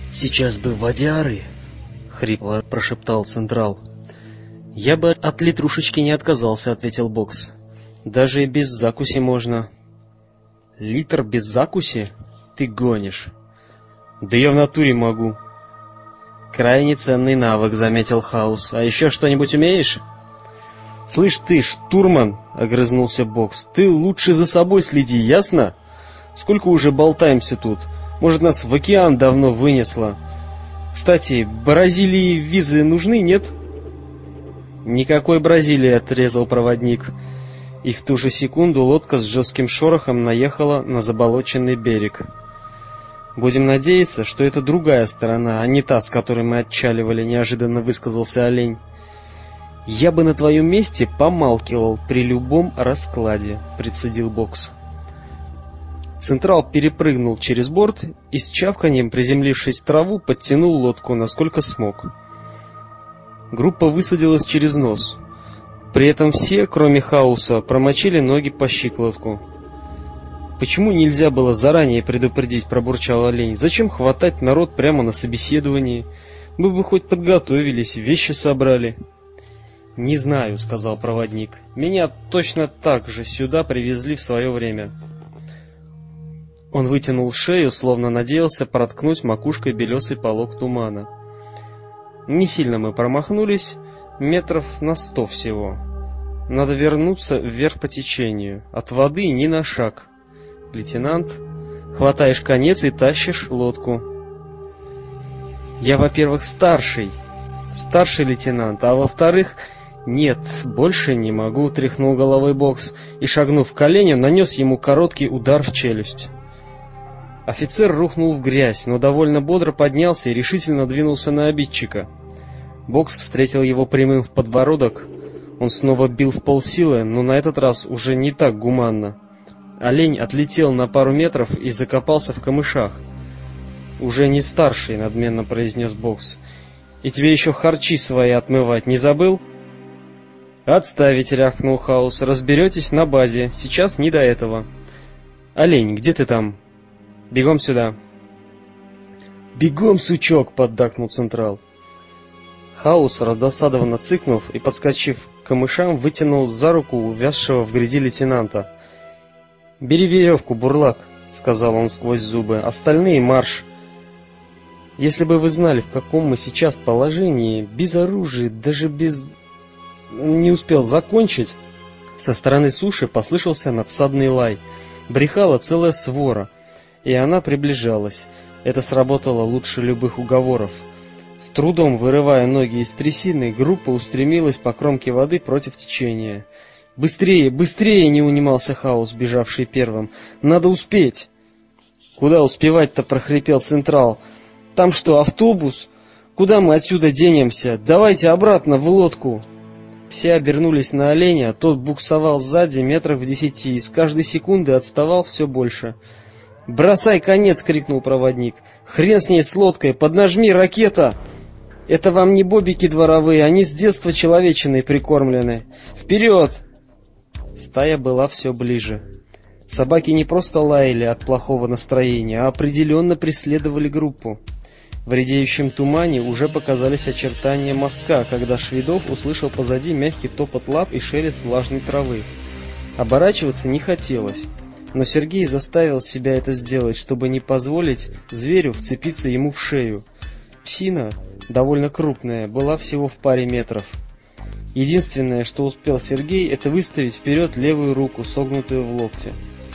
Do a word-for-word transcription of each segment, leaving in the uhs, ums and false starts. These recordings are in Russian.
«Сейчас бы водяры!» — хрипло прошептал Централ. «Я бы от литрушечки не отказался», — ответил Бокс. «Даже и без закуси можно». «Литр без закуси? Ты гонишь». «Да я в натуре могу». «Крайне ценный навык», — заметил Хаус. «А еще что-нибудь умеешь?» «Слышь ты, штурман», — огрызнулся Бокс, — «ты лучше за собой следи, ясно? Сколько уже болтаемся тут? Может, нас в океан давно вынесло? Кстати, Бразилии визы нужны, нет?» «Никакой Бразилии», — отрезал проводник. И в ту же секунду лодка с жестким шорохом наехала на заболоченный берег. «Будем надеяться, что это другая сторона, а не та, с которой мы отчаливали», — неожиданно высказался Олень. «Я бы на твоем месте помалкивал при любом раскладе», — процедил Бокс. Централ перепрыгнул через борт и с чавканьем, приземлившись в траву, подтянул лодку насколько смог. Группа высадилась через нос. При этом все, кроме Хауса, промочили ноги по щиколотку. «Почему нельзя было заранее предупредить?» — пробурчал Олень. «Зачем хватать народ прямо на собеседовании? Мы бы хоть подготовились, вещи собрали». «Не знаю», — сказал проводник. «Меня точно так же сюда привезли в свое время». Он вытянул шею, словно надеялся проткнуть макушкой белесый полог тумана. «Не сильно мы промахнулись, метров на сто всего. Надо вернуться вверх по течению. От воды ни на шаг. Лейтенант, хватаешь конец и тащишь лодку». «Я, во-первых, старший, старший лейтенант, а во-вторых, нет, больше не могу», — тряхнул головой Бокс и, шагнув к коленю, нанес ему короткий удар в челюсть. Офицер рухнул в грязь, но довольно бодро поднялся и решительно двинулся на обидчика. Бокс встретил его прямым в подбородок. Он снова бил в полсилы, но на этот раз уже не так гуманно. Олень отлетел на пару метров и закопался в камышах. «Уже не старший», — надменно произнес Бокс. «И тебе еще харчи свои отмывать не забыл?» «Отставить», — рявкнул Хаус. «Разберетесь на базе. Сейчас не до этого». «Олень, где ты там? Бегом сюда». «Бегом, сучок!» — поддакнул Централ. Хаус, раздосадованно цыкнув и подскочив к камышам, вытянул за руку увязшего в грязи лейтенанта. «Бери веревку, бурлак», — сказал он сквозь зубы. «Остальные марш». «Если бы вы знали, в каком мы сейчас положении, без оружия, даже без...» Не успел закончить. Со стороны суши послышался надсадный лай. Брехала целая свора, и она приближалась. Это сработало лучше любых уговоров. С трудом вырывая ноги из трясины, группа устремилась по кромке воды против течения. «Быстрее, быстрее!» — не унимался Хаус, бежавший первым. «Надо успеть!» «Куда успевать-то?» — прохрипел Централ. «Там что, автобус? Куда мы отсюда денемся? Давайте обратно в лодку!» Все обернулись на оленя, тот буксовал сзади метров в десяти и с каждой секунды отставал все больше. «Бросай конец!» — крикнул проводник. «Хрен с ней с лодкой! Поднажми, ракета! Это вам не бобики дворовые, они с детства человечиной прикормлены! Вперед!» Стая была все ближе. Собаки не просто лаяли от плохого настроения, а определенно преследовали группу. В редеющем тумане уже показались очертания мостка, когда Шведов услышал позади мягкий топот лап и шелест влажной травы. Оборачиваться не хотелось, но Сергей заставил себя это сделать, чтобы не позволить зверю вцепиться ему в шею. Псина, довольно крупная, была всего в паре метров. Единственное, что успел Сергей, это выставить вперед левую руку, согнутую в локте.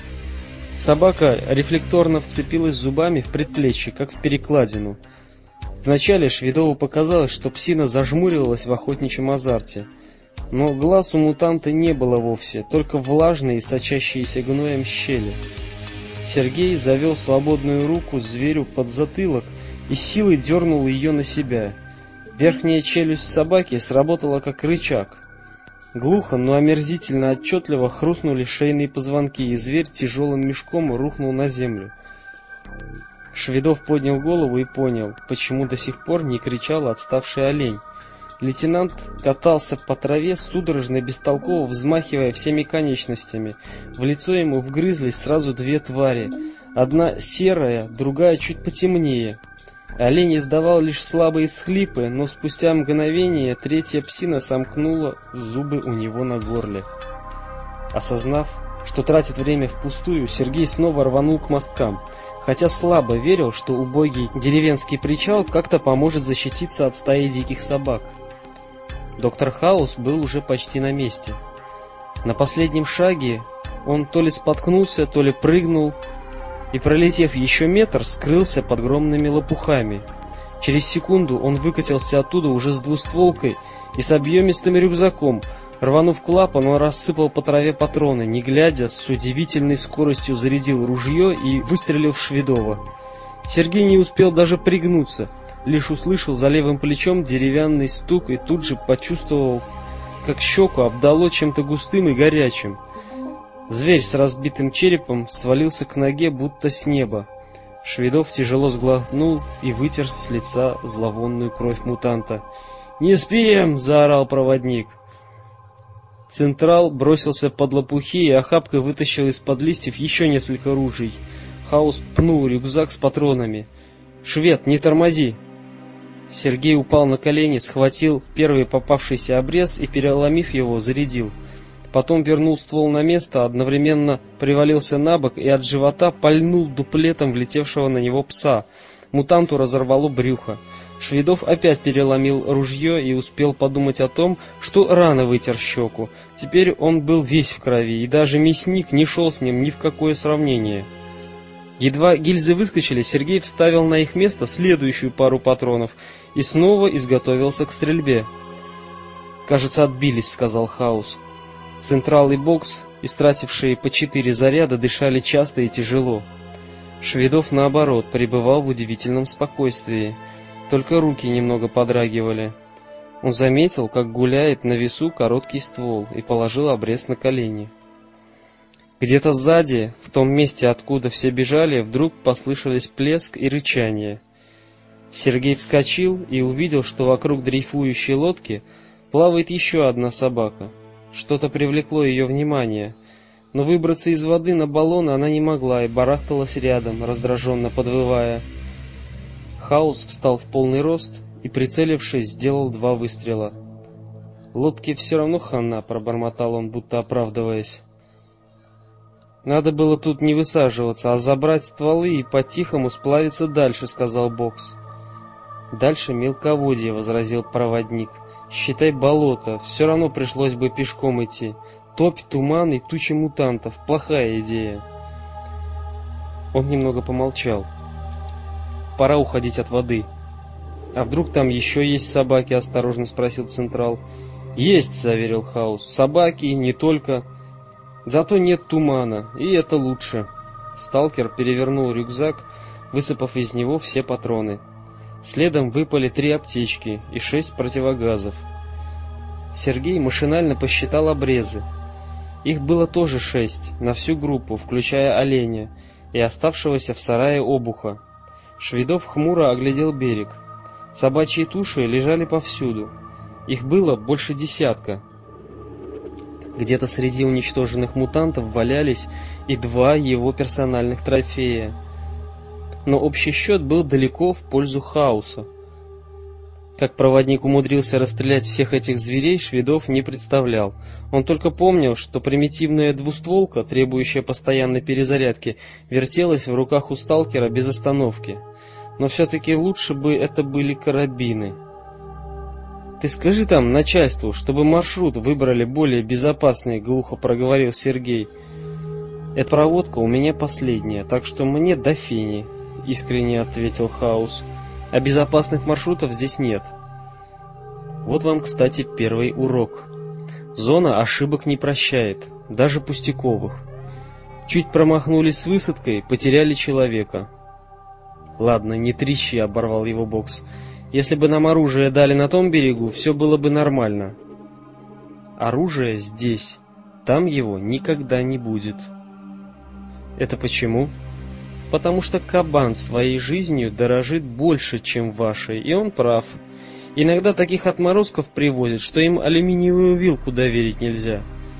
Собака рефлекторно вцепилась зубами в предплечье, как в перекладину. Вначале Шведову показалось, что псина зажмуривалась в охотничьем азарте. Но глаз у мутанта не было вовсе, только влажные и сочащиеся гноем щели. Сергей завел свободную руку зверю под затылок и силой дернул ее на себя. Верхняя челюсть собаки сработала как рычаг. Глухо, но омерзительно отчетливо хрустнули шейные позвонки, и зверь тяжелым мешком рухнул на землю. Шведов поднял голову и понял, почему до сих пор не кричал отставший олень. Лейтенант катался по траве, судорожно и бестолково взмахивая всеми конечностями. В лицо ему вгрызлись сразу две твари. Одна серая, другая чуть потемнее. Олень издавал лишь слабые всхлипы, но спустя мгновение третья псина сомкнула зубы у него на горле. Осознав, что тратит время впустую, Сергей снова рванул к мосткам, хотя слабо верил, что убогий деревенский причал как-то поможет защититься от стаи диких собак. Доктор Хаус был уже почти на месте. На последнем шаге он то ли споткнулся, то ли прыгнул, и, пролетев еще метр, скрылся под огромными лопухами. Через секунду он выкатился оттуда уже с двустволкой и с объемистым рюкзаком. Рванув клапан, он рассыпал по траве патроны, не глядя, с удивительной скоростью зарядил ружье и выстрелил в Шведова. Сергей не успел даже пригнуться, лишь услышал за левым плечом деревянный стук и тут же почувствовал, как щеку обдало чем-то густым и горячим. Зверь с разбитым черепом свалился к ноге, будто с неба. Шведов тяжело сглотнул и вытер с лица зловонную кровь мутанта. «Не спим!» — заорал проводник. Централ бросился под лопухи и охапкой вытащил из-под листьев еще несколько ружей. Хаус пнул рюкзак с патронами. «Швед, не тормози!» Сергей упал на колени, схватил первый попавшийся обрез и, переломив его, зарядил. Потом вернул ствол на место, одновременно привалился на бок и от живота пальнул дуплетом влетевшего на него пса. Мутанту разорвало брюхо. Шведов опять переломил ружье и успел подумать о том, что рано вытер щеку. Теперь он был весь в крови, и даже мясник не шел с ним ни в какое сравнение. Едва гильзы выскочили, Сергей вставил на их место следующую пару патронов и снова изготовился к стрельбе. «Кажется, отбились», — сказал Хаус. Централ и Бокс, истратившие по четыре заряда, дышали часто и тяжело. Шведов, наоборот, пребывал в удивительном спокойствии. Только руки немного подрагивали. Он заметил, как гуляет на весу короткий ствол, и положил обрез на колени. Где-то сзади, в том месте, откуда все бежали, вдруг послышались плеск и рычание. Сергей вскочил и увидел, что вокруг дрейфующей лодки плавает еще одна собака. Что-то привлекло ее внимание, но выбраться из воды на баллон она не могла и барахталась рядом, раздраженно подвывая. Хаус встал в полный рост и, прицелившись, сделал два выстрела. «Лодке все равно хана», — пробормотал он, будто оправдываясь. «Надо было тут не высаживаться, а забрать стволы и по-тихому сплавиться дальше», — сказал Бокс. «Дальше мелководье», — возразил проводник. «Считай болото, все равно пришлось бы пешком идти. Топь, туман и тучи мутантов. Плохая идея». Он немного помолчал. «Пора уходить от воды». «А вдруг там еще есть собаки?» — осторожно спросил Централ. «Есть», — заверил Хаус. «Собаки, не только. Зато нет тумана, и это лучше». Сталкер перевернул рюкзак, высыпав из него все патроны. Следом выпали три аптечки и шесть противогазов. Сергей машинально посчитал обрезы. Их было тоже шесть, на всю группу, включая оленя и оставшегося в сарае обуха. Шведов хмуро оглядел берег. Собачьи туши лежали повсюду. Их было больше десятка. Где-то среди уничтоженных мутантов валялись и два его персональных трофея. Но общий счет был далеко в пользу Хауса. Как проводник умудрился расстрелять всех этих зверей, Шведов не представлял. Он только помнил, что примитивная двустволка, требующая постоянной перезарядки, вертелась в руках у сталкера без остановки. Но все-таки лучше бы это были карабины. «Ты скажи там начальству, чтобы маршрут выбрали более безопасный», — глухо проговорил Сергей. «Эта проводка у меня последняя, так что мне до фени», — искренне ответил Хаус. «А безопасных маршрутов здесь нет». Вот вам, кстати, первый урок. Зона ошибок не прощает, даже пустяковых. Чуть промахнулись с высадкой, потеряли человека. «Ладно, не трещи», — оборвал его Бокс. «Если бы нам оружие дали на том берегу, все было бы нормально. Оружие здесь, там его никогда не будет». «Это почему?» «Потому что кабан своей жизнью дорожит больше, чем вашей, и он прав. Иногда таких отморозков привозят, что им алюминиевую вилку доверить нельзя».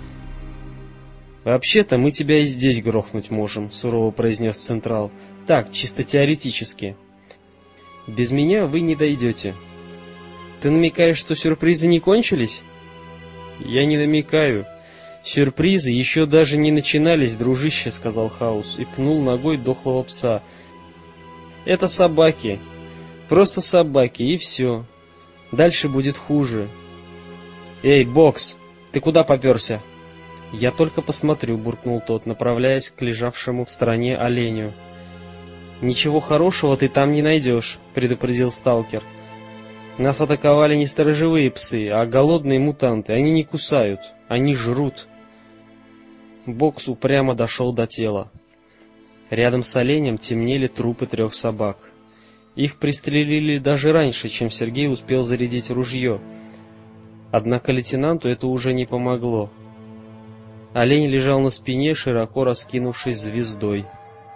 «Вообще-то мы тебя и здесь грохнуть можем», — сурово произнес Централ. «Так, чисто теоретически. Без меня вы не дойдете. Ты намекаешь, что сюрпризы не кончились? Я не намекаю. Сюрпризы еще даже не начинались, дружище, сказал Хаус и пнул ногой дохлого пса. Это собаки. Просто собаки, и все. Дальше будет хуже. Эй, Бокс, ты куда попёрся? Я только посмотрю, буркнул тот, направляясь к лежавшему в стороне оленю. Ничего хорошего ты там не найдешь, предупредил сталкер. Нас атаковали не сторожевые псы, а голодные мутанты. Они не кусают, они жрут. Бокс упрямо дошел до тела. Рядом с оленем темнели трупы трех собак. Их пристрелили даже раньше, чем Сергей успел зарядить ружье. Однако лейтенанту это уже не помогло. Олень лежал на спине, широко раскинувшись звездой.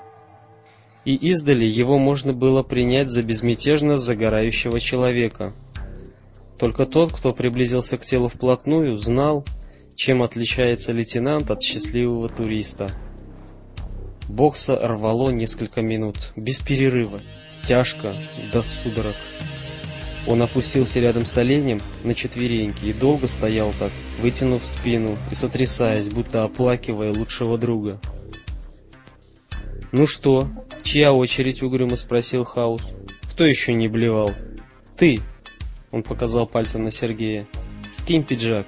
И издали его можно было принять за безмятежно загорающего человека. Только тот, кто приблизился к телу вплотную, знал, чем отличается лейтенант от счастливого туриста. Бокса рвало несколько минут, без перерыва, тяжко, до судорог. Он опустился рядом с оленем на четвереньки и долго стоял так, вытянув спину и сотрясаясь, будто оплакивая лучшего друга. «Ну что, чья очередь?» — угрюмо спросил Хаус. «Кто еще не блевал?» «Ты!» — он показал пальцем на Сергея. «Скинь пиджак».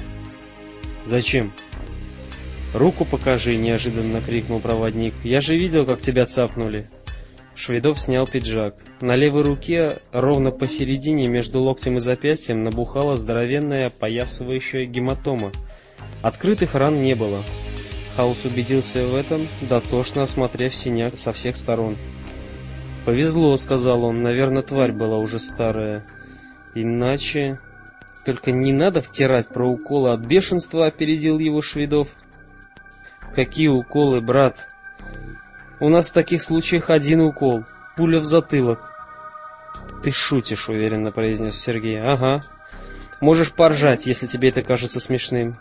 «Зачем?» «Руку покажи!» — неожиданно крикнул проводник. «Я же видел, как тебя цапнули!» Шведов снял пиджак. На левой руке, ровно посередине между локтем и запястьем, набухала здоровенная опоясывающая гематома. Открытых ран не было. Хаус убедился в этом, дотошно осмотрев синяк со всех сторон. «Повезло», — сказал он, — «наверное, тварь была уже старая. Иначе...» «Только не надо втирать про уколы от бешенства», — опередил его Шведов. «Какие уколы, брат? У нас в таких случаях один укол, пуля в затылок». «Ты шутишь», — уверенно произнес Сергей. «Ага. Можешь поржать, если тебе это кажется смешным».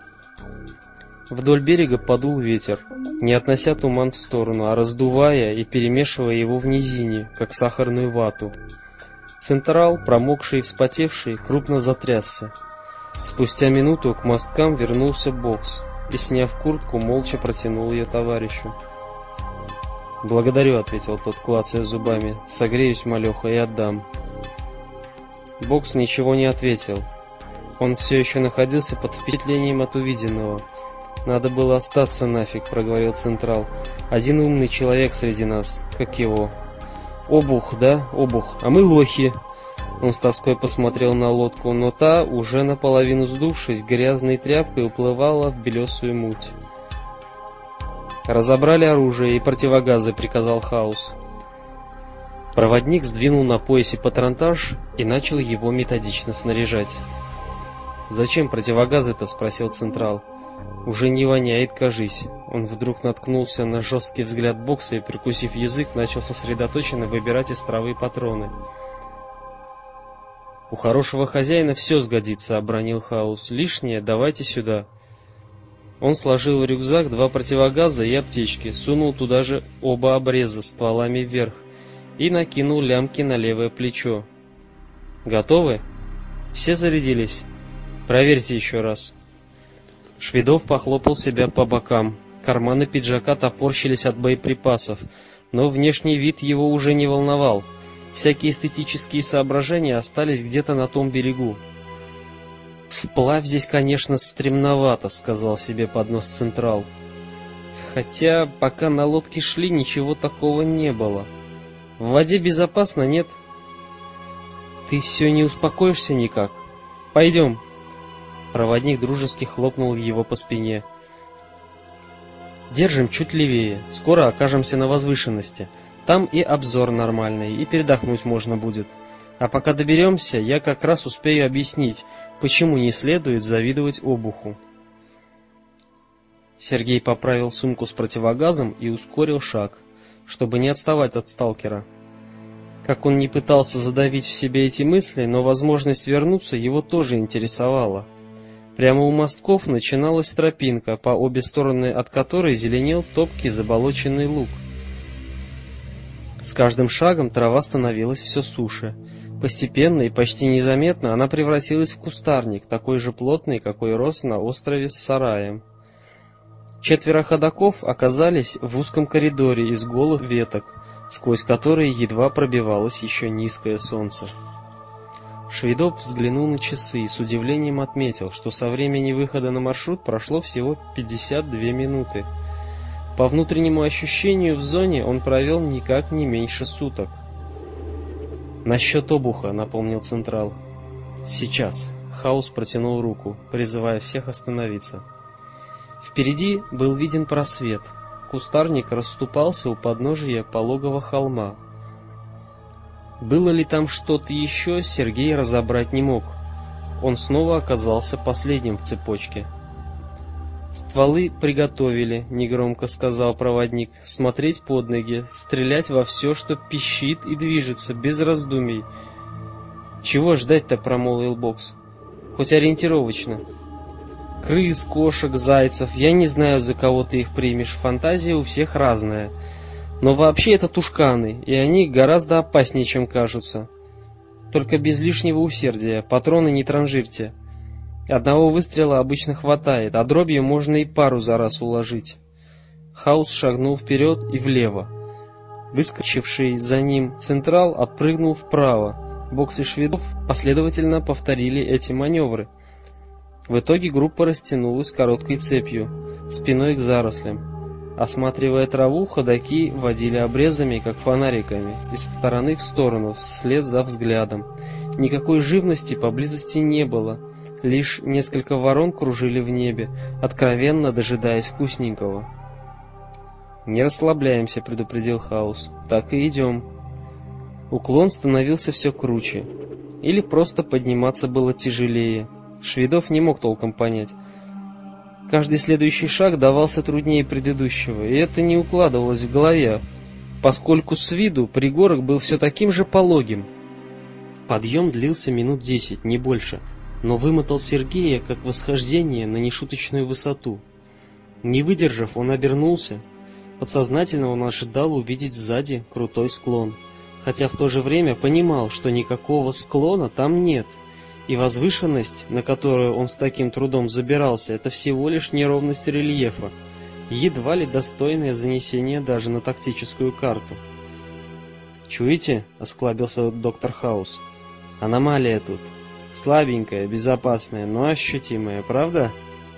Вдоль берега подул ветер, не относя туман в сторону, а раздувая и перемешивая его в низине, как сахарную вату. Централ, промокший и вспотевший, крупно затрясся. Спустя минуту к мосткам вернулся Бокс и, сняв куртку, молча протянул ее товарищу. «Благодарю», — ответил тот, клацая зубами. «Согреюсь, малеха, и отдам». Бокс ничего не ответил. Он все еще находился под впечатлением от увиденного. «Надо было остаться нафиг», — проговорил Централ. «Один умный человек среди нас. Как его?» «Обух, да? Обух. А мы лохи». Он с тоской посмотрел на лодку, но та, уже наполовину сдувшись, грязной тряпкой уплывала в белесую муть. «Разобрали оружие и противогазы», — приказал Хаус. Проводник сдвинул на поясе патронтаж и начал его методично снаряжать. «Зачем противогазы-то?» — спросил Централ. «Уже не воняет, кажись». Он вдруг наткнулся на жесткий взгляд Бокса и, прикусив язык, начал сосредоточенно выбирать из травы патроны. «У хорошего хозяина все сгодится», — обронил Хаус. «Лишнее давайте сюда». Он сложил в рюкзак два противогаза и аптечки, сунул туда же оба обреза стволами вверх и накинул лямки на левое плечо. «Готовы? Все зарядились? Проверьте еще раз». Шведов похлопал себя по бокам. Карманы пиджака топорщились от боеприпасов, но внешний вид его уже не волновал. Всякие эстетические соображения остались где-то на том берегу. «Вплавь здесь, конечно, стремновато», — сказал себе под нос Централ. «Хотя, пока на лодке шли, ничего такого не было. В воде безопасно, нет?» «Ты все не успокоишься никак? Пойдем». Проводник дружески хлопнул его по спине. «Держим чуть левее. Скоро окажемся на возвышенности. Там и обзор нормальный, и передохнуть можно будет. А пока доберемся, я как раз успею объяснить, почему не следует завидовать обуху». Сергей поправил сумку с противогазом и ускорил шаг, чтобы не отставать от сталкера. Как он не пытался задавить в себе эти мысли, но возможность вернуться его тоже интересовала. Прямо у мостков начиналась тропинка, по обе стороны от которой зеленел топкий заболоченный луг. С каждым шагом трава становилась все суше. Постепенно и почти незаметно она превратилась в кустарник, такой же плотный, какой рос на острове с сараем. Четверо ходоков оказались в узком коридоре из голых веток, сквозь которые едва пробивалось еще низкое солнце. Шведов взглянул на часы и с удивлением отметил, что со времени выхода на маршрут прошло всего пятьдесят две минуты. По внутреннему ощущению в зоне он провел никак не меньше суток. «Насчет обуха», — напомнил Централ. «Сейчас». Хаус протянул руку, призывая всех остановиться. Впереди был виден просвет. Кустарник расступался у подножия пологого холма. Было ли там что-то еще, Сергей разобрать не мог. Он снова оказался последним в цепочке. «Стволы приготовили», — негромко сказал проводник. «Смотреть под ноги, стрелять во все, что пищит и движется, без раздумий». «Чего ждать-то?» — промолвил Бокс. «Хоть ориентировочно». «Крыс, кошек, зайцев, я не знаю, за кого ты их примешь, фантазия у всех разная. Но вообще это тушканы, и они гораздо опаснее, чем кажутся. Только без лишнего усердия, патроны не транжирьте. Одного выстрела обычно хватает, а дробью можно и пару за раз уложить». Хаус шагнул вперед и влево. Выскочивший за ним Централ отпрыгнул вправо. Бокс и Шведов последовательно повторили эти маневры. В итоге группа растянулась короткой цепью, спиной к зарослям. Осматривая траву, ходоки водили обрезами, как фонариками, из стороны в сторону, вслед за взглядом. Никакой живности поблизости не было, лишь несколько ворон кружили в небе, откровенно дожидаясь вкусненького. «Не расслабляемся», — предупредил Хаус. «Так и идем». Уклон становился все круче. Или просто подниматься было тяжелее. Шведов не мог толком понять. Каждый следующий шаг давался труднее предыдущего, и это не укладывалось в голове, поскольку с виду пригорок был все таким же пологим. Подъем длился минут десять, не больше, но вымотал Сергея, как восхождение на нешуточную высоту. Не выдержав, он обернулся. Подсознательно он ожидал увидеть сзади крутой склон, хотя в то же время понимал, что никакого склона там нет. И возвышенность, на которую он с таким трудом забирался, это всего лишь неровность рельефа, едва ли достойное занесение даже на тактическую карту. «Чуете?» — осклабился доктор Хаус. «Аномалия тут. Слабенькая, безопасная, но ощутимая, правда?»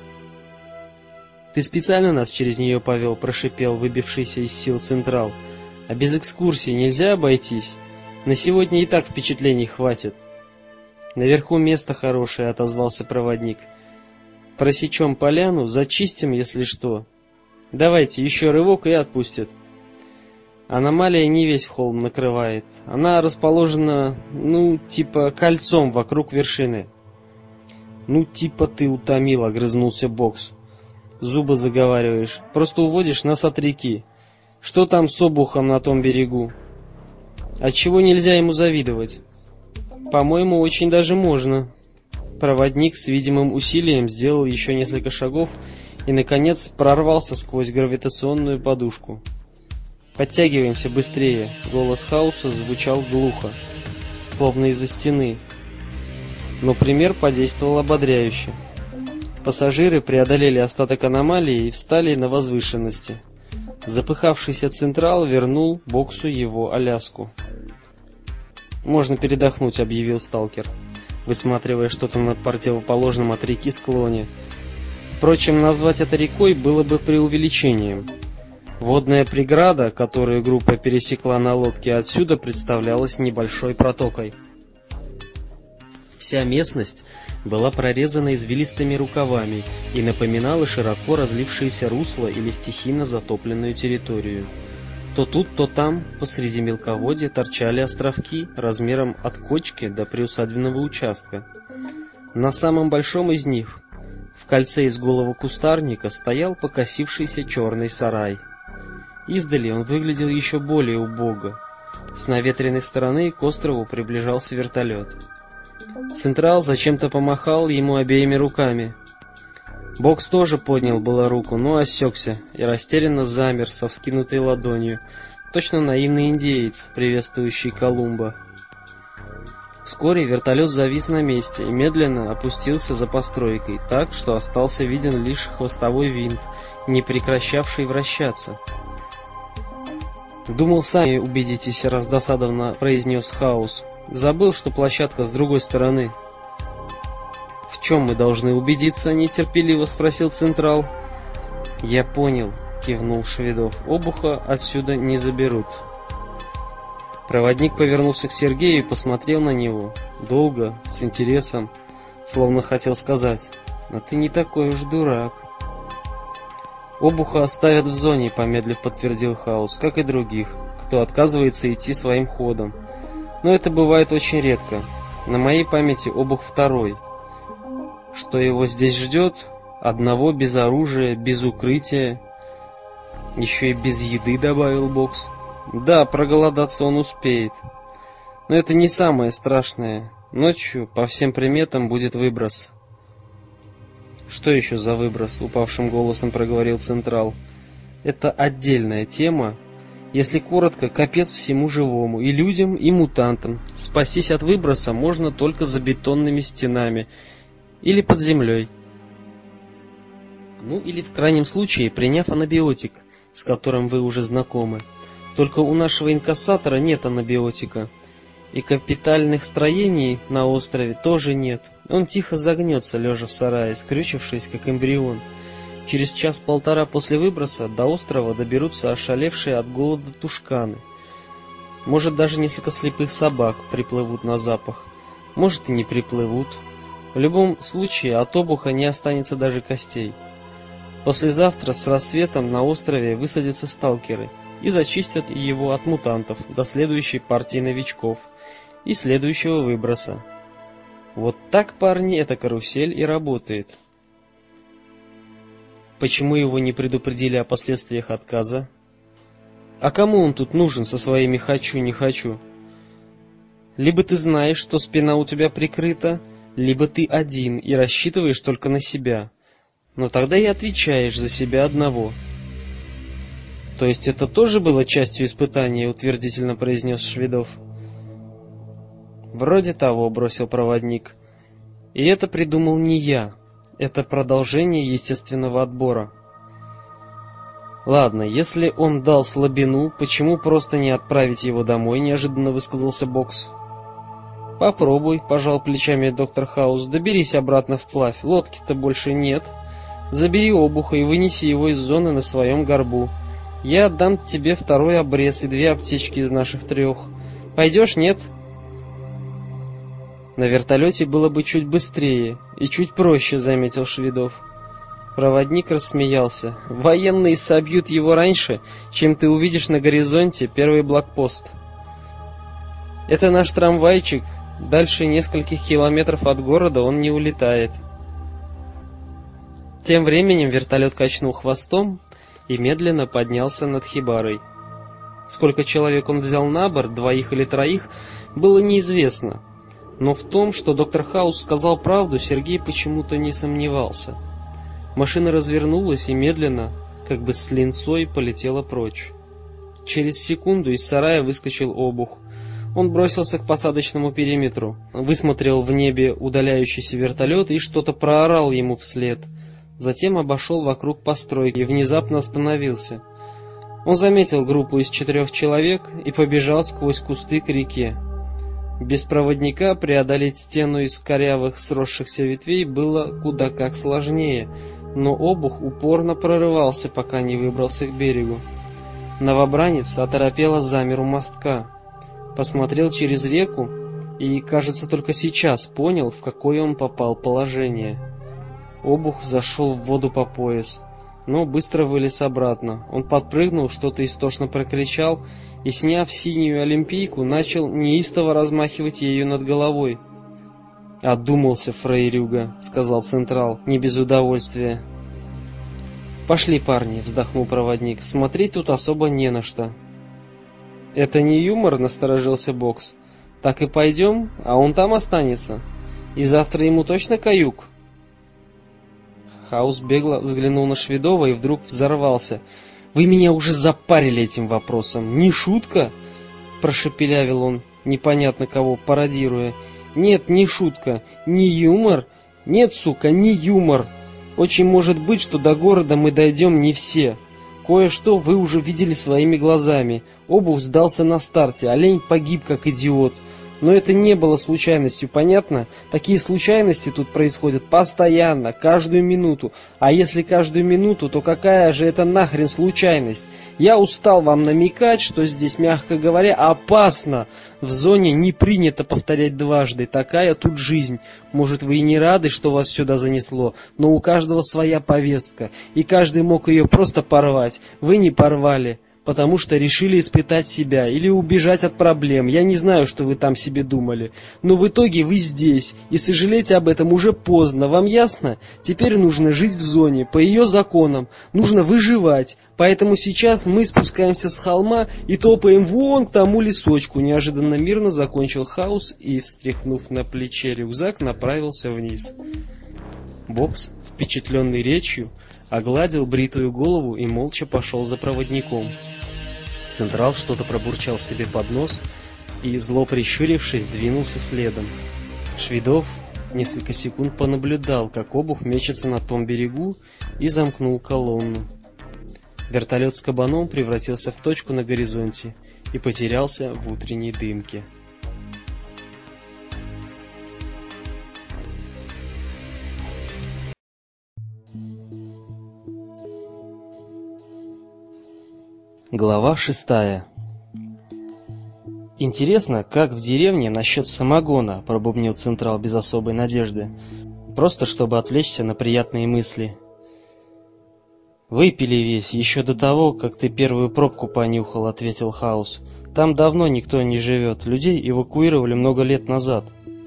«Ты специально нас через нее повел», — прошипел выбившийся из сил Централ. «А без экскурсии нельзя обойтись? На сегодня и так впечатлений хватит». «Наверху место хорошее», — отозвался проводник. «Просечем поляну, зачистим, если что. Давайте, еще рывок и отпустят». Аномалия не весь холм накрывает. Она расположена, ну, типа кольцом вокруг вершины. «Ну, типа ты утомил», — огрызнулся Бокс. «Зубы заговариваешь. Просто уводишь нас от реки. Что там с обухом на том берегу? Отчего нельзя ему завидовать?» «По-моему, очень даже можно». Проводник с видимым усилием сделал еще несколько шагов и, наконец, прорвался сквозь гравитационную подушку. «Подтягиваемся быстрее!» Голос Хауса звучал глухо, словно из-за стены. Но пример подействовал ободряюще. Пассажиры преодолели остаток аномалии и встали на возвышенности. Запыхавшийся Централ вернул Боксу его Аляску. «Можно передохнуть», — объявил сталкер, высматривая что-то на противоположном от реки склоне. Впрочем, назвать это рекой было бы преувеличением. Водная преграда, которую группа пересекла на лодке, отсюда представлялась небольшой протокой. Вся местность была прорезана извилистыми рукавами и напоминала широко разлившееся русло или стихийно затопленную территорию. То тут, то там, посреди мелководья, торчали островки размером от кочки до приусадебного участка. На самом большом из них, в кольце из голого кустарника, стоял покосившийся черный сарай. Издали он выглядел еще более убого. С наветренной стороны к острову приближался вертолет. Централ зачем-то помахал ему обеими руками. Бокс тоже поднял было руку, но осекся и растерянно замер со вскинутой ладонью, Точно наивный индеец, приветствующий Колумба. Вскоре вертолет завис на месте и медленно опустился за постройкой, так, что остался виден лишь хвостовой винт, не прекращавший вращаться. «Думал, сами убедитесь», — раздосадованно произнес Хаус. «Забыл, что площадка с другой стороны». «В чем мы должны убедиться?» — нетерпеливо спросил Централ. «Я понял», — кивнул Шведов. «Обуха отсюда не заберут». Проводник повернулся к Сергею и посмотрел на него. Долго, с интересом, словно хотел сказать: «А ты не такой уж дурак». «Обуха оставят в зоне», — помедлив подтвердил Хаус, «как и других, кто отказывается идти своим ходом. Но это бывает очень редко. На моей памяти Обух второй. Что его здесь ждет? Одного без оружия, без укрытия, еще и без еды», — добавил Бокс. «Да, проголодаться он успеет. Но это не самое страшное. Ночью, по всем приметам, будет выброс». «Что еще за выброс?» — упавшим голосом проговорил Централ. «Это отдельная тема. Если коротко, капец всему живому, и людям, и мутантам. Спастись от выброса можно только за бетонными стенами или под землей. Ну или в крайнем случае, приняв анабиотик, с которым вы уже знакомы. Только у нашего инкассатора нет анабиотика, и капитальных строений на острове тоже нет. Он тихо загнется, лежа в сарае, скрючившись, как эмбрион. Через час-полтора после выброса до острова доберутся ошалевшие от голода тушканы. Может, даже несколько слепых собак приплывут на запах. Может, и не приплывут. В любом случае, от обуха не останется даже костей. Послезавтра с рассветом на острове высадятся сталкеры и зачистят его от мутантов до следующей партии новичков и следующего выброса. Вот так, парни, эта карусель и работает. Почему его не предупредили о последствиях отказа? А кому он тут нужен со своими «хочу, не хочу»? Либо ты знаешь, что спина у тебя прикрыта, либо ты один и рассчитываешь только на себя. Но тогда и отвечаешь за себя одного. То есть это тоже было частью испытания, утвердительно произнес Шведов. Вроде того, бросил проводник. И это придумал не я. Это продолжение естественного отбора. Ладно, если он дал слабину, почему просто не отправить его домой, неожиданно высказался Бокс. Попробуй, пожал плечами доктор Хаус. Доберись обратно вплавь, лодки-то больше нет. Забери обуха и вынеси его из зоны на своем горбу. Я отдам тебе второй обрез и две аптечки из наших трех. Пойдешь, нет? На вертолете было бы чуть быстрее и чуть проще, заметил Шведов. Проводник рассмеялся. Военные собьют его раньше, чем ты увидишь на горизонте первый блокпост. Это наш трамвайчик. Дальше нескольких километров от города он не улетает. Тем временем вертолет качнул хвостом и медленно поднялся над хибарой. Сколько человек он взял на борт, двоих или троих, было неизвестно. Но в том, что доктор Хаус сказал правду, Сергей почему-то не сомневался. Машина развернулась и медленно, как бы с линцой, полетела прочь. Через секунду из сарая выскочил Обух. Он бросился к посадочному периметру, высмотрел в небе удаляющийся вертолет и что-то проорал ему вслед. Затем обошел вокруг постройки и внезапно остановился. Он заметил группу из четырех человек и побежал сквозь кусты к реке. Без проводника преодолеть стену из корявых сросшихся ветвей было куда как сложнее, но Обух упорно прорывался, пока не выбрался к берегу. Новобранец оторопело замер у мостка, посмотрел через реку и, кажется, только сейчас понял, в какое он попал положение. Обух зашел в воду по пояс, но быстро вылез обратно. Он подпрыгнул, что-то истошно прокричал и, сняв синюю олимпийку, начал неистово размахивать ею над головой. «Одумался, фрейрюга», — сказал Централ, не без удовольствия. «Пошли, парни», — вздохнул проводник, — «смотреть тут особо не на что». «Это не юмор?» — насторожился Бокс. «Так и пойдем, а он там останется. И завтра ему точно каюк?» Хаус бегло взглянул на Шведова и вдруг взорвался. Вы меня уже запарили этим вопросом. Не шутка?» — прошепелявил он, непонятно кого пародируя. «Нет, не шутка, не юмор. Нет, сука, не юмор. Очень может быть, что до города мы дойдем не все. Кое-что вы уже видели своими глазами. Обух сдался на старте, олень погиб как идиот. Но это не было случайностью, понятно? Такие случайности тут происходят постоянно, каждую минуту. А если каждую минуту, то какая же это нахрен случайность? Я устал вам намекать, что здесь, мягко говоря, опасно. В зоне не принято повторять дважды. Такая тут жизнь. Может, вы и не рады, что вас сюда занесло, но у каждого своя повестка, и каждый мог ее просто порвать. Вы не порвали, потому что решили испытать себя или убежать от проблем. Я не знаю, что вы там себе думали. Но в итоге вы здесь, и сожалеть об этом уже поздно. Вам ясно? Теперь нужно жить в зоне, по ее законам. Нужно выживать. Поэтому сейчас мы спускаемся с холма и топаем вон к тому лесочку. Неожиданно мирно закончил Хаус и, встряхнув на плече рюкзак, направился вниз. Бокс, впечатленный речью, огладил бритую голову и молча пошел за проводником. Централ что-то пробурчал себе под нос и, зло прищурившись, двинулся следом. Шведов несколько секунд понаблюдал, как Обух мечется на том берегу, и замкнул колонну. Вертолет с кабаном превратился в точку на горизонте и потерялся в утренней дымке. Глава шестая. «Интересно, как в деревне насчет самогона?» — пробубнил Централ без особой надежды, просто чтобы отвлечься на приятные мысли. «Выпили весь, еще до того, как ты первую пробку понюхал», — ответил Хаус. «Там давно никто не живет, людей эвакуировали много лет назад».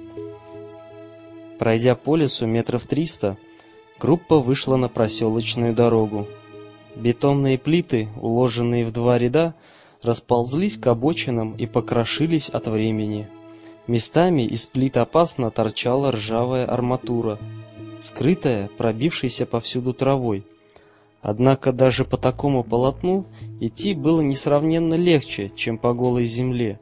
Пройдя по лесу метров триста, группа вышла на проселочную дорогу. Бетонные плиты, уложенные в два ряда, расползлись к обочинам и покрошились от времени. Местами из плит опасно торчала ржавая арматура, скрытая, пробившейся повсюду травой. Однако даже по такому полотну идти было несравненно легче, чем по голой земле.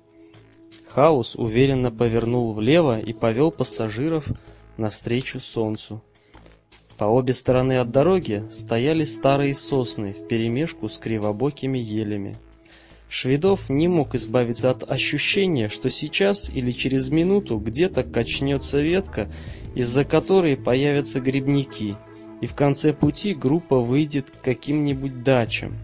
Хаус уверенно повернул влево и повел пассажиров навстречу солнцу. По обе стороны от дороги стояли старые сосны вперемешку с кривобокими елями. Шведов не мог избавиться от ощущения, что сейчас или через минуту где-то качнется ветка, из-за которой появятся грибники, и в конце пути группа выйдет к каким-нибудь дачам.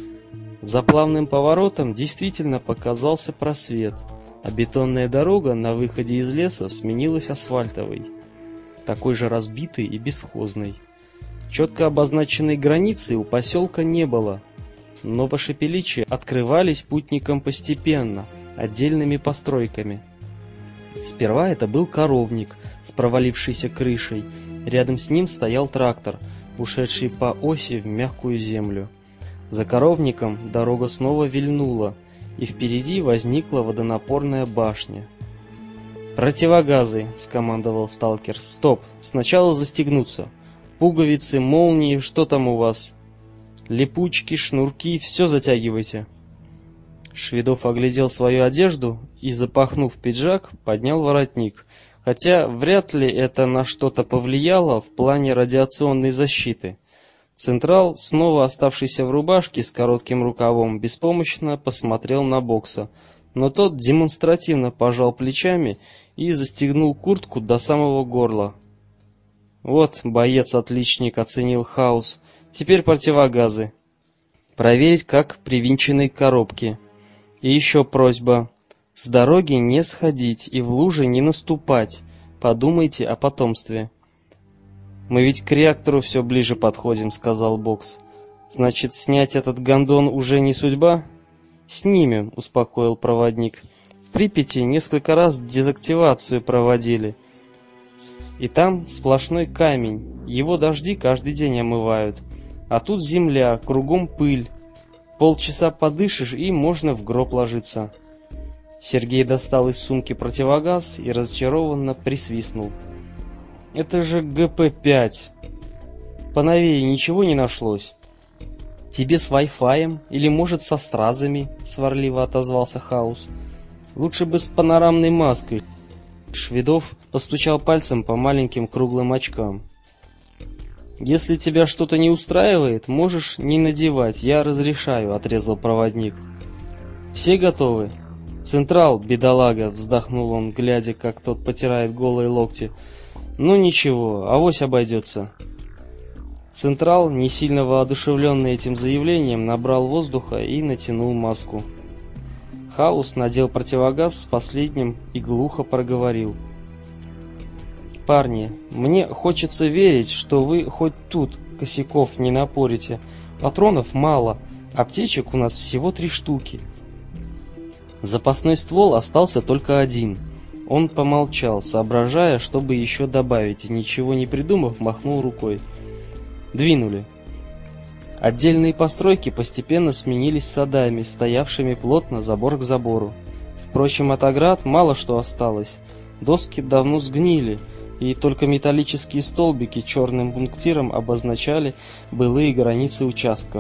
За плавным поворотом действительно показался просвет, а бетонная дорога на выходе из леса сменилась асфальтовой, такой же разбитой и бесхозной. Четко обозначенной границы у поселка не было, но пошепеличи открывались путникам постепенно, отдельными постройками. Сперва это был коровник с провалившейся крышей, рядом с ним стоял трактор, ушедший по оси в мягкую землю. За коровником дорога снова вильнула, и впереди возникла водонапорная башня. «Противогазы!» — скомандовал сталкер. «Стоп! Сначала застегнуться! Пуговицы, молнии, что там у вас? Липучки, шнурки, все затягивайте!» Шведов оглядел свою одежду и, запахнув пиджак, поднял воротник, хотя вряд ли это на что-то повлияло в плане радиационной защиты. Централ, снова оставшийся в рубашке с коротким рукавом, беспомощно посмотрел на Бокса, но тот демонстративно пожал плечами и застегнул куртку до самого горла. «Вот, боец-отличник», — оценил Хаус. «Теперь противогазы. Проверить, как привинчены коробки. И еще просьба. С дороги не сходить и в лужи не наступать. Подумайте о потомстве». «Мы ведь к реактору все ближе подходим», — сказал Бокс. «Значит, снять этот гондон уже не судьба?» «Снимем», — успокоил проводник. «В Припяти несколько раз дезактивацию проводили. И там сплошной камень, его дожди каждый день омывают. А тут земля, кругом пыль. Полчаса подышишь, и можно в гроб ложиться». Сергей достал из сумки противогаз и разочарованно присвистнул. «Это же гэ пэ пять. Поновее ничего не нашлось?» Тебе с вай-фаем или, может, со стразами?» — сварливо отозвался Хаус. «Лучше бы с панорамной маской». Шведов постучал пальцем по маленьким круглым очкам. «Если тебя что-то не устраивает, можешь не надевать, я разрешаю», — отрезал проводник. «Все готовы?» «Централ, бедолага», — вздохнул он, глядя, как тот потирает голые локти. «Ну ничего, авось обойдется». Централ, не сильно воодушевленный этим заявлением, набрал воздуха и натянул маску. Хаус надел противогаз с последним и глухо проговорил: «Парни, мне хочется верить, что вы хоть тут косяков не напорите. Патронов мало, аптечек у нас всего три штуки». Запасной ствол остался только один. Он помолчал, соображая, чтобы еще добавить, и, ничего не придумав, махнул рукой. Двинули. Отдельные постройки постепенно сменились садами, стоявшими плотно забор к забору. Впрочем, от оград мало что осталось. Доски давно сгнили, и только металлические столбики черным пунктиром обозначали былые границы участков.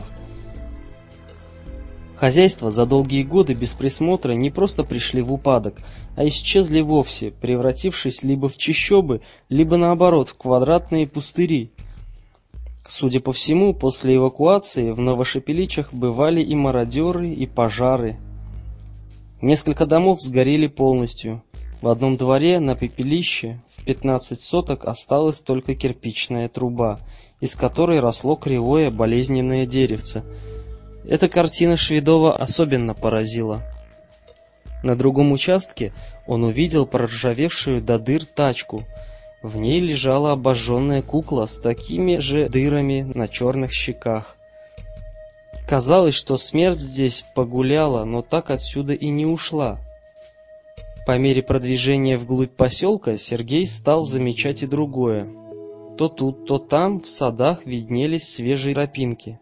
Хозяйства за долгие годы без присмотра не просто пришли в упадок, а исчезли вовсе, превратившись либо в чащобы, либо наоборот в квадратные пустыри. Судя по всему, после эвакуации в Новошепеличах бывали и мародеры, и пожары. Несколько домов сгорели полностью. В одном дворе на пепелище в пятнадцать соток осталась только кирпичная труба, из которой росло кривое болезненное деревце. Эта картина Шведова особенно поразила. На другом участке он увидел проржавевшую до дыр тачку. В ней лежала обожженная кукла с такими же дырами на черных щеках. Казалось, что смерть здесь погуляла, но так отсюда и не ушла. По мере продвижения вглубь поселка Сергей стал замечать и другое. То тут, то там в садах виднелись свежие тропинки.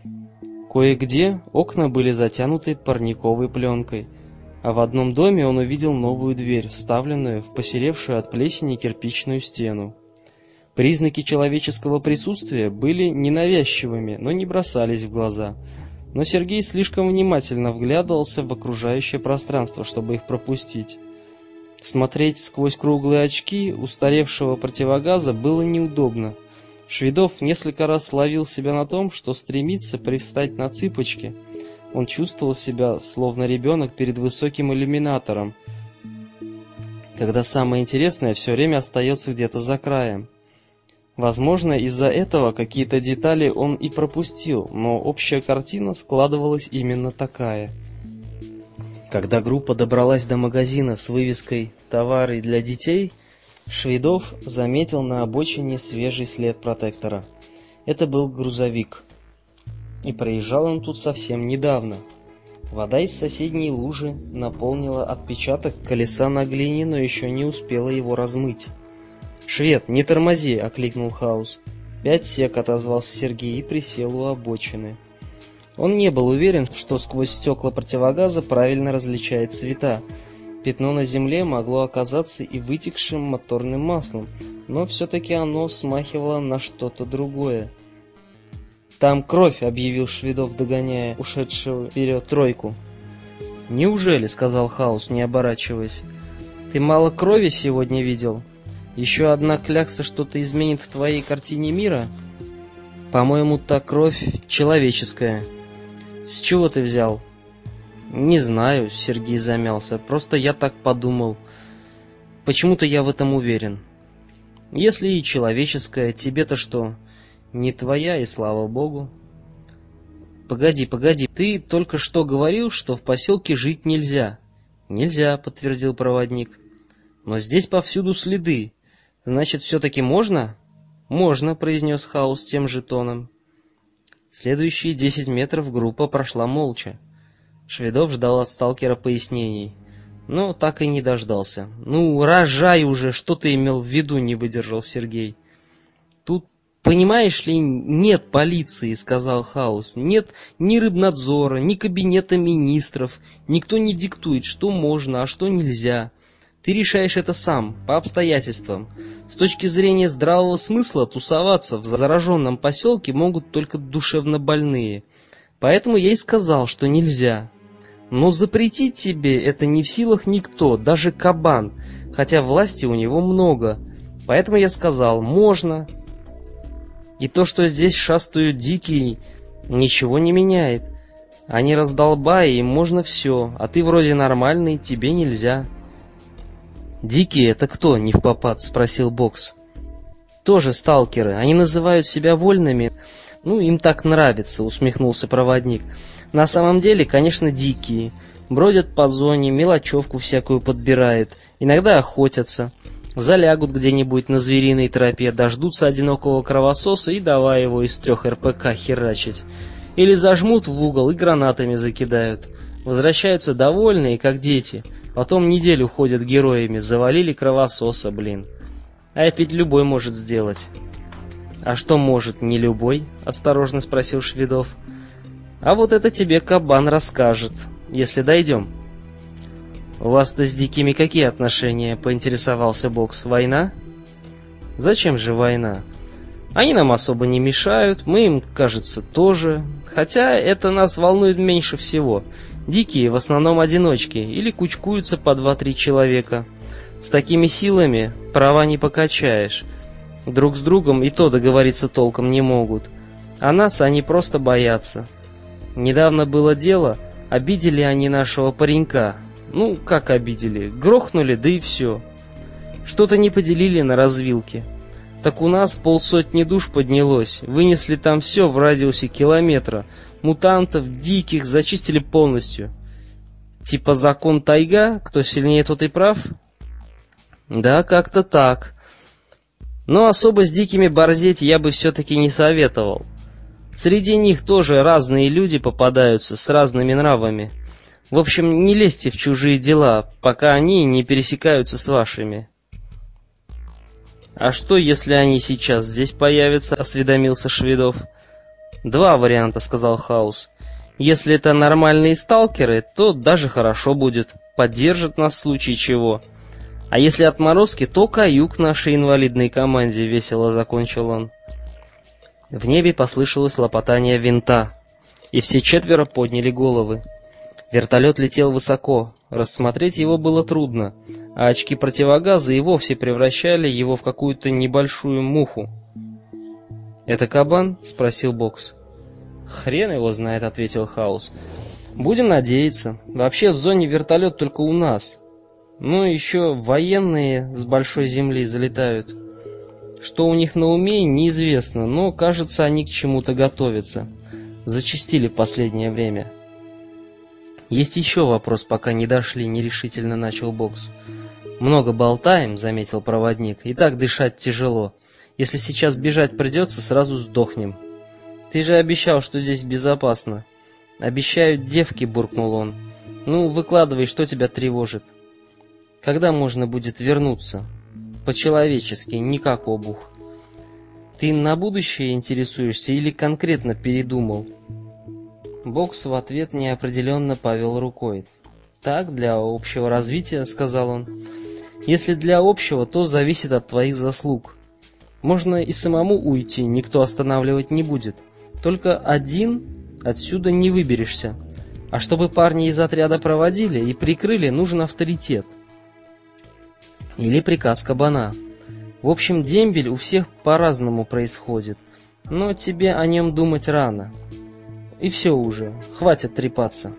Кое-где окна были затянуты парниковой пленкой, а в одном доме он увидел новую дверь, вставленную в посеревшую от плесени кирпичную стену. Признаки человеческого присутствия были ненавязчивыми, но не бросались в глаза. Но Сергей слишком внимательно вглядывался в окружающее пространство, чтобы их пропустить. Смотреть сквозь круглые очки устаревшего противогаза было неудобно. Шведов несколько раз ловил себя на том, что стремится привстать на цыпочки. Он чувствовал себя, словно ребенок перед высоким иллюминатором, когда самое интересное все время остается где-то за краем. Возможно, из-за этого какие-то детали он и пропустил, но общая картина складывалась именно такая. Когда группа добралась до магазина с вывеской «Товары для детей», Шведов заметил на обочине свежий след протектора. Это был грузовик. И проезжал он тут совсем недавно. Вода из соседней лужи наполнила отпечаток колеса на глине, но еще не успела его размыть. «Швед, не тормози!» — окликнул Хаус. «Пять сек», — отозвался Сергей и присел у обочины. Он не был уверен, что сквозь стекла противогаза правильно различает цвета. Пятно на земле могло оказаться и вытекшим моторным маслом, но все-таки оно смахивало на что-то другое. «Там кровь», — объявил Шведов, догоняя ушедшую вперед тройку. «Неужели?» — сказал Хаус, не оборачиваясь. «Ты мало крови сегодня видел? Еще одна клякса что-то изменит в твоей картине мира? По-моему, та кровь человеческая». «С чего ты взял?» «Не знаю», — Сергей замялся. «Просто я так подумал. Почему-то я в этом уверен». «Если и человеческая, тебе-то что? Не твоя, и слава богу». «Погоди, погоди, ты только что говорил, что в поселке жить нельзя». «Нельзя», — подтвердил проводник. «Но здесь повсюду следы. Значит, все-таки можно?» «Можно», — произнес Хаус тем же тоном. Следующие десять метров группа прошла молча. Шведов ждал от сталкера пояснений, но так и не дождался. «Ну, рожай уже, что ты имел в виду?» — не выдержал Сергей. «Тут, понимаешь ли, нет полиции», — сказал Хаус. «Нет ни рыбнадзора, ни кабинета министров. Никто не диктует, что можно, а что нельзя. Ты решаешь это сам, по обстоятельствам. С точки зрения здравого смысла тусоваться в зараженном поселке могут только душевнобольные. Поэтому я и сказал, что нельзя. Но запретить тебе это не в силах никто, даже кабан, хотя власти у него много. Поэтому я сказал, можно. И то, что здесь шастают дикие, ничего не меняет. Они раздолбаи, им можно все, а ты вроде нормальный, тебе нельзя. Дикие это кто, невпопад, спросил Бокс. Тоже сталкеры, они называют себя вольными. Ну, им так нравится, усмехнулся проводник. На самом деле, конечно, дикие. Бродят по зоне, мелочевку всякую подбирают, иногда охотятся. Залягут где-нибудь на звериной тропе, дождутся одинокого кровососа и давай его из трех эр пэ ка херачить. Или зажмут в угол и гранатами закидают. Возвращаются довольные, как дети. Потом неделю ходят героями, завалили кровососа, блин. А это ведь любой может сделать. А что может не любой? Осторожно спросил Шведов. А вот это тебе кабан расскажет, если дойдем. У вас-то с дикими какие отношения? Поинтересовался Бокс. Война? Зачем же война? Они нам особо не мешают, мы им, кажется, тоже. Хотя это нас волнует меньше всего. Дикие в основном одиночки или кучкуются по два-три человека. С такими силами права не покачаешь. Друг с другом и то договориться толком не могут. А нас они просто боятся. Недавно было дело, обидели они нашего паренька. Ну, как обидели? Грохнули, да и все. Что-то не поделили на развилке. Так у нас полсотни душ поднялось. Вынесли там все в радиусе километра. Мутантов, диких, зачистили полностью. Типа закон тайга, кто сильнее, тот и прав? Да, как-то так. Но особо с дикими борзеть я бы все-таки не советовал. Среди них тоже разные люди попадаются с разными нравами. В общем, не лезьте в чужие дела, пока они не пересекаются с вашими. А что, если они сейчас здесь появятся, осведомился Шведов. Два варианта, сказал Хаус. Если это нормальные сталкеры, то даже хорошо будет, поддержат нас в случае чего. А если отморозки, то каюк нашей инвалидной команде, весело закончил он. В небе послышалось лопотание винта, и все четверо подняли головы. Вертолет летел высоко, рассмотреть его было трудно, а очки противогаза и вовсе превращали его в какую-то небольшую муху. «Это кабан?» — спросил Бокс. «Хрен его знает», — ответил Хаус. «Будем надеяться. Вообще в зоне вертолет только у нас. Ну, еще военные с большой земли залетают. Что у них на уме, неизвестно, но, кажется, они к чему-то готовятся. Зачастили в последнее время». «Есть еще вопрос, пока не дошли», — нерешительно начал Бокс. «Много болтаем», — заметил проводник, — «и так дышать тяжело. Если сейчас бежать придется, сразу сдохнем». «Ты же обещал, что здесь безопасно». «Обещают девки», — буркнул он. «Ну, выкладывай, что тебя тревожит». «Когда можно будет вернуться?» «По-человечески, не как обух». «Ты на будущее интересуешься или конкретно передумал?» Бокс в ответ неопределенно повел рукой. «Так, для общего развития», — сказал он. «Если для общего, то зависит от твоих заслуг. Можно и самому уйти, никто останавливать не будет. Только один отсюда не выберешься. А чтобы парни из отряда проводили и прикрыли, нужен авторитет. Или приказ кабана. В общем, дембель у всех по-разному происходит, но тебе о нем думать рано. И все уже, хватит трепаться».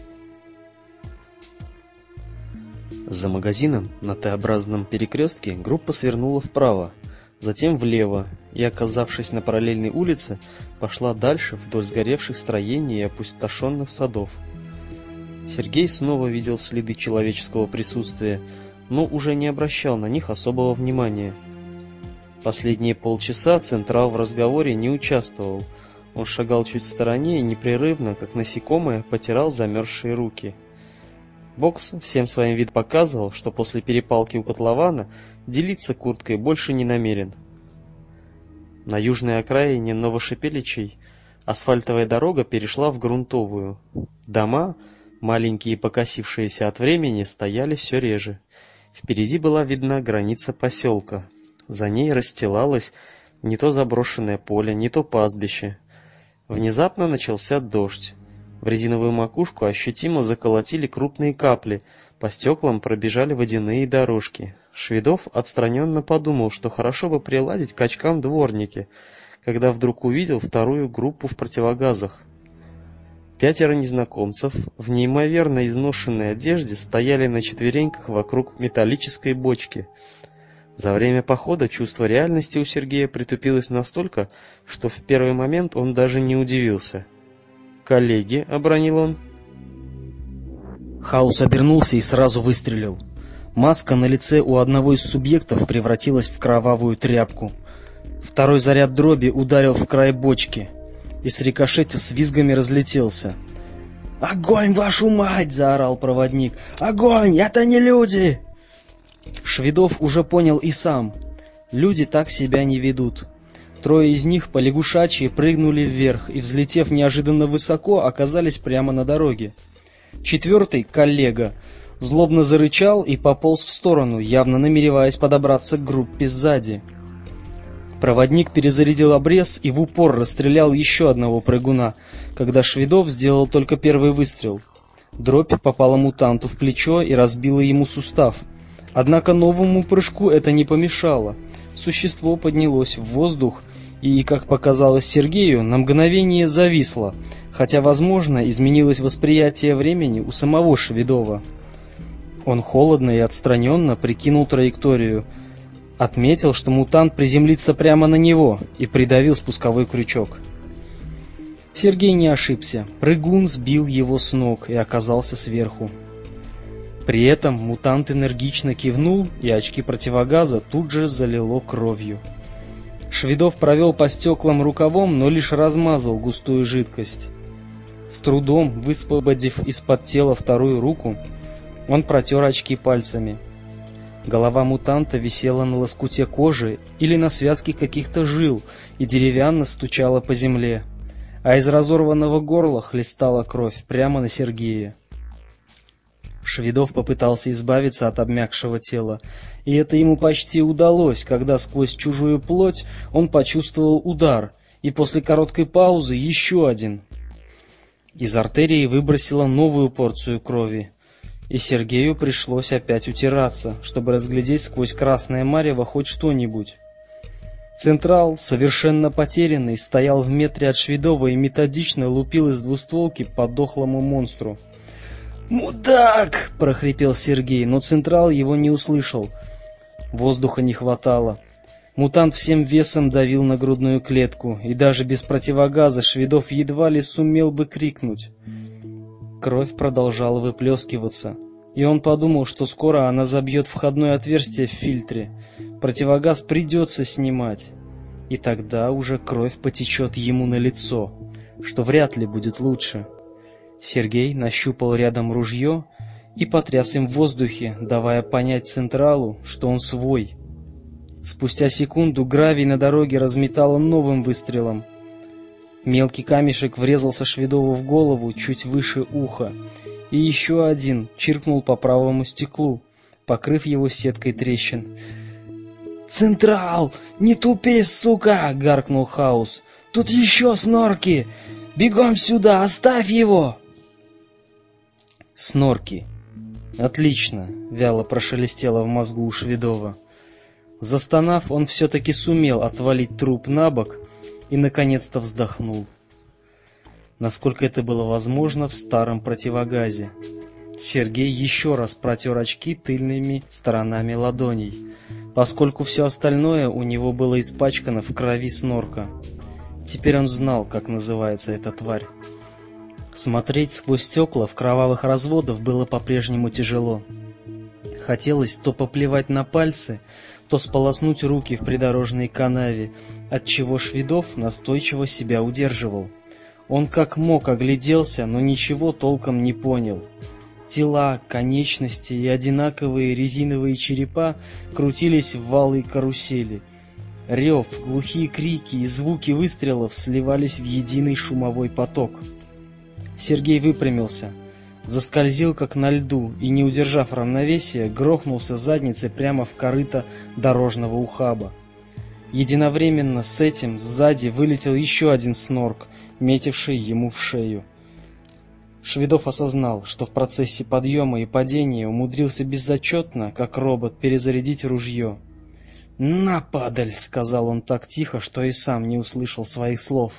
За магазином на Т-образном перекрестке группа свернула вправо, затем влево и, оказавшись на параллельной улице, пошла дальше вдоль сгоревших строений и опустошенных садов. Сергей снова видел следы человеческого присутствия, но уже не обращал на них особого внимания. Последние полчаса Централ в разговоре не участвовал. Он шагал чуть в стороне и непрерывно, как насекомое, потирал замерзшие руки. Бокс всем своим вид показывал, что после перепалки у котлована делиться курткой больше не намерен. На южной окраине Новошепеличей асфальтовая дорога перешла в грунтовую. Дома, маленькие и покосившиеся от времени, стояли все реже. Впереди была видна граница поселка. За ней расстилалось не то заброшенное поле, не то пастбище. Внезапно начался дождь. В резиновую макушку ощутимо заколотили крупные капли, по стеклам пробежали водяные дорожки. Шведов отстраненно подумал, что хорошо бы приладить к очкам дворники, когда вдруг увидел вторую группу в противогазах. Пятеро незнакомцев в неимоверно изношенной одежде стояли на четвереньках вокруг металлической бочки. За время похода чувство реальности у Сергея притупилось настолько, что в первый момент он даже не удивился. «Коллеги», — обронил он. Хаус обернулся и сразу выстрелил. Маска на лице у одного из субъектов превратилась в кровавую тряпку. Второй заряд дроби ударил в край бочки и с рикошета с визгами разлетелся. «Огонь, вашу мать!» — заорал проводник. «Огонь! Это не люди!» Шведов уже понял и сам. Люди так себя не ведут. Трое из них полягушачьи прыгнули вверх и, взлетев неожиданно высоко, оказались прямо на дороге. Четвертый, коллега, злобно зарычал и пополз в сторону, явно намереваясь подобраться к группе сзади. Проводник перезарядил обрез и в упор расстрелял еще одного прыгуна, когда Шведов сделал только первый выстрел. Дробь попала мутанту в плечо и разбила ему сустав. Однако новому прыжку это не помешало. Существо поднялось в воздух и, как показалось Сергею, на мгновение зависло, хотя, возможно, изменилось восприятие времени у самого Шведова. Он холодно и отстраненно прикинул траекторию, отметил, что мутант приземлится прямо на него, и придавил спусковой крючок. Сергей не ошибся. Прыгун сбил его с ног и оказался сверху. При этом мутант энергично кивнул, и очки противогаза тут же залило кровью. Шведов провел по стеклам рукавом, но лишь размазал густую жидкость. С трудом высвободив из-под тела вторую руку, он протер очки пальцами. Голова мутанта висела на лоскуте кожи или на связке каких-то жил и деревянно стучала по земле, а из разорванного горла хлестала кровь прямо на Сергея. Шведов попытался избавиться от обмякшего тела, и это ему почти удалось, когда сквозь чужую плоть он почувствовал удар, и после короткой паузы еще один. Из артерии выбросило новую порцию крови, и Сергею пришлось опять утираться, чтобы разглядеть сквозь красное марево хоть что-нибудь. Централ, совершенно потерянный, стоял в метре от Шведова и методично лупил из двустволки по дохлому монстру. «Мудак!» — прохрипел Сергей, но Централ его не услышал. Воздуха не хватало. Мутант всем весом давил на грудную клетку, и даже без противогаза Шведов едва ли сумел бы крикнуть. Кровь продолжала выплескиваться, и он подумал, что скоро она забьет входное отверстие в фильтре. Противогаз придется снимать, и тогда уже кровь потечет ему на лицо, что вряд ли будет лучше. Сергей нащупал рядом ружье и потряс им в воздухе, давая понять Централу, что он свой. Спустя секунду гравий на дороге разметало новым выстрелом. Мелкий камешек врезался Шведову в голову чуть выше уха, и еще один чиркнул по правому стеклу, покрыв его сеткой трещин. «Централ, не тупи, сука!» — гаркнул Хаус. «Тут еще снорки! Бегом сюда, оставь его!» Снорки. Отлично, вяло прошелестело в мозгу у Шведова. Застонав, он все-таки сумел отвалить труп на бок и наконец-то вздохнул. Насколько это было возможно в старом противогазе. Сергей еще раз протер очки тыльными сторонами ладоней, поскольку все остальное у него было испачкано в крови снорка. Теперь он знал, как называется эта тварь. Смотреть сквозь стекла в кровавых разводах было по-прежнему тяжело. Хотелось то поплевать на пальцы, то сполоснуть руки в придорожной канаве, отчего Шведов настойчиво себя удерживал. Он как мог огляделся, но ничего толком не понял. Тела, конечности и одинаковые резиновые черепа крутились в валой карусели. Рев, глухие крики и звуки выстрелов сливались в единый шумовой поток. Сергей выпрямился, заскользил как на льду и, не удержав равновесия, грохнулся задницей прямо в корыто дорожного ухаба. Единовременно с этим сзади вылетел еще один снорк, метивший ему в шею. Шведов осознал, что в процессе подъема и падения умудрился безотчетно, как робот, перезарядить ружье. «На, падаль!» — сказал он так тихо, что и сам не услышал своих слов.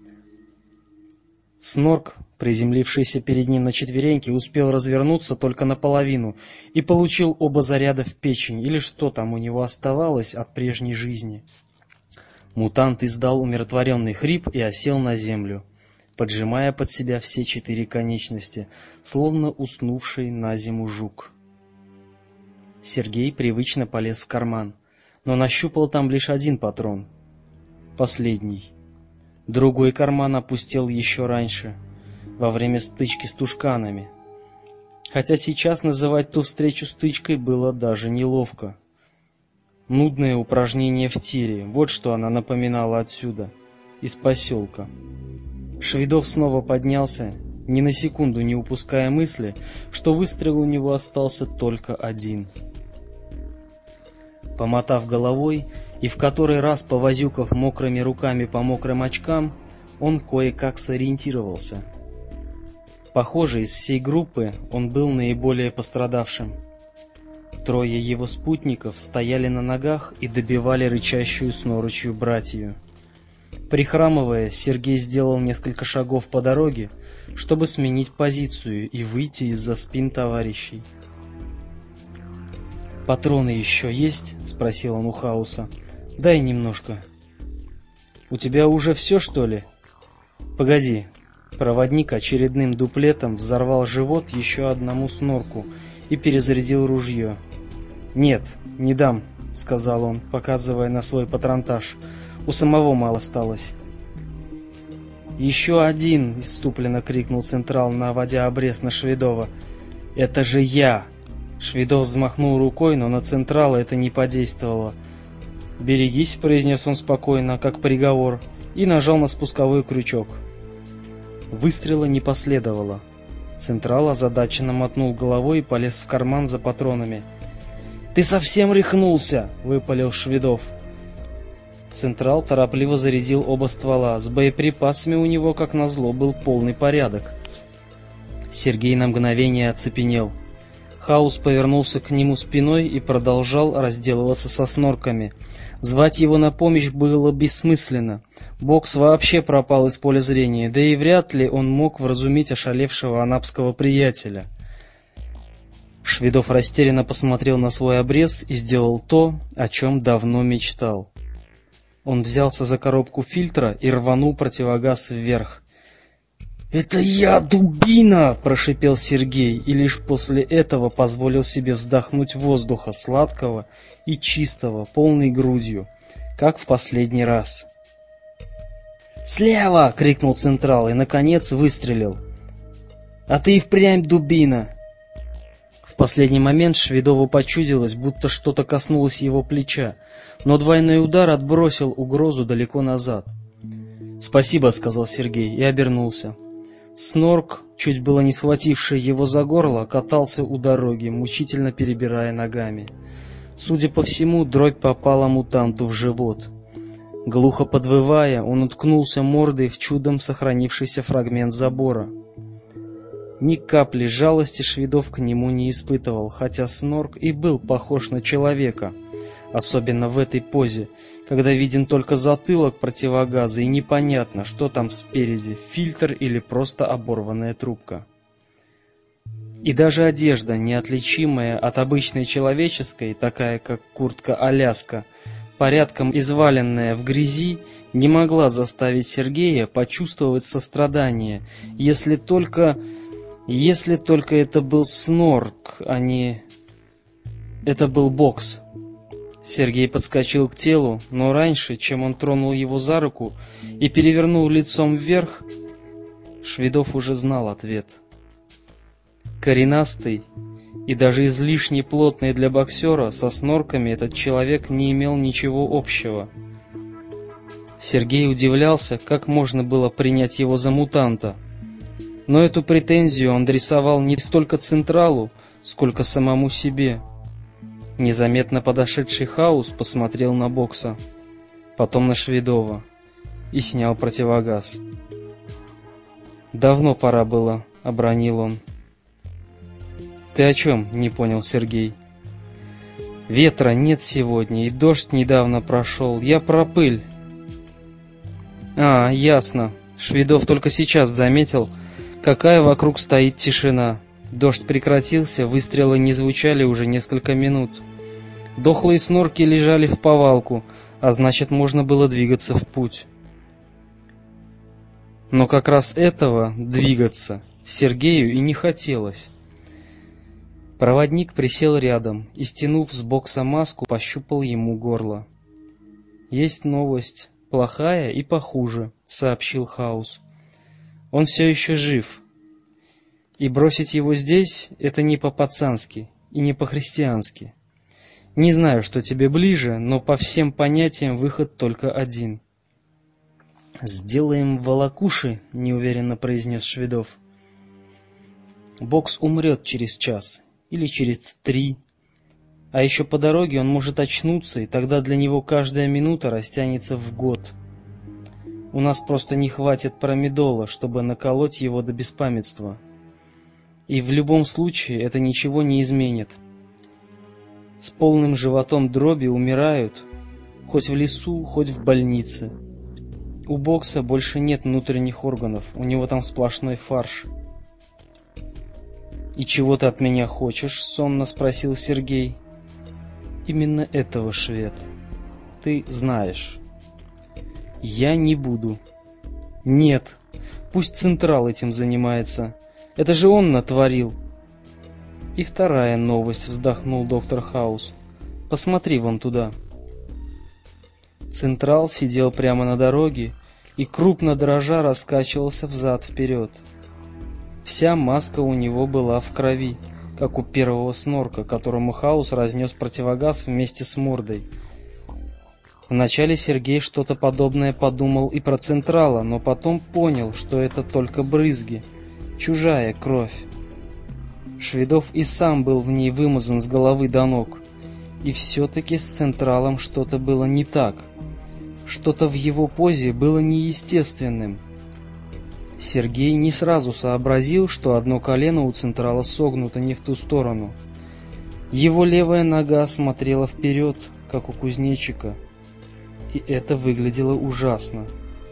Снорк, приземлившийся перед ним на четвереньки, успел развернуться только наполовину и получил оба заряда в печень, или что там у него оставалось от прежней жизни. Мутант издал умиротворенный хрип и осел на землю, поджимая под себя все четыре конечности, словно уснувший на зиму жук. Сергей привычно полез в карман, но нащупал там лишь один патрон. Последний. Другой карман опустел еще раньше, во время стычки с тушканами. Хотя сейчас называть ту встречу стычкой было даже неловко. Нудное упражнение в тире, вот что она напоминала отсюда, из поселка. Шведов снова поднялся, ни на секунду не упуская мысли, что выстрел у него остался только один. Помотав головой и в который раз повозюкав мокрыми руками по мокрым очкам, он кое-как сориентировался. Похоже, из всей группы он был наиболее пострадавшим. Трое его спутников стояли на ногах и добивали рычащую снорочью братью. Прихрамывая, Сергей сделал несколько шагов по дороге, чтобы сменить позицию и выйти из-за спин товарищей. «Патроны еще есть?» — спросил он у Хауса. «Дай немножко». «У тебя уже все, что ли?» «Погоди». Проводник очередным дуплетом взорвал живот еще одному снорку и перезарядил ружье. «Нет, не дам», — сказал он, показывая на свой патронтаж. «У самого мало осталось». «Еще один!» — исступленно крикнул Централ, наводя обрез на Шведова. «Это же я!» Шведов взмахнул рукой, но на Централа это не подействовало. «Берегись», — произнес он спокойно, как приговор, и нажал на спусковой крючок. Выстрела не последовало. Централ озадаченно мотнул головой и полез в карман за патронами. «Ты совсем рехнулся!» — выпалил Шведов. Централ торопливо зарядил оба ствола. С боеприпасами у него, как назло, был полный порядок. Сергей на мгновение оцепенел. Хаус повернулся к нему спиной и продолжал разделываться со снорками. Звать его на помощь было бессмысленно. Бокс вообще пропал из поля зрения, да и вряд ли он мог вразумить ошалевшего анапского приятеля. Шведов растерянно посмотрел на свой обрез и сделал то, о чем давно мечтал. Он взялся за коробку фильтра и рванул противогаз вверх. «Это я, дубина!» — прошипел Сергей, и лишь после этого позволил себе вздохнуть воздуха, сладкого и чистого, полной грудью, как в последний раз. «Слева!» — крикнул Централ и, наконец, выстрелил. «А ты и впрямь дубина!» В последний момент Шведову почудилось, будто что-то коснулось его плеча, но двойной удар отбросил угрозу далеко назад. «Спасибо», — сказал Сергей и обернулся. Снорк, чуть было не схвативший его за горло, катался у дороги, мучительно перебирая ногами. Судя по всему, дробь попала мутанту в живот. Глухо подвывая, он уткнулся мордой в чудом сохранившийся фрагмент забора. Ни капли жалости Шведов к нему не испытывал, хотя Снорк и был похож на человека, особенно в этой позе, когда виден только затылок противогаза и непонятно, что там спереди, фильтр или просто оборванная трубка. И даже одежда, неотличимая от обычной человеческой, такая как куртка-аляска, порядком изваленная в грязи, не могла заставить Сергея почувствовать сострадание, если только... если только это был Снорк, а не... это был Бокс. Сергей подскочил к телу, но раньше, чем он тронул его за руку и перевернул лицом вверх, Шведов уже знал ответ. Коренастый и даже излишне плотный для боксера, со снорками этот человек не имел ничего общего. Сергей удивлялся, как можно было принять его за мутанта. Но эту претензию он адресовал не столько Централу, сколько самому себе. Незаметно подошедший Хаус посмотрел на Бокса. потом на Шведова и снял противогаз. «Давно пора было», — обронил он. «Ты о чем?» — не понял Сергей. «Ветра нет сегодня, и дождь недавно прошел. Я про пыль». «А, ясно». Шведов только сейчас заметил, какая вокруг стоит тишина. Дождь прекратился, выстрелы не звучали уже несколько минут. Дохлые снорки лежали в повалку, а значит, можно было двигаться в путь. Но как раз этого, двигаться, Сергею и не хотелось. Проводник присел рядом и, стянув с бокса маску, пощупал ему горло. «Есть новость, плохая и похуже», — сообщил Хаус. «Он все еще жив. И бросить его здесь — это не по-пацански и не по-христиански. Не знаю, что тебе ближе, но по всем понятиям выход только один». «Сделаем волокуши», — неуверенно произнес Шведов. «Бокс умрет через час или через три, а еще по дороге он может очнуться, и тогда для него каждая минута растянется в год. У нас просто не хватит промедола, чтобы наколоть его до беспамятства. И в любом случае это ничего не изменит. С полным животом дроби умирают, хоть в лесу, хоть в больнице. У Бокса больше нет внутренних органов, у него там сплошной фарш». «И чего ты от меня хочешь?» — сонно спросил Сергей. «Именно этого, швед. Ты знаешь». «Я не буду». «Нет, пусть Централ этим занимается. Это же он натворил». «И вторая новость», — вздохнул доктор Хаус. «Посмотри вон туда». Централ сидел прямо на дороге и, крупно дрожа, раскачивался взад-вперед. Вся маска у него была в крови, как у первого снорка, которому Хаус разнес противогаз вместе с мордой. Вначале Сергей что-то подобное подумал и про Централа, но потом понял, что это только брызги, чужая кровь. Шведов и сам был в ней вымазан с головы до ног, и все-таки с Централом что-то было не так. Что-то в его позе было неестественным. Сергей не сразу сообразил, что одно колено у Централа согнуто не в ту сторону. Его левая нога смотрела вперед, как у кузнечика, и это выглядело ужасно.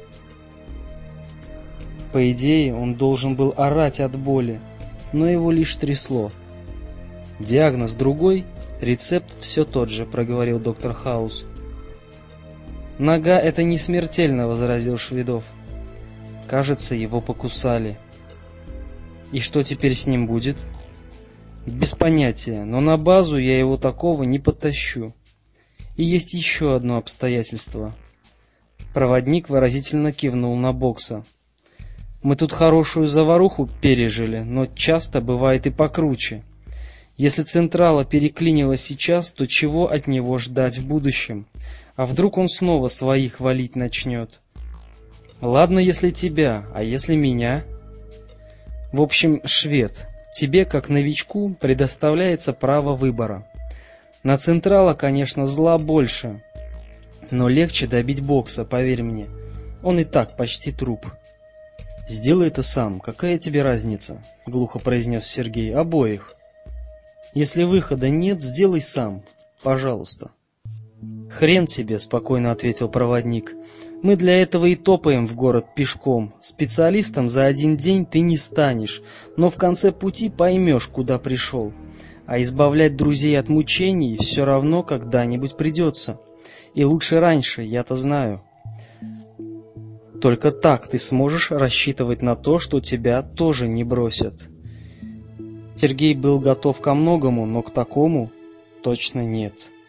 По идее, он должен был орать от боли, но его лишь трясло. «Диагноз другой, рецепт все тот же», — проговорил доктор Хаус. «Нога — это не смертельно», — возразил Шведов. «Кажется, его покусали». «И что теперь с ним будет?» «Без понятия, но на базу я его такого не подтащу. И есть еще одно обстоятельство». Проводник выразительно кивнул на Бокса. «Мы тут хорошую заваруху пережили, но часто бывает и покруче. Если Централа переклинило сейчас, то чего от него ждать в будущем? А вдруг он снова своих валить начнет? Ладно, если тебя, а если меня? В общем, швед, тебе, как новичку, предоставляется право выбора. На Централа, конечно, зла больше, но легче добить Бокса, поверь мне. Он и так почти труп». «Сделай это сам, какая тебе разница?» — глухо произнес Сергей. «Обоих. Если выхода нет, сделай сам, пожалуйста». «Хрен тебе», — спокойно ответил проводник. «Мы для этого и топаем в город пешком. Специалистом за один день ты не станешь, но в конце пути поймешь, куда пришел. А избавлять друзей от мучений все равно когда-нибудь придется. И лучше раньше, я-то знаю. Только так ты сможешь рассчитывать на то, что тебя тоже не бросят». Сергей был готов ко многому, но к такому точно нет.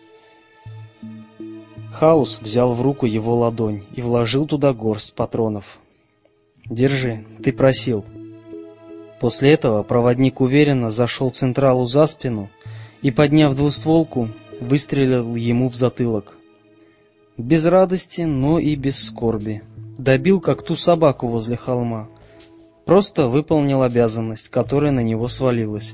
Хаус взял в руку его ладонь и вложил туда горсть патронов. «Держи, ты просил». После этого проводник уверенно зашел Централу за спину и, подняв двустволку, выстрелил ему в затылок. Без радости, но и без скорби. Добил, как ту собаку возле холма. Просто выполнил обязанность, которая на него свалилась.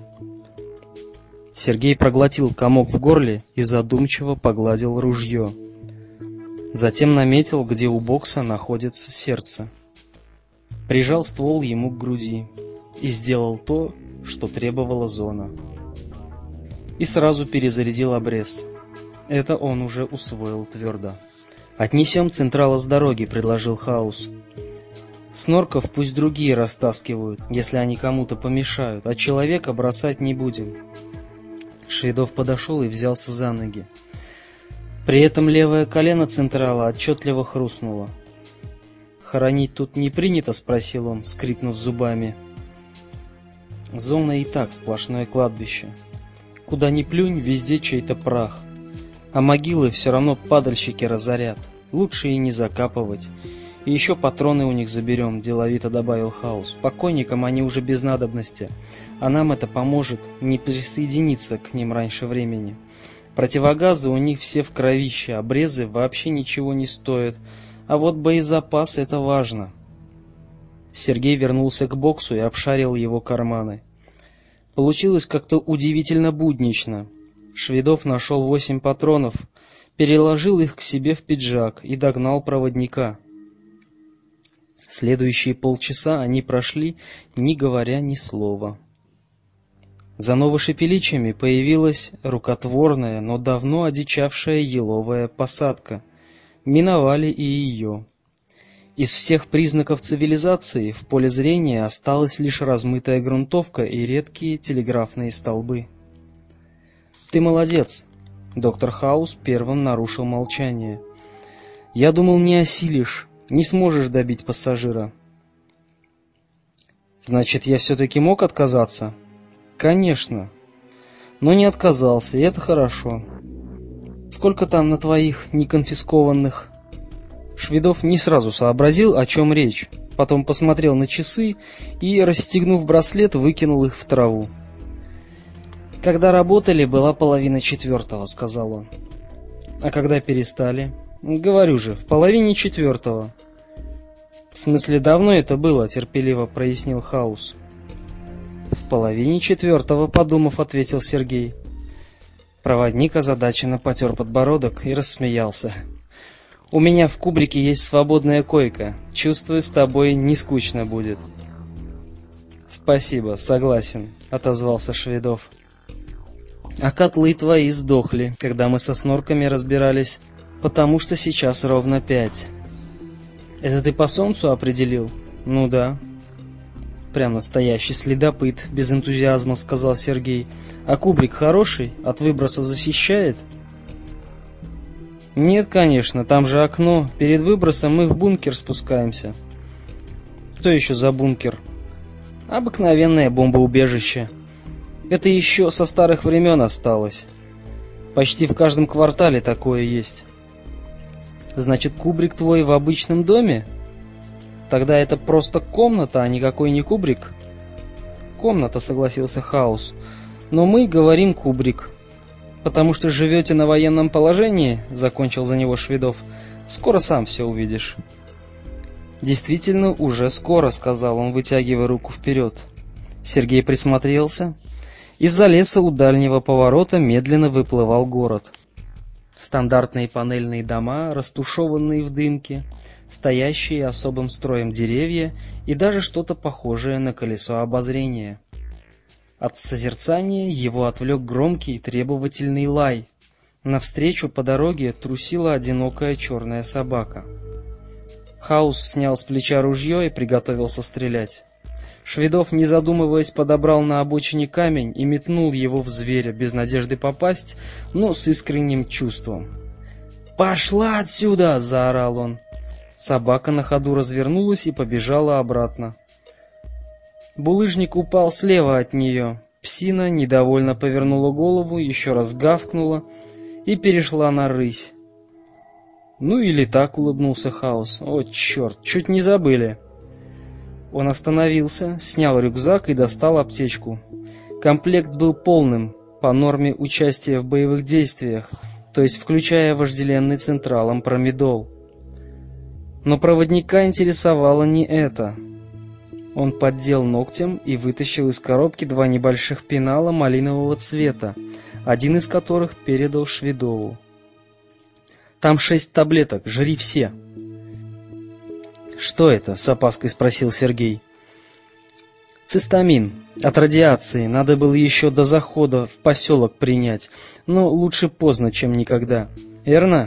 Сергей проглотил комок в горле и задумчиво погладил ружье. Затем наметил, где у бокса находится сердце. Прижал ствол ему к груди и сделал то, что требовала зона. И сразу перезарядил обрез. Это он уже усвоил твердо. «Отнесем Централа с дороги», — предложил Хаус. «Снорков пусть другие растаскивают, если они кому-то помешают, а человека бросать не будем». Шведов подошел и взялся за ноги. При этом левое колено Централа отчетливо хрустнуло. «Хоронить тут не принято?» — спросил он, скрипнув зубами. «Зона и так сплошное кладбище. Куда ни плюнь, везде чей-то прах. А могилы все равно падальщики разорят. Лучше и не закапывать. И еще патроны у них заберем», — деловито добавил Хаус. «Покойникам они уже без надобности, а нам это поможет не присоединиться к ним раньше времени. Противогазы у них все в кровище, обрезы вообще ничего не стоят, а вот боезапас — это важно». Сергей вернулся к боксу и обшарил его карманы. Получилось как-то удивительно буднично. Шведов нашел восемь патронов, переложил их к себе в пиджак и догнал проводника. Следующие полчаса они прошли, не говоря ни слова. За Новошепеличами появилась рукотворная, но давно одичавшая еловая посадка. Миновали и ее. Из всех признаков цивилизации в поле зрения осталась лишь размытая грунтовка и редкие телеграфные столбы. «Ты молодец!» — доктор Хаус первым нарушил молчание. «Я думал, не осилишь, не сможешь добить пассажира». «Значит, я все-таки мог отказаться?» «Конечно. Но не отказался, и это хорошо. Сколько там на твоих неконфискованных?» Шведов не сразу сообразил, о чем речь. Потом посмотрел на часы и, расстегнув браслет, выкинул их в траву. «Когда работали, была половина четвертого», — сказал он. «А когда перестали?» «Говорю же, в половине четвертого». «В смысле, давно это было?» — терпеливо прояснил Хаус. «В половине четвертого», — подумав, ответил Сергей. Проводник озадаченно потер подбородок и рассмеялся. «У меня в кубрике есть свободная койка. Чувствую, с тобой не скучно будет». «Спасибо, согласен», — отозвался Шведов. «А котлы твои сдохли, когда мы со снорками разбирались, потому что сейчас ровно пять». «Это ты по солнцу определил?» «Ну да». «Прям настоящий следопыт», — без энтузиазма сказал Сергей. «А кубрик хороший? От выброса защищает?» «Нет, конечно, там же окно. Перед выбросом мы в бункер спускаемся». «Что еще за бункер?» «Обыкновенное бомбоубежище. Это еще со старых времен осталось. Почти в каждом квартале такое есть». «Значит, кубрик твой в обычном доме? Тогда это просто комната, а никакой не кубрик?» «Комната», — согласился Хаус. «Но мы говорим кубрик. Потому что живете на военном положении», — закончил за него Шведов. «Скоро сам все увидишь». «Действительно, уже скоро», — сказал он, вытягивая руку вперед. Сергей присмотрелся. Из-за леса у дальнего поворота медленно выплывал город. Стандартные панельные дома, растушеванные в дымке, стоящие особым строем деревья и даже что-то похожее на колесо обозрения. От созерцания его отвлек громкий требовательный лай. Навстречу по дороге трусила одинокая черная собака. Хаус снял с плеча ружье и приготовился стрелять. Шведов, не задумываясь, подобрал на обочине камень и метнул его в зверя, без надежды попасть, но с искренним чувством. «Пошла отсюда!» — заорал он. Собака на ходу развернулась и побежала обратно. Булыжник упал слева от нее. Псина недовольно повернула голову, еще раз гавкнула и перешла на рысь. «Ну или так», — улыбнулся Хаус. «О, черт, чуть не забыли». Он остановился, снял рюкзак и достал аптечку. Комплект был полным, по норме участия в боевых действиях, то есть включая вожделенный централом промедол. Но проводника интересовало не это. Он поддел ногтем и вытащил из коробки два небольших пенала малинового цвета, один из которых передал Шведову. Там шесть таблеток, жри все». «Что это?» — с опаской спросил Сергей. «Цистамин. От радиации. Надо было еще до захода в поселок принять. Но лучше поздно, чем никогда. Верно?»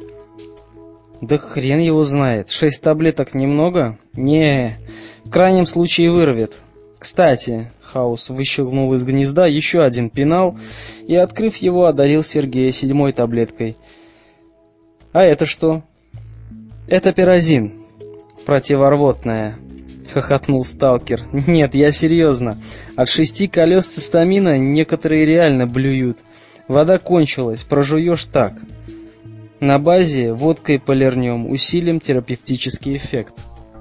«Да хрен его знает. Шесть таблеток немного? Не, в крайнем случае вырвет. Кстати», — Хаус выщелкнул из гнезда еще один пенал и, открыв его, одарил Сергея седьмой таблеткой. «А это что?» «Это пирозин. Противорвотная», — хохотнул сталкер. «Нет, я серьезно. От шести колес цистамина некоторые реально блюют. Вода кончилась, прожуешь так. На базе водкой полирнем, усилим терапевтический эффект».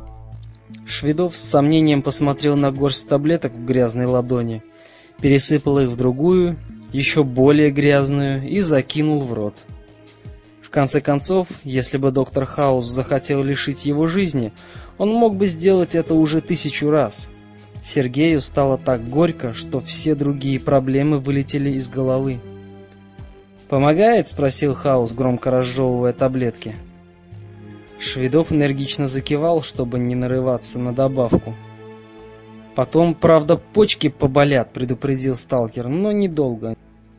Шведов с сомнением посмотрел на горсть таблеток в грязной ладони, пересыпал их в другую, еще более грязную, и закинул в рот. В конце концов, если бы доктор Хаус захотел лишить его жизни, он мог бы сделать это уже тысячу раз. Сергею стало так горько, что все другие проблемы вылетели из головы. «Помогает?» — спросил Хаус, громко разжевывая таблетки. Шведов энергично закивал, чтобы не нарываться на добавку. «Потом, правда, почки поболят», — предупредил сталкер, — «но недолго».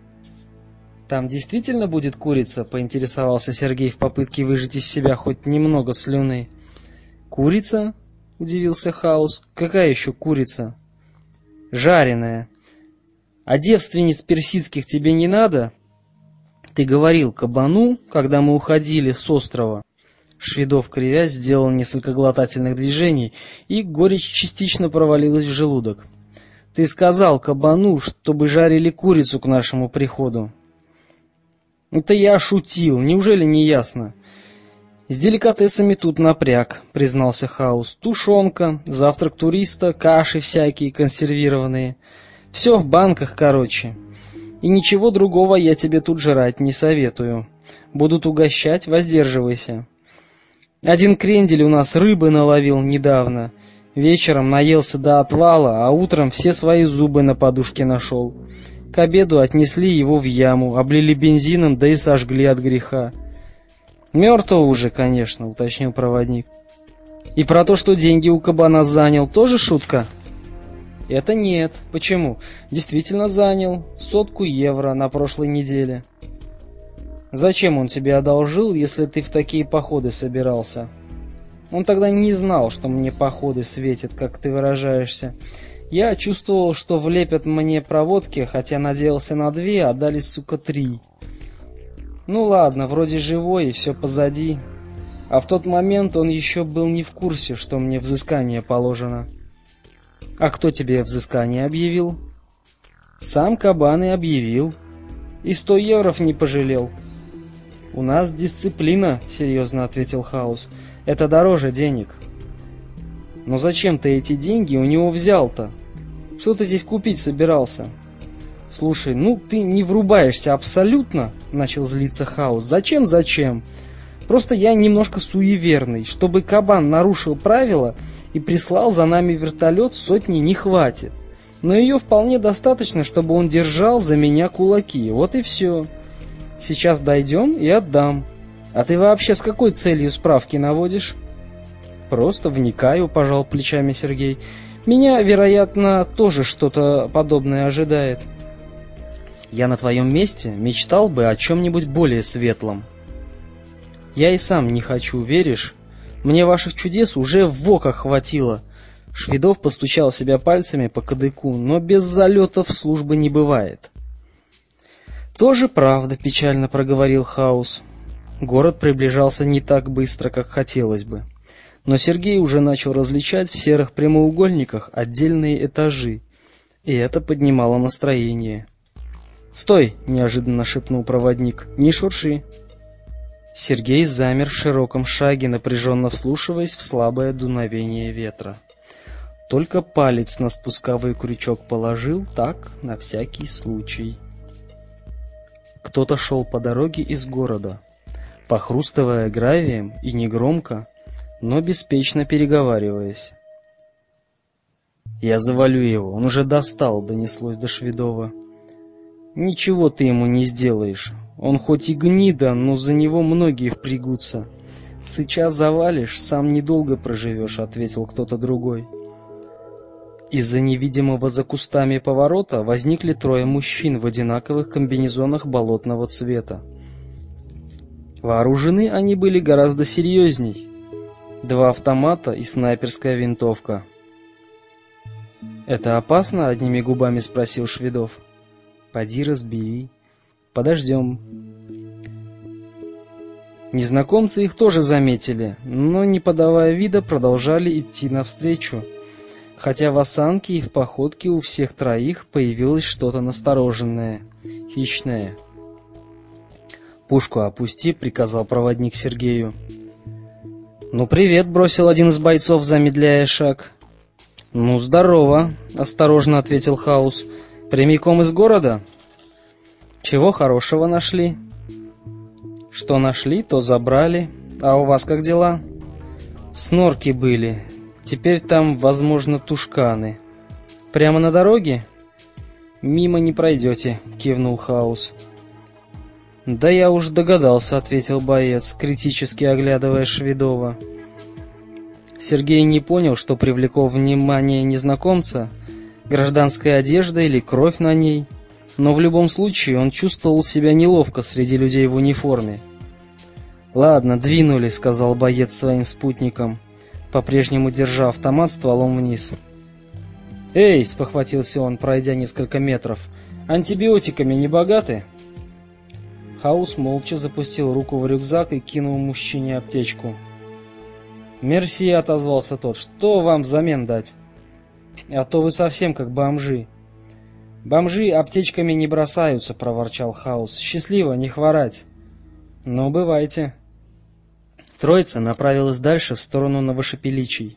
«Там действительно будет курица?» — поинтересовался Сергей в попытке выжать из себя хоть немного слюны. «Курица?» — удивился Хаус. «Какая еще курица?» «Жареная. А девственниц персидских тебе не надо? Ты говорил кабану, когда мы уходили с острова». Шведов, кривясь, сделал несколько глотательных движений, и горечь частично провалилась в желудок. «Ты сказал кабану, чтобы жарили курицу к нашему приходу». «Это я шутил, неужели не ясно?» «С деликатесами тут напряг», — признался Хаус. «Тушенка, завтрак туриста, каши всякие консервированные. Все в банках, короче. И ничего другого я тебе тут жрать не советую. Будут угощать, воздерживайся. Один крендель у нас рыбы наловил недавно. Вечером наелся до отвала, а утром все свои зубы на подушке нашел. К обеду отнесли его в яму, облили бензином, да и сожгли от греха. Мертвого уже, конечно», — уточнил проводник. «И про то, что деньги у кабана занял, тоже шутка?» «Это нет. Почему? Действительно занял. Сотку евро на прошлой неделе». «Зачем он тебе одолжил, если ты в такие походы собирался?» «Он тогда не знал, что мне походы светят, как ты выражаешься. Я чувствовал, что влепят мне проводки, хотя надеялся на две, а дали, сука, три. Ну ладно, вроде живой и все позади. А в тот момент он еще был не в курсе, что мне взыскание положено». «А кто тебе взыскание объявил?» «Сам кабан и объявил. И сто евро не пожалел». «У нас дисциплина», — серьезно ответил Хаус. «Это дороже денег». «Но зачем ты эти деньги у него взял-то? Что ты здесь купить собирался?» «Слушай, ну ты не врубаешься абсолютно», — начал злиться Хаус. «Зачем, зачем? Просто я немножко суеверный. Чтобы кабан нарушил правила и прислал за нами вертолет, сотни не хватит. Но ее вполне достаточно, чтобы он держал за меня кулаки. Вот и все. Сейчас дойдем и отдам. А ты вообще с какой целью справки наводишь?» «Просто вникаю», — пожал плечами Сергей. «Меня, вероятно, тоже что-то подобное ожидает». «Я на твоем месте мечтал бы о чем-нибудь более светлом». «Я и сам не хочу, веришь? Мне ваших чудес уже в око хватило». Шведов постучал себя пальцами по кадыку, но без залетов службы не бывает. «Тоже правда», — печально проговорил Хаус. Город приближался не так быстро, как хотелось бы. Но Сергей уже начал различать в серых прямоугольниках отдельные этажи, и это поднимало настроение. «Стой!» — неожиданно шепнул проводник. «Не шурши!» Сергей замер в широком шаге, напряженно вслушиваясь в слабое дуновение ветра. Только палец на спусковой крючок положил, так, на всякий случай. Кто-то шел по дороге из города, похрустывая гравием и негромко, но беспечно переговариваясь. «Я завалю его, он уже достал», — донеслось до Шведова. Ничего ты ему не сделаешь. Он хоть и гнида, но за него многие впрягутся. Сыча завалишь, сам недолго проживешь, ответил кто-то другой. Из-за невидимого за кустами поворота возникли трое мужчин в одинаковых комбинезонах болотного цвета. Вооружены они были гораздо серьезней. Два автомата и снайперская винтовка. «Это опасно?» — одними губами спросил Шведов. «Поди разбери. Подождем». Незнакомцы их тоже заметили, но, не подавая вида, продолжали идти навстречу, хотя в осанке и в походке у всех троих появилось что-то настороженное, хищное. «Пушку опусти», — приказал проводник Сергею. «Ну, привет», — бросил один из бойцов, замедляя шаг. «Ну, здорово», — осторожно ответил Хаус. «Прямиком из города? Чего хорошего нашли?» «Что нашли, то забрали. А у вас как дела?» «Снорки были. Теперь там, возможно, тушканы. Прямо на дороге?» «Мимо не пройдете», — кивнул Хаус. «Да я уж догадался», — ответил боец, критически оглядывая Шведова. Сергей не понял, что привлекло внимание незнакомца, гражданская одежда или кровь на ней, но в любом случае он чувствовал себя неловко среди людей в униформе. «Ладно, двинули», — сказал боец своим спутникам, по-прежнему держа автомат стволом вниз. «Эй!» — спохватился он, пройдя несколько метров. «Антибиотиками не богаты?» Хаус молча запустил руку в рюкзак и кинул мужчине аптечку. «Мерси», — отозвался тот, — «что вам взамен дать? А то вы совсем как бомжи». «Бомжи аптечками не бросаются», — проворчал Хаус. «Счастливо, не хворать». «Ну, бывайте». Троица направилась дальше в сторону Новошепеличей.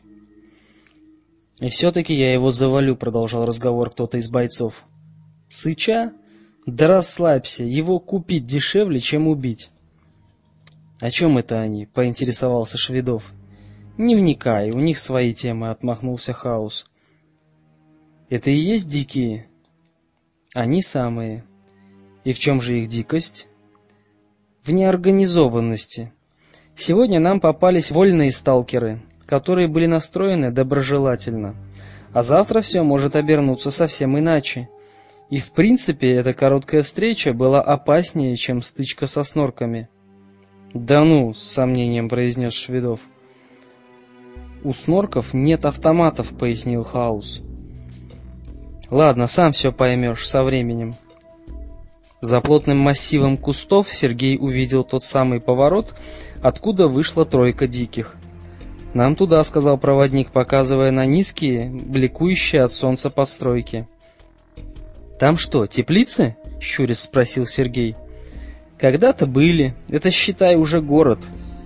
«И все-таки я его завалю», — продолжал разговор кто-то из бойцов. «Сыча? Да расслабься, его купить дешевле, чем убить». «О чем это они?» — поинтересовался Шведов. «Не вникай, у них свои темы», — отмахнулся Хаус. «Это и есть дикие?» «Они самые. И в чем же их дикость?» «В неорганизованности. Сегодня нам попались вольные сталкеры, которые были настроены доброжелательно, а завтра все может обернуться совсем иначе. И в принципе эта короткая встреча была опаснее, чем стычка со снорками». «Да ну», — с сомнением произнес Шведов. «У снорков нет автоматов», — пояснил Хаус. «Ладно, сам все поймешь со временем». За плотным массивом кустов Сергей увидел тот самый поворот, откуда вышла тройка диких. «Нам туда», — сказал проводник, показывая на низкие, бликующие от солнца постройки. «Там что, теплицы?» — щурясь спросил Сергей. «Когда-то были. Это, считай, уже город».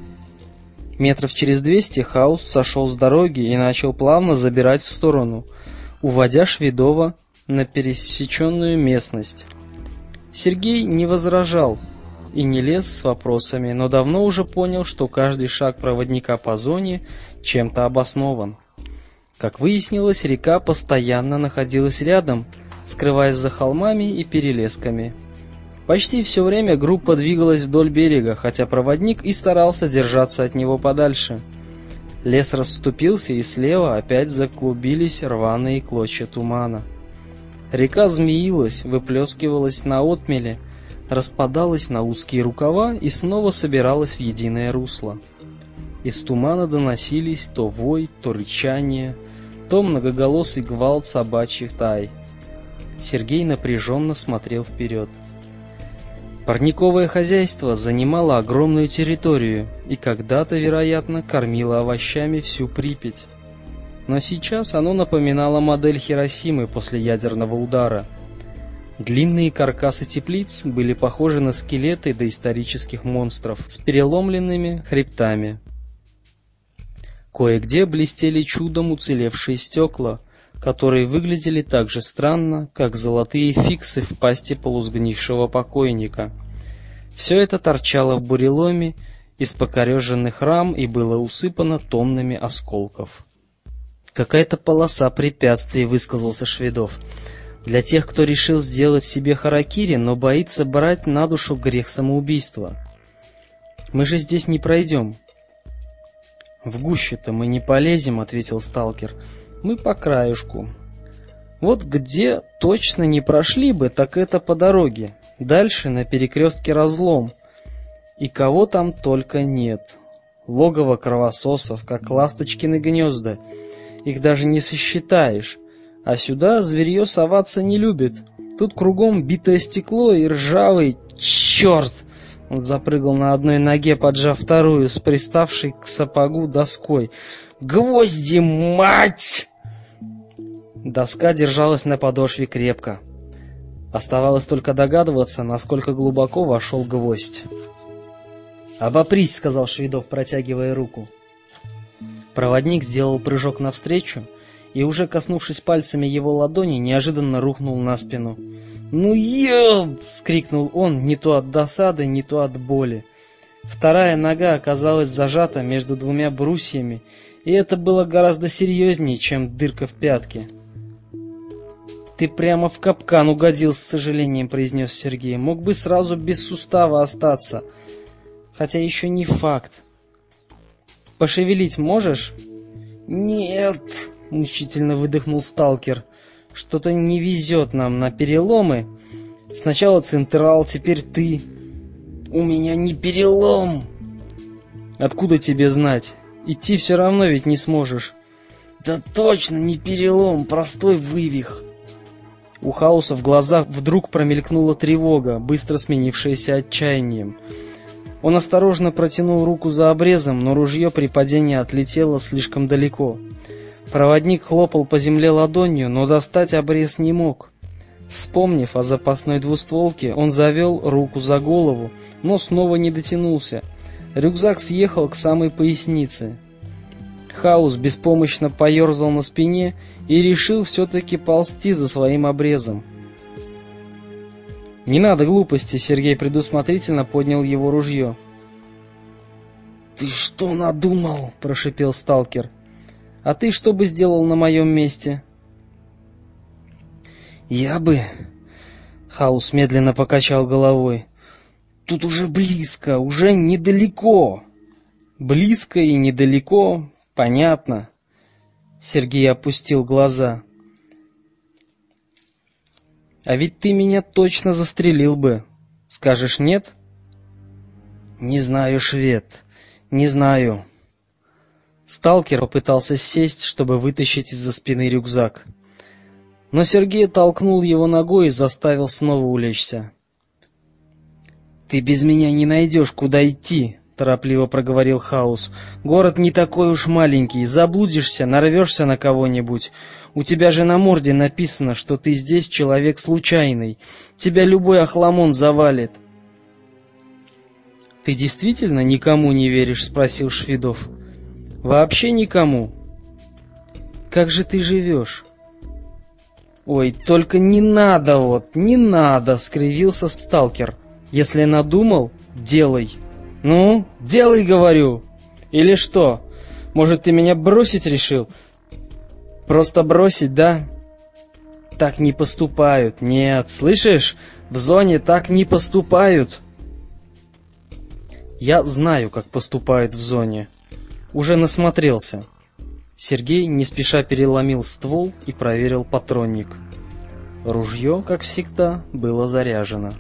Метров через двести Хаус сошел с дороги и начал плавно забирать в сторону, уводя Шведова на пересеченную местность. Сергей не возражал и не лез с вопросами, но давно уже понял, что каждый шаг проводника по зоне чем-то обоснован. Как выяснилось, река постоянно находилась рядом, скрываясь за холмами и перелесками. Почти все время группа двигалась вдоль берега, хотя проводник и старался держаться от него подальше. Лес расступился, и слева опять заклубились рваные клочья тумана. Река змеилась, выплескивалась на отмели, распадалась на узкие рукава и снова собиралась в единое русло. Из тумана доносились то вой, то рычание, то многоголосый гвалт собачьих тай. Сергей напряженно смотрел вперед. Парниковое хозяйство занимало огромную территорию и когда-то, вероятно, кормило овощами всю Припять. Но сейчас оно напоминало модель Хиросимы после ядерного удара. Длинные каркасы теплиц были похожи на скелеты доисторических монстров с переломленными хребтами. Кое-где блестели чудом уцелевшие стекла, которые выглядели так же странно, как золотые фиксы в пасти полусгнившего покойника. Все это торчало в буреломе из покореженных рам и было усыпано тоннами осколков. «Какая-то полоса препятствий», — высказался Шведов. Для тех, кто решил сделать себе харакири, но боится брать на душу грех самоубийства. Мы же здесь не пройдем. В гущу-то мы не полезем, ответил сталкер. Мы по краюшку. Вот где точно не прошли бы, так это по дороге. Дальше на перекрестке разлом. И кого там только нет. Логово кровососов, как ласточкины гнезда. Их даже не сосчитаешь. А сюда зверье соваться не любит. Тут кругом битое стекло и ржавый... Черт! Он запрыгал на одной ноге, поджав вторую, с приставшей к сапогу доской. «Гвозди, мать!» Доска держалась на подошве крепко. Оставалось только догадываться, насколько глубоко вошел гвоздь. «Обопрись», — сказал Шведов, протягивая руку. Проводник сделал прыжок навстречу и, уже коснувшись пальцами его ладони, неожиданно рухнул на спину. «Ну еб!» — вскрикнул он, не то от досады, не то от боли. Вторая нога оказалась зажата между двумя брусьями, и это было гораздо серьезнее, чем дырка в пятке. «Ты прямо в капкан угодил», — с сожалением произнес Сергей. «Мог бы сразу без сустава остаться. Хотя еще не факт. Пошевелить можешь?» «Нет», — мучительно выдохнул сталкер. «Что-то не везет нам на переломы. Сначала Централ, теперь ты». «У меня не перелом». «Откуда тебе знать? Идти все равно ведь не сможешь». «Да точно не перелом, простой вывих». У Хауса в глазах вдруг промелькнула тревога, быстро сменившаяся отчаянием. Он осторожно протянул руку за обрезом, но ружье при падении отлетело слишком далеко. Проводник хлопал по земле ладонью, но достать обрез не мог. Вспомнив о запасной двустволке, он завел руку за голову, но снова не дотянулся. Рюкзак съехал к самой пояснице. Хаус беспомощно поерзал на спине и решил все-таки ползти за своим обрезом. «Не надо глупости», — Сергей предусмотрительно поднял его ружье. «Ты что надумал?» — прошипел сталкер. «А ты что бы сделал на моем месте?» «Я бы...» — Хаус медленно покачал головой. «Тут уже близко, уже недалеко». «Близко и недалеко, понятно». Сергей опустил глаза. «А ведь ты меня точно застрелил бы. Скажешь нет?» «Не знаю, швед, не знаю». Сталкер попытался сесть, чтобы вытащить из-за спины рюкзак. Но Сергей толкнул его ногой и заставил снова улечься. «Ты без меня не найдешь, куда идти», — торопливо проговорил Хаус. «Город не такой уж маленький. Заблудишься, нарвешься на кого-нибудь. У тебя же на морде написано, что ты здесь человек случайный. Тебя любой охламон завалит». «Ты действительно никому не веришь?» — спросил Шведов. «Вообще никому? Как же ты живешь?» «Ой, только не надо вот, не надо!» — скривился сталкер. «Если надумал, делай». «Ну, делай, говорю. Или что? Может, ты меня бросить решил?» «Просто бросить, да?» «Так не поступают. Нет, слышишь? В зоне так не поступают». «Я знаю, как поступают в зоне. Уже насмотрелся». Сергей не спеша переломил ствол и проверил патронник. Ружье, как всегда, было заряжено.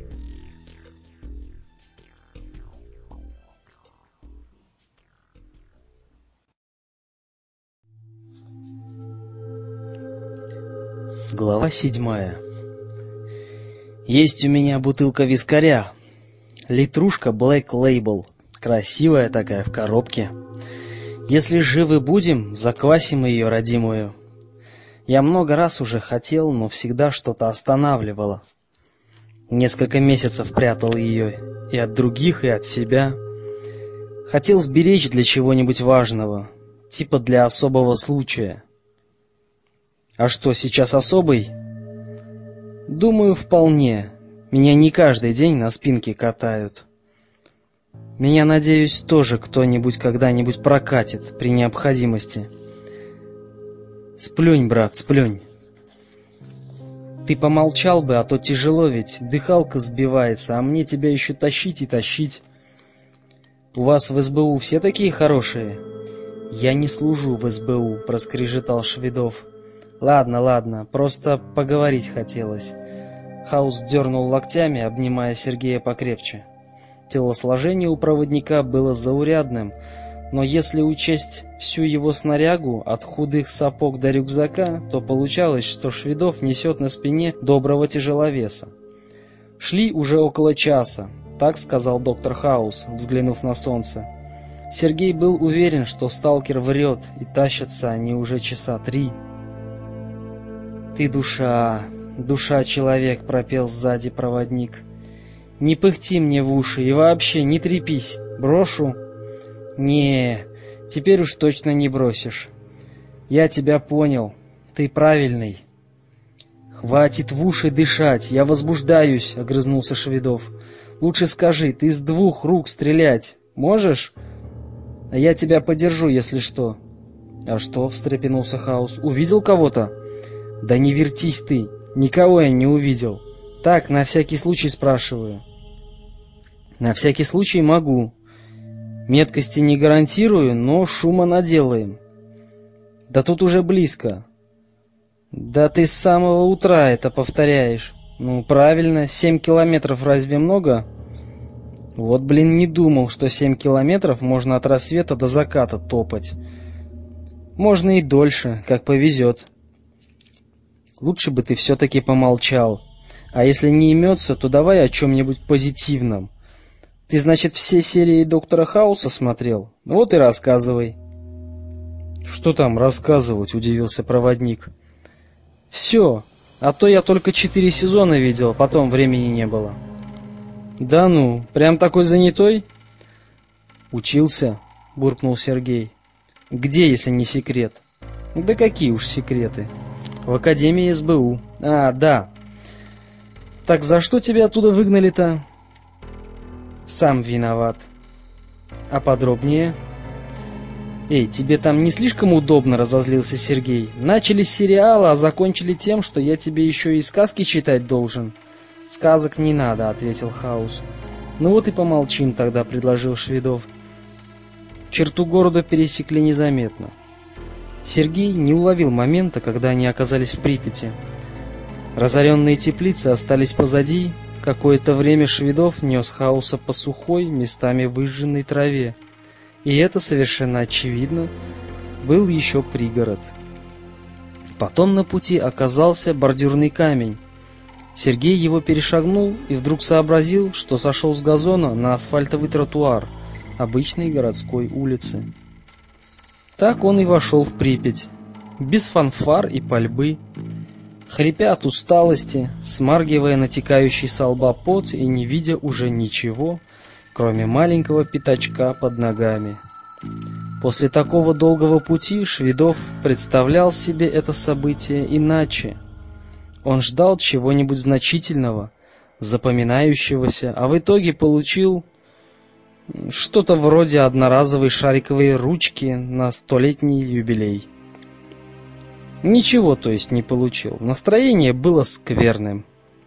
Глава седьмая. Есть у меня бутылка вискаря. Литрушка Black Label. Красивая такая, в коробке. Если живы будем, заквасим ее родимую. Я много раз уже хотел, но всегда что-то останавливало. Несколько месяцев прятал ее и от других, и от себя. Хотел сберечь для чего-нибудь важного, типа для особого случая. А что, сейчас особый? Думаю, вполне. Меня не каждый день на спинке катают. Меня, надеюсь, тоже кто-нибудь когда-нибудь прокатит при необходимости. Сплюнь, брат, сплюнь. Ты помолчал бы, а то тяжело ведь, дыхалка сбивается, а мне тебя еще тащить и тащить. У вас в СБУ все такие хорошие? Я не служу в СБУ, проскрежетал Шведов. Ладно, ладно, просто поговорить хотелось. Хаус дернул локтями, обнимая Сергея покрепче. Телосложение у проводника было заурядным, но если учесть всю его снарягу, от худых сапог до рюкзака, то получалось, что Шведов несет на спине доброго тяжеловеса. Шли уже около часа, так сказал доктор Хаус, взглянув на солнце. Сергей был уверен, что сталкер врет, и тащатся они уже часа три. «Ты душа, душа человек», — пропел сзади проводник. «Не пыхти мне в уши и вообще не трепись, брошу?» «Не, теперь уж точно не бросишь. Я тебя понял, ты правильный». «Хватит в уши дышать, я возбуждаюсь», — огрызнулся Шведов. «Лучше скажи, ты с двух рук стрелять можешь? А я тебя подержу, если что». «А что?» — встрепенулся Хаус. «Увидел кого-то?» «Да не вертись ты, никого я не увидел. Так, на всякий случай спрашиваю». «На всякий случай могу. Меткости не гарантирую, но шума наделаем». «Да тут уже близко». «Да ты с самого утра это повторяешь». «Ну, правильно, семь километров разве много?» «Вот, блин, не думал, что семь километров можно от рассвета до заката топать. Можно и дольше, как повезет». «Лучше бы ты все-таки помолчал. А если не имется, то давай о чем-нибудь позитивном. Ты, значит, все серии Доктора Хауса смотрел? Вот и рассказывай». «Что там рассказывать?» — удивился проводник. «Все, а то я только четыре сезона видел, потом времени не было». «Да ну, прям такой занятой?» «Учился», — буркнул Сергей. «Где, если не секрет?» «Да какие уж секреты. В Академии СБУ. А, да. Так за что тебя оттуда выгнали-то?» «Сам виноват». «А подробнее?» «Эй, тебе там не слишком удобно?» — разозлился Сергей. «Начали с сериала, а закончили тем, что я тебе еще и сказки читать должен». «Сказок не надо», — ответил Хаус. «Ну вот и помолчим тогда», — предложил Шведов. Черту города пересекли незаметно. Сергей не уловил момента, когда они оказались в Припяти. Разоренные теплицы остались позади. Какое-то время Шведов нес Хауса по сухой, местами выжженной траве. И это, совершенно очевидно, был еще пригород. Потом на пути оказался бордюрный камень. Сергей его перешагнул и вдруг сообразил, что сошел с газона на асфальтовый тротуар обычной городской улицы. Так он и вошел в Припять, без фанфар и пальбы, хрипя от усталости, смаргивая натекающий со лба пот и не видя уже ничего, кроме маленького пятачка под ногами. После такого долгого пути Шведов представлял себе это событие иначе. Он ждал чего-нибудь значительного, запоминающегося, а в итоге получил что-то вроде одноразовой шариковой ручки на столетний юбилей. Ничего, то есть, не получил. Настроение было скверным.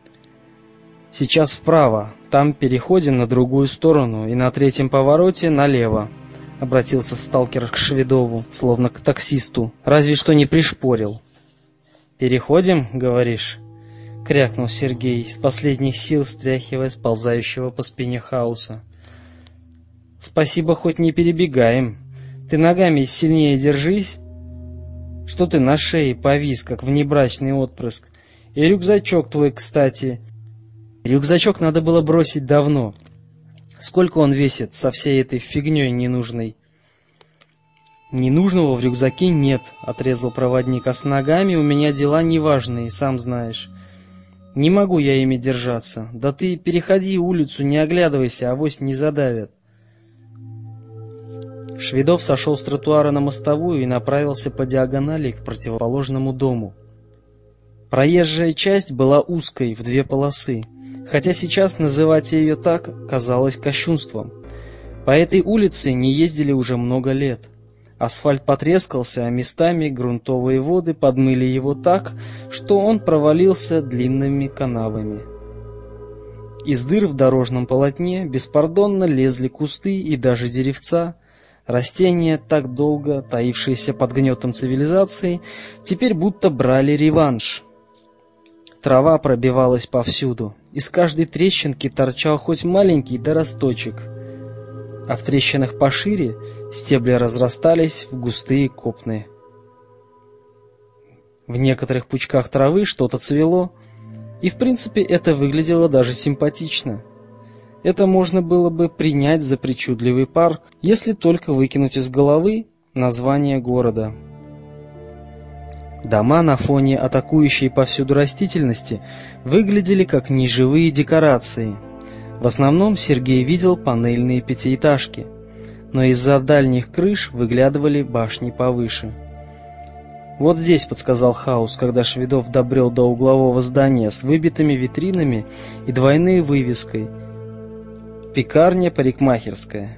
«Сейчас вправо, там переходим на другую сторону, и на третьем повороте налево», — обратился сталкер к Шведову, словно к таксисту, разве что не пришпорил. «Переходим, говоришь?» — крякнул Сергей, с последних сил стряхивая сползающего по спине Хауса. «Спасибо, хоть не перебегаем. Ты ногами сильнее держись. Что ты на шее повис, как внебрачный отпрыск? И рюкзачок твой, кстати. Рюкзачок надо было бросить давно. Сколько он весит со всей этой фигней ненужной?» «Ненужного в рюкзаке нет», — отрезал проводник, «а с ногами у меня дела неважные, сам знаешь. Не могу я ими держаться. Да ты переходи улицу, не оглядывайся, авось не задавят». Шведов сошел с тротуара на мостовую и направился по диагонали к противоположному дому. Проезжая часть была узкой, в две полосы, хотя сейчас называть ее так казалось кощунством. По этой улице не ездили уже много лет. Асфальт потрескался, а местами грунтовые воды подмыли его так, что он провалился длинными канавами. Из дыр в дорожном полотне беспардонно лезли кусты и даже деревца. Растения, так долго таившиеся под гнетом цивилизации, теперь будто брали реванш. Трава пробивалась повсюду, из каждой трещинки торчал хоть маленький да росточек, а в трещинах пошире стебли разрастались в густые копны. В некоторых пучках травы что-то цвело, и в принципе это выглядело даже симпатично. Это можно было бы принять за причудливый парк, если только выкинуть из головы название города. Дома на фоне атакующей повсюду растительности выглядели как неживые декорации. В основном Сергей видел панельные пятиэтажки, но из-за дальних крыш выглядывали башни повыше. «Вот здесь», — подсказал Хаус, когда Шведов добрел до углового здания с выбитыми витринами и двойной вывеской «Пекарня парикмахерская».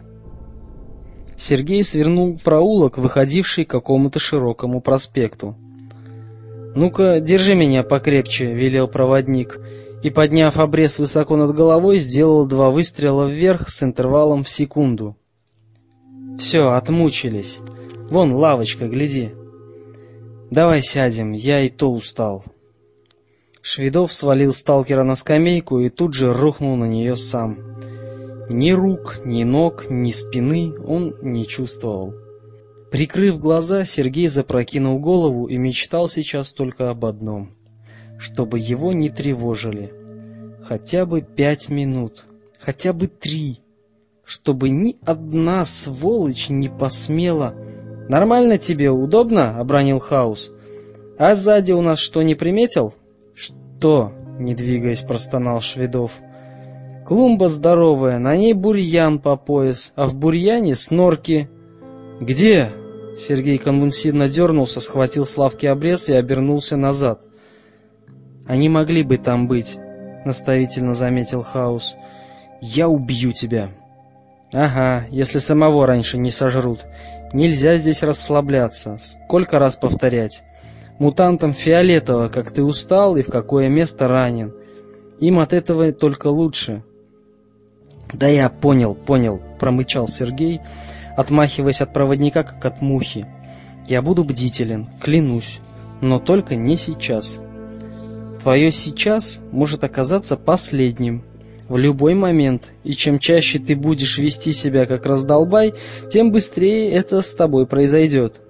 Сергей свернул в проулок, выходивший к какому-то широкому проспекту. «Ну-ка, держи меня покрепче», — велел проводник, и, подняв обрез высоко над головой, сделал два выстрела вверх с интервалом в секунду. «Все, отмучились. Вон лавочка, гляди. Давай сядем, я и то устал». Шведов свалил сталкера на скамейку и тут же рухнул на нее сам. Ни рук, ни ног, ни спины он не чувствовал. Прикрыв глаза, Сергей запрокинул голову и мечтал сейчас только об одном: чтобы его не тревожили. Хотя бы пять минут, хотя бы три, чтобы ни одна сволочь не посмела... «Нормально тебе, удобно?» — обронил Хаус. «А сзади у нас что, не приметил?» «Что?» — не двигаясь, простонал Шведов. «Клумба здоровая, на ней бурьян по пояс, а в бурьяне снорки». «Где?» — Сергей конвульсивно дернулся, схватил с лавки обрез и обернулся назад. «Они могли бы там быть», — наставительно заметил Хаус. «Я убью тебя». «Ага, если самого раньше не сожрут. Нельзя здесь расслабляться. Сколько раз повторять? Мутантам фиолетово, как ты устал и в какое место ранен. Им от этого только лучше». «Да я понял, понял», — промычал Сергей, отмахиваясь от проводника, как от мухи. «Я буду бдителен, клянусь, но только не сейчас. Твое сейчас может оказаться последним. В любой момент, и чем чаще ты будешь вести себя как раздолбай, тем быстрее это с тобой произойдет».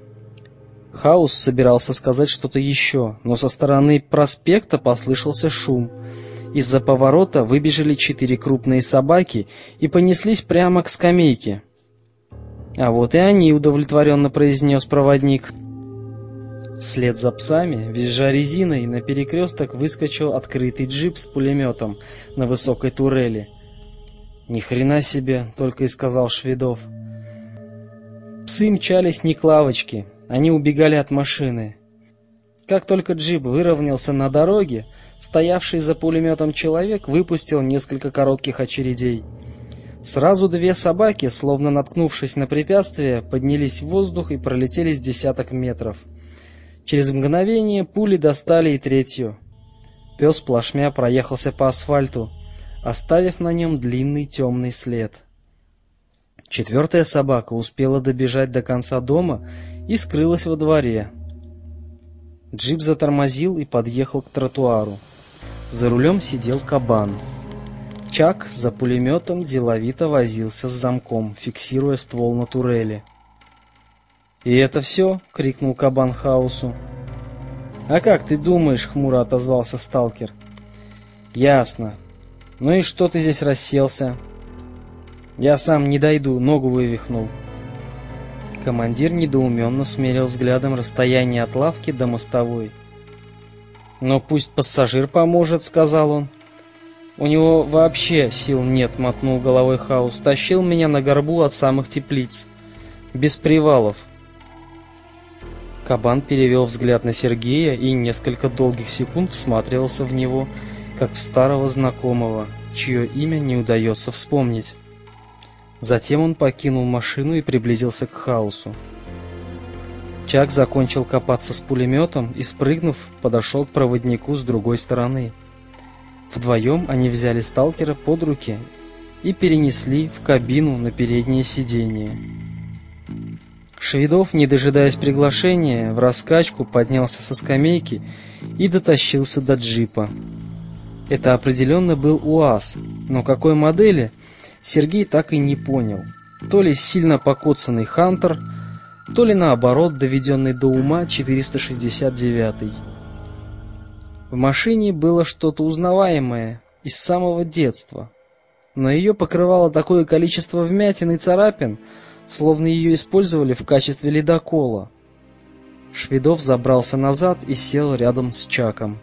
Хаус собирался сказать что-то еще, но со стороны проспекта послышался шум. Из-за поворота выбежали четыре крупные собаки и понеслись прямо к скамейке. «А вот и они», — удовлетворенно произнес проводник. Вслед за псами, визжа резиной, на перекресток выскочил открытый джип с пулеметом на высокой турели. «Ни хрена себе», — только и сказал Шведов. Псы мчались не к лавочке, они убегали от машины. Как только джип выровнялся на дороге, стоявший за пулеметом человек выпустил несколько коротких очередей. Сразу две собаки, словно наткнувшись на препятствие, поднялись в воздух и пролетели с десяток метров. Через мгновение пули достали и третью. Пес плашмя проехался по асфальту, оставив на нем длинный темный след. Четвертая собака успела добежать до конца дома и скрылась во дворе. Джип затормозил и подъехал к тротуару. За рулем сидел Кабан. Чак за пулеметом деловито возился с замком, фиксируя ствол на турели. «И это все?» — крикнул Кабан Хаусу. «А как ты думаешь?» — хмуро отозвался сталкер. «Ясно. Ну и что ты здесь расселся?» «Я сам не дойду, ногу вывихнул». Командир недоуменно смерил взглядом расстояние от лавки до мостовой. «Но пусть пассажир поможет», — сказал он. «У него вообще сил нет», — мотнул головой Хаус. «Тащил меня на горбу от самых теплиц. Без привалов». Кабан перевел взгляд на Сергея и несколько долгих секунд всматривался в него, как в старого знакомого, чье имя не удается вспомнить. Затем он покинул машину и приблизился к Хаусу. Чак закончил копаться с пулеметом и, спрыгнув, подошел к проводнику с другой стороны. Вдвоем они взяли сталкера под руки и перенесли в кабину на переднее сиденье. Шведов, не дожидаясь приглашения, в раскачку поднялся со скамейки и дотащился до джипа. Это определенно был УАЗ, но какой модели, Сергей так и не понял. То ли сильно покоцанный «Хантер», то ли наоборот доведенный до ума четыреста шестьдесят девятый. В машине было что-то узнаваемое из самого детства, но ее покрывало такое количество вмятин и царапин, словно ее использовали в качестве ледокола. Шведов забрался назад и сел рядом с Чаком.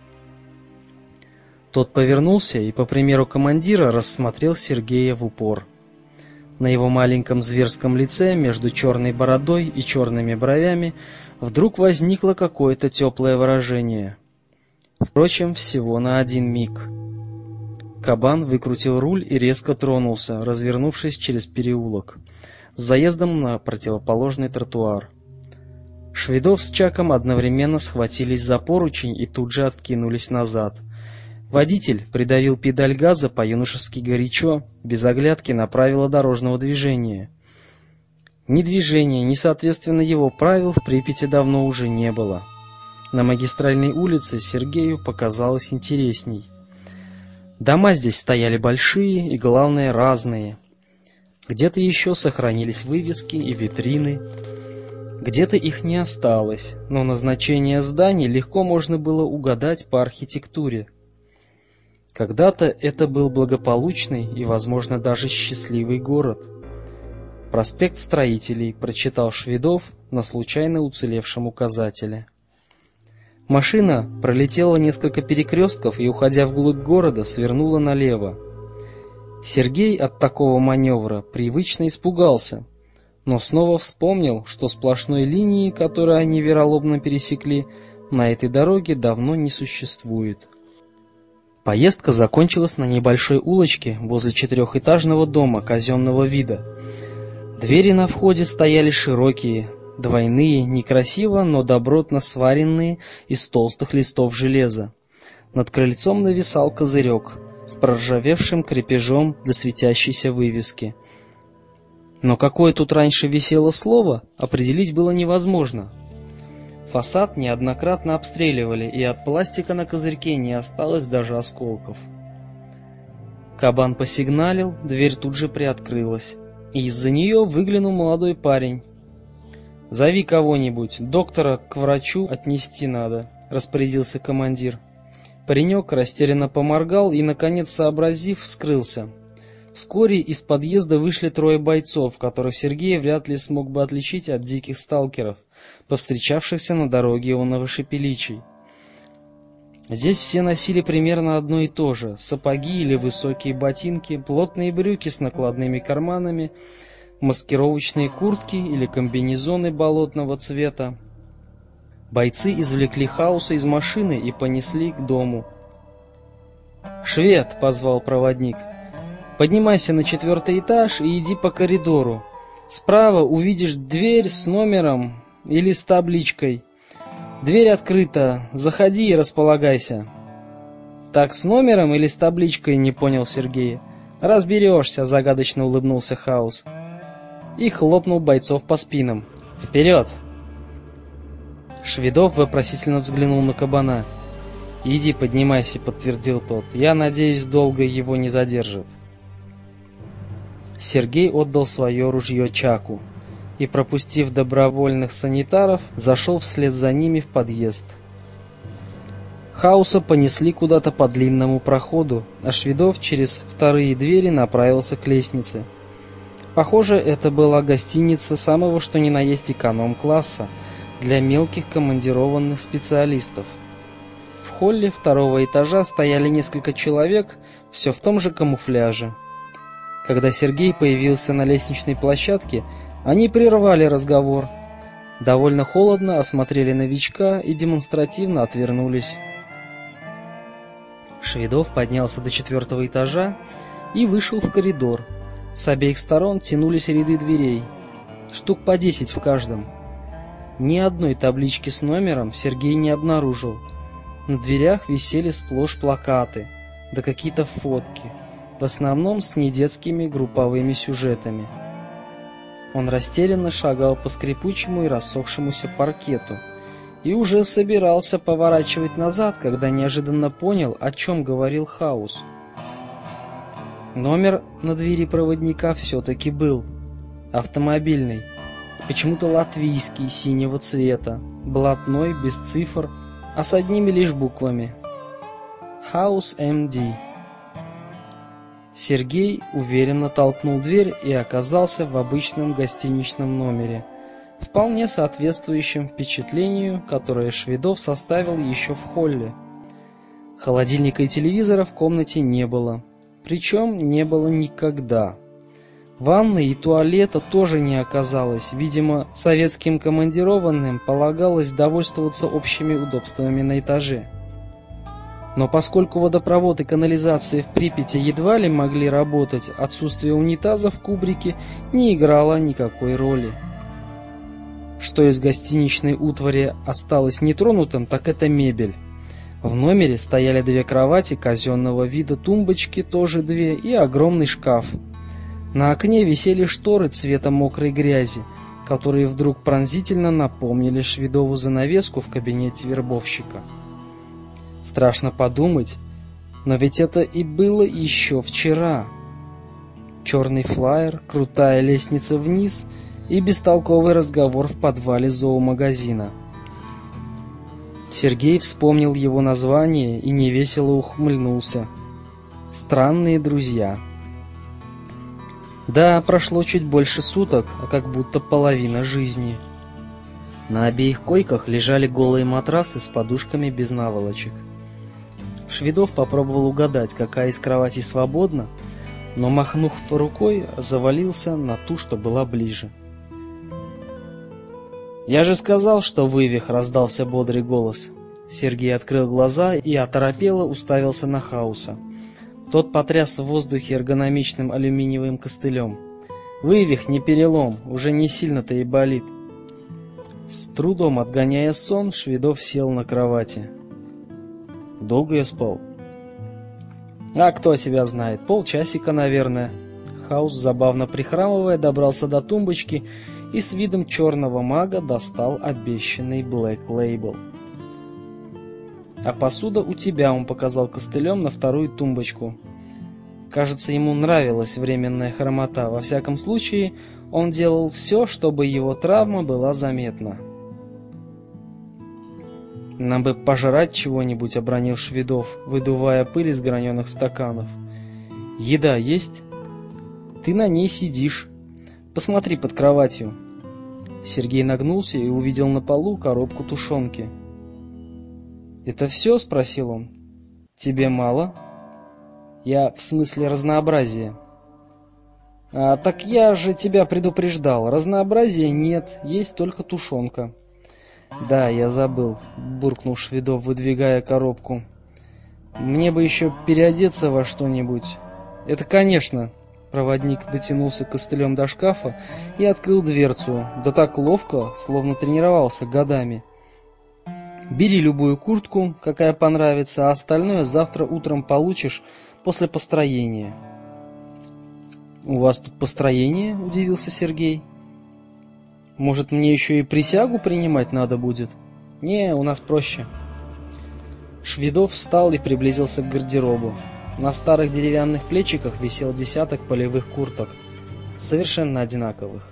Тот повернулся и, по примеру командира, рассмотрел Сергея в упор. На его маленьком зверском лице, между черной бородой и черными бровями, вдруг возникло какое-то теплое выражение. Впрочем, всего на один миг. Кабан выкрутил руль и резко тронулся, развернувшись через переулок, с заездом на противоположный тротуар. Шведов с Чаком одновременно схватились за поручень и тут же откинулись назад. Водитель придавил педаль газа по-юношески горячо, без оглядки на правила дорожного движения. Ни движения, ни, соответственно, его правил в Припяти давно уже не было. На магистральной улице Сергею показалось интересней. Дома здесь стояли большие и, главное, разные. Где-то еще сохранились вывески и витрины, где-то их не осталось, но назначение зданий легко можно было угадать по архитектуре. Когда-то это был благополучный и, возможно, даже счастливый город. «Проспект Строителей», прочитал Шведов на случайно уцелевшем указателе. Машина пролетела несколько перекрестков и, уходя вглубь города, свернула налево. Сергей от такого маневра привычно испугался, но снова вспомнил, что сплошной линии, которую они вероломно пересекли, на этой дороге давно не существует. Поездка закончилась на небольшой улочке возле четырехэтажного дома казенного вида. Двери на входе стояли широкие, двойные, некрасиво, но добротно сваренные из толстых листов железа. Над крыльцом нависал козырек с проржавевшим крепежом для светящейся вывески. Но какое тут раньше висело слово, определить было невозможно. Фасад неоднократно обстреливали, и от пластика на козырьке не осталось даже осколков. Кабан посигналил, дверь тут же приоткрылась, и из-за нее выглянул молодой парень. «Зови кого-нибудь, доктора к врачу отнести надо», — распорядился командир. Паренек растерянно поморгал и, наконец сообразив, скрылся. Вскоре из подъезда вышли трое бойцов, которых Сергей вряд ли смог бы отличить от диких сталкеров, повстречавшихся на дороге у Новошепеличей. Здесь все носили примерно одно и то же: сапоги или высокие ботинки, плотные брюки с накладными карманами, маскировочные куртки или комбинезоны болотного цвета. Бойцы извлекли Хауса из машины и понесли к дому. «Швед!» — позвал проводник. «Поднимайся на четвертый этаж и иди по коридору. Справа увидишь дверь с номером или с табличкой. Дверь открыта, заходи и располагайся». «Так с номером или с табличкой?» — не понял Сергей. «Разберешься», — загадочно улыбнулся Хаус и хлопнул бойцов по спинам. «Вперед!» Шведов вопросительно взглянул на кабана. «Иди, поднимайся», — подтвердил тот. «Я надеюсь, долго его не задержат». Сергей отдал свое ружье Чаку и, пропустив добровольных санитаров, зашел вслед за ними в подъезд. Хауса понесли куда-то по длинному проходу, а Шведов через вторые двери направился к лестнице. Похоже, это была гостиница самого что ни на есть эконом-класса для мелких командированных специалистов. В холле второго этажа стояли несколько человек, все в том же камуфляже. Когда Сергей появился на лестничной площадке, они прервали разговор. Довольно холодно осмотрели новичка и демонстративно отвернулись. Шведов поднялся до четвертого этажа и вышел в коридор. С обеих сторон тянулись ряды дверей, штук по десять в каждом. Ни одной таблички с номером Сергей не обнаружил. На дверях висели сплошь плакаты, да какие-то фотки, в основном с недетскими групповыми сюжетами. Он растерянно шагал по скрипучему и рассохшемуся паркету и уже собирался поворачивать назад, когда неожиданно понял, о чем говорил Хаус. Номер на двери проводника все-таки был. Автомобильный, почему-то латвийский, синего цвета, блатной, без цифр, а с одними лишь буквами. Хаус эм ди. Сергей уверенно толкнул дверь и оказался в обычном гостиничном номере, вполне соответствующем впечатлению, которое Шведов составил еще в холле. Холодильника и телевизора в комнате не было, причем не было никогда. Ванны и туалета тоже не оказалось, видимо, советским командированным полагалось довольствоваться общими удобствами на этаже. Но поскольку водопровод и канализация в Припяти едва ли могли работать, отсутствие унитаза в кубрике не играло никакой роли. Что из гостиничной утвари осталось нетронутым, так это мебель. В номере стояли две кровати казенного вида, тумбочки тоже две и огромный шкаф. На окне висели шторы цвета мокрой грязи, которые вдруг пронзительно напомнили Шведову занавеску в кабинете вербовщика. Страшно подумать, но ведь это и было еще вчера. Черный флаер, крутая лестница вниз и бестолковый разговор в подвале зоомагазина. Сергей вспомнил его название и невесело ухмыльнулся. «Странные друзья». Да, прошло чуть больше суток, а как будто половина жизни. На обеих койках лежали голые матрасы с подушками без наволочек. Шведов попробовал угадать, какая из кроватей свободна, но, махнув рукой, завалился на ту, что была ближе. «Я же сказал, что вывих!» — раздался бодрый голос. Сергей открыл глаза и оторопело уставился на Хауса. Тот потряс в воздухе эргономичным алюминиевым костылем. «Вывих, не перелом, уже не сильно-то и болит». С трудом отгоняя сон, Шведов сел на кровати. «Долго я спал?» «А кто себя знает, полчасика, наверное». Хаус, забавно прихрамывая, добрался до тумбочки и с видом черного мага достал обещанный Black Label. «А посуда у тебя», — он показал костылем на вторую тумбочку. Кажется, ему нравилась временная хромота. Во всяком случае, он делал все, чтобы его травма была заметна. «Нам бы пожрать чего-нибудь», — обронил Шведов, выдувая пыль из граненых стаканов. «Еда есть?» «Ты на ней сидишь. Посмотри под кроватью». Сергей нагнулся и увидел на полу коробку тушенки. «Это все?» — спросил он. «Тебе мало?» «Я в смысле разнообразия». «А, так я же тебя предупреждал. Разнообразия нет, есть только тушенка». «Да, я забыл», — буркнул Шведов, выдвигая коробку. «Мне бы еще переодеться во что-нибудь». «Это, конечно». Проводник дотянулся костылем до шкафа и открыл дверцу, да так ловко, словно тренировался годами. «Бери любую куртку, какая понравится, а остальное завтра утром получишь после построения». «У вас тут построение?» — удивился Сергей. «Может, мне еще и присягу принимать надо будет?» «Не, у нас проще». Шведов встал и приблизился к гардеробу. На старых деревянных плечиках висел десяток полевых курток, совершенно одинаковых.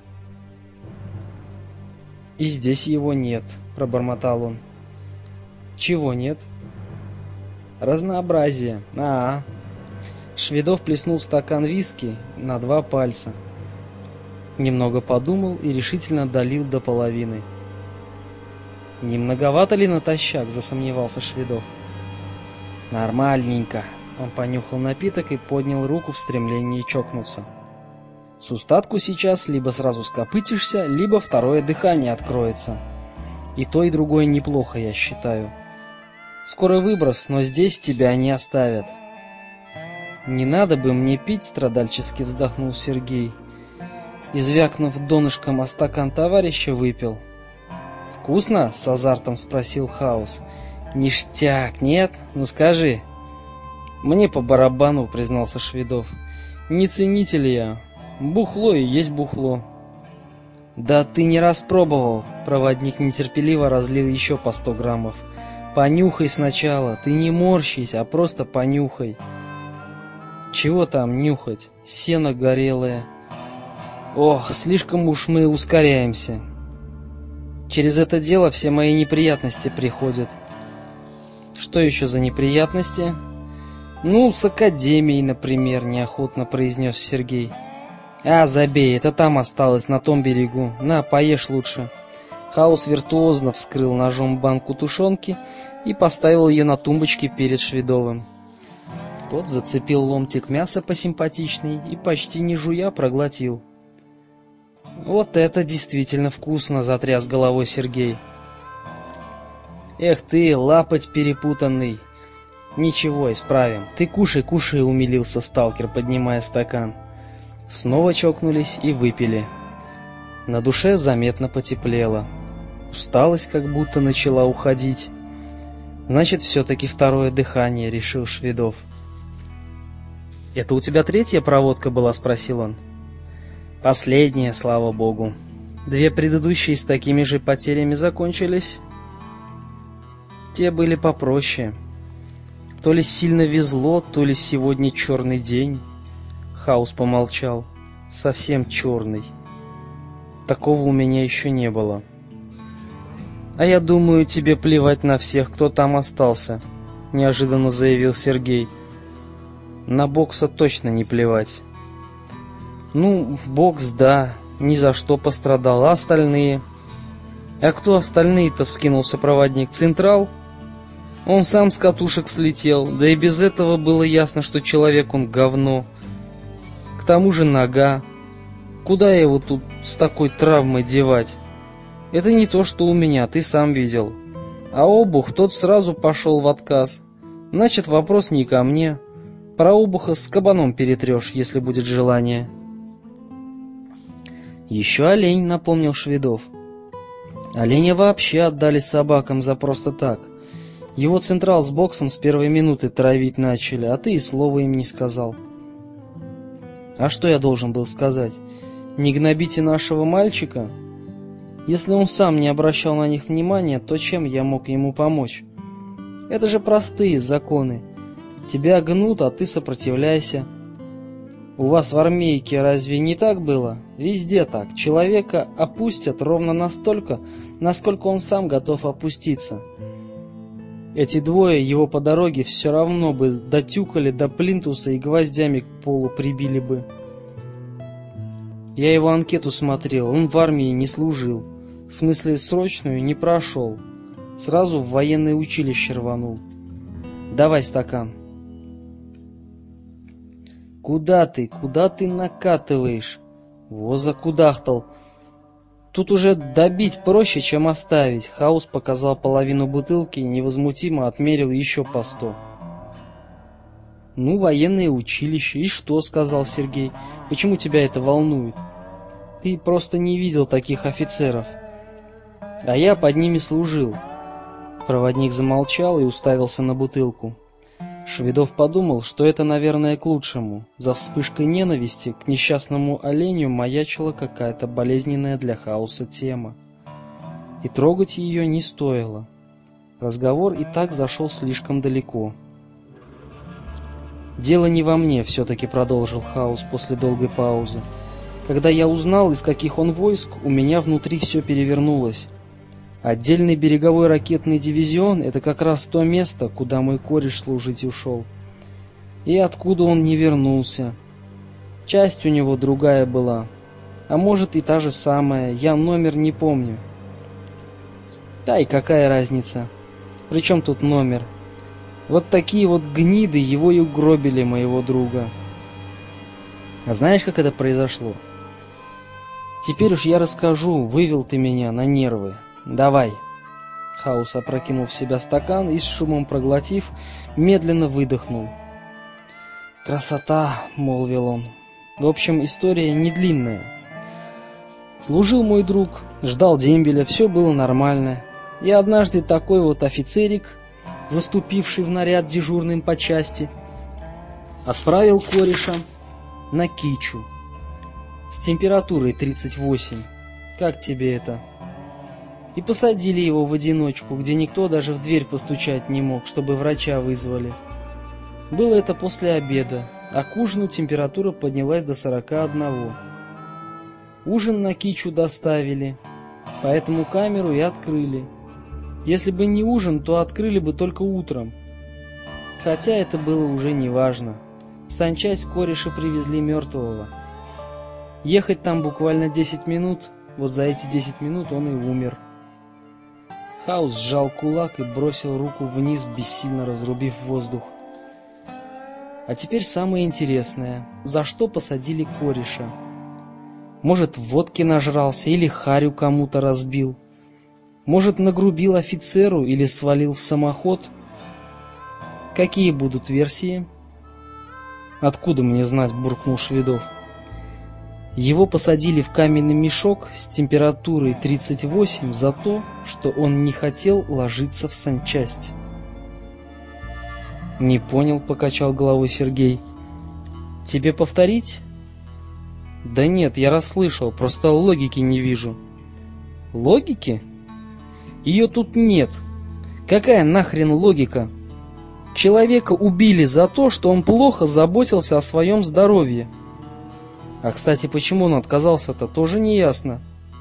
«И здесь его нет», — пробормотал он. «Чего нет?» «Разнообразие. А, -а. Шведов плеснул в стакан виски на два пальца. Немного подумал и решительно долил до половины. «Не многовато ли натощак?» — засомневался Шведов. «Нормальненько». Он понюхал напиток и поднял руку в стремлении чокнуться. «С устатку сейчас либо сразу скопытишься, либо второе дыхание откроется. И то, и другое неплохо, я считаю. Скоро выброс, но здесь тебя не оставят». «Не надо бы мне пить», — страдальчески вздохнул Сергей. И, звякнув донышком о стакан товарища, выпил. «Вкусно?» — с азартом спросил Хаус. «Ништяк, нет? Ну скажи». «Мне по барабану», — признался Шведов. «Не ценитель я. Бухло и есть бухло». «Да ты не раз пробовал», — проводник нетерпеливо разлил еще по сто граммов. «Понюхай сначала, ты не морщись, а просто понюхай». «Чего там нюхать? Сено горелое». «Ох, слишком уж мы ускоряемся. Через это дело все мои неприятности приходят». «Что еще за неприятности?» «Ну, с академией, например», — неохотно произнес Сергей. «А, забей, это там осталось, на том берегу. На, поешь лучше». Хаус виртуозно вскрыл ножом банку тушенки и поставил ее на тумбочке перед Шведовым. Тот зацепил ломтик мяса посимпатичней и почти не жуя проглотил. «Вот это действительно вкусно!» — затряс головой Сергей. «Эх ты, лапоть перепутанный!» «Ничего, исправим. Ты кушай, кушай!» — умилился сталкер, поднимая стакан. Снова чокнулись и выпили. На душе заметно потеплело. Усталость как будто начала уходить. «Значит, все-таки второе дыхание», — решил Шведов. «Это у тебя третья проводка была?» — спросил он. «Последняя, слава богу. Две предыдущие с такими же потерями закончились. Те были попроще. То ли сильно везло, то ли сегодня черный день». Хаус помолчал. «Совсем черный. Такого у меня еще не было». «А я думаю, тебе плевать на всех, кто там остался», — неожиданно заявил Сергей. «На бокса точно не плевать». «Ну, в бокс, да, ни за что пострадал, а остальные?» «А кто остальные-то?» — вскинулся проводник. «Централ? Он сам с катушек слетел, да и без этого было ясно, что человек он говно. К тому же нога. Куда его тут с такой травмой девать? Это не то, что у меня, ты сам видел. А Обух тот сразу пошел в отказ. Значит, вопрос не ко мне. Про Обуха с кабаном перетрешь, если будет желание». «Еще олень», — напомнил Шведов. «Оленя вообще отдали собакам за просто так. Его Централ с боксом с первой минуты травить начали, а ты и слова им не сказал». «А что я должен был сказать? Не гнобите нашего мальчика? Если он сам не обращал на них внимания, то чем я мог ему помочь? Это же простые законы. Тебя гнут, а ты сопротивляйся. У вас в армейке разве не так было? Везде так. Человека опустят ровно настолько, насколько он сам готов опуститься. Эти двое его по дороге все равно бы дотюкали до плинтуса и гвоздями к полу прибили бы. Я его анкету смотрел, он в армии не служил. В смысле, срочную не прошел. Сразу в военное училище рванул. Давай стакан». «Куда ты? Куда ты накатываешь?» «Во закудахтал. Тут уже добить проще, чем оставить». Хаус показал половину бутылки и невозмутимо отмерил еще по сто. «Ну, военное училище. И что?» — сказал Сергей. «Почему тебя это волнует? Ты просто не видел таких офицеров. А я под ними служил». Проводник замолчал и уставился на бутылку. Шведов подумал, что это, наверное, к лучшему. За вспышкой ненависти к несчастному оленю маячила какая-то болезненная для Хауса тема. И трогать ее не стоило. Разговор и так зашел слишком далеко. «Дело не во мне», — все-таки продолжил Хаус после долгой паузы. «Когда я узнал, из каких он войск, у меня внутри все перевернулось. Отдельный береговой ракетный дивизион — это как раз то место, куда мой кореш служить ушел. И откуда он не вернулся. Часть у него другая была, а может и та же самая, я номер не помню. Да и какая разница? Причем тут номер? Вот такие вот гниды его и угробили, моего друга. А знаешь, как это произошло? Теперь уж я расскажу, вывел ты меня на нервы. Давай». Хаус, опрокинув в себя стакан и с шумом проглотив, медленно выдохнул. «Красота», — молвил он. «В общем, история не длинная. Служил мой друг, ждал дембеля, все было нормально. И однажды такой вот офицерик, заступивший в наряд дежурным по части, отправил кореша на Кичу с температурой тридцать восемь. Как тебе это? И посадили его в одиночку, где никто даже в дверь постучать не мог, чтобы врача вызвали. Было это после обеда, а к ужину температура поднялась до сорока одного. Ужин на Кичу доставили, поэтому камеру и открыли. Если бы не ужин, то открыли бы только утром. Хотя это было уже не важно. В санчасть кореша привезли мертвого. Ехать там буквально десять минут, вот за эти десять минут он и умер. Хаус сжал кулак и бросил руку вниз, бессильно разрубив воздух. А теперь самое интересное. За что посадили кореша? Может, водки нажрался или харю кому-то разбил? Может, нагрубил офицеру или свалил в самоход? Какие будут версии? Откуда мне знать, буркнул Шведов. Его посадили в каменный мешок с температурой тридцать восемь за то, что он не хотел ложиться в санчасть. Не понял, покачал головой Сергей. Тебе повторить? Да нет, я расслышал, просто логики не вижу. Логики? Ее тут нет. Какая нахрен логика? Человека убили за то, что он плохо заботился о своем здоровье. А, кстати, почему он отказался-то, тоже не ясно.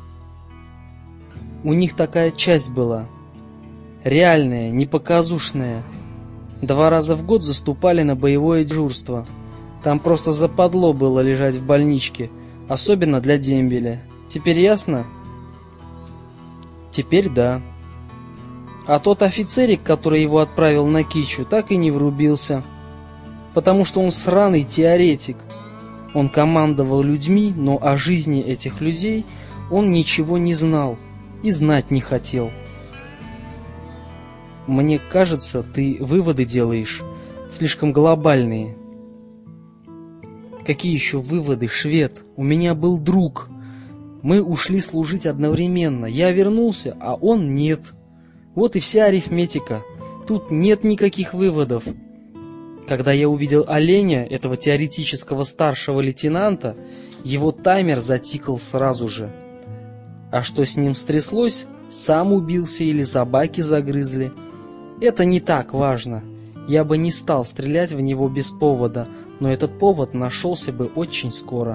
У них такая часть была. Реальная, не показушная. Два раза в год заступали на боевое дежурство. Там просто западло было лежать в больничке, особенно для дембеля. Теперь ясно? Теперь да. А тот офицерик, который его отправил на Кичу, так и не врубился. Потому что он сраный теоретик. Он командовал людьми, но о жизни этих людей он ничего не знал и знать не хотел. Мне кажется, ты выводы делаешь слишком глобальные. Какие еще выводы, швед? У меня был друг. Мы ушли служить одновременно. Я вернулся, а он нет. Вот и вся арифметика. Тут нет никаких выводов. Когда я увидел оленя, этого теоретического старшего лейтенанта, его таймер затикал сразу же. А что с ним стряслось, сам убился или собаки загрызли, это не так важно. Я бы не стал стрелять в него без повода, но этот повод нашелся бы очень скоро.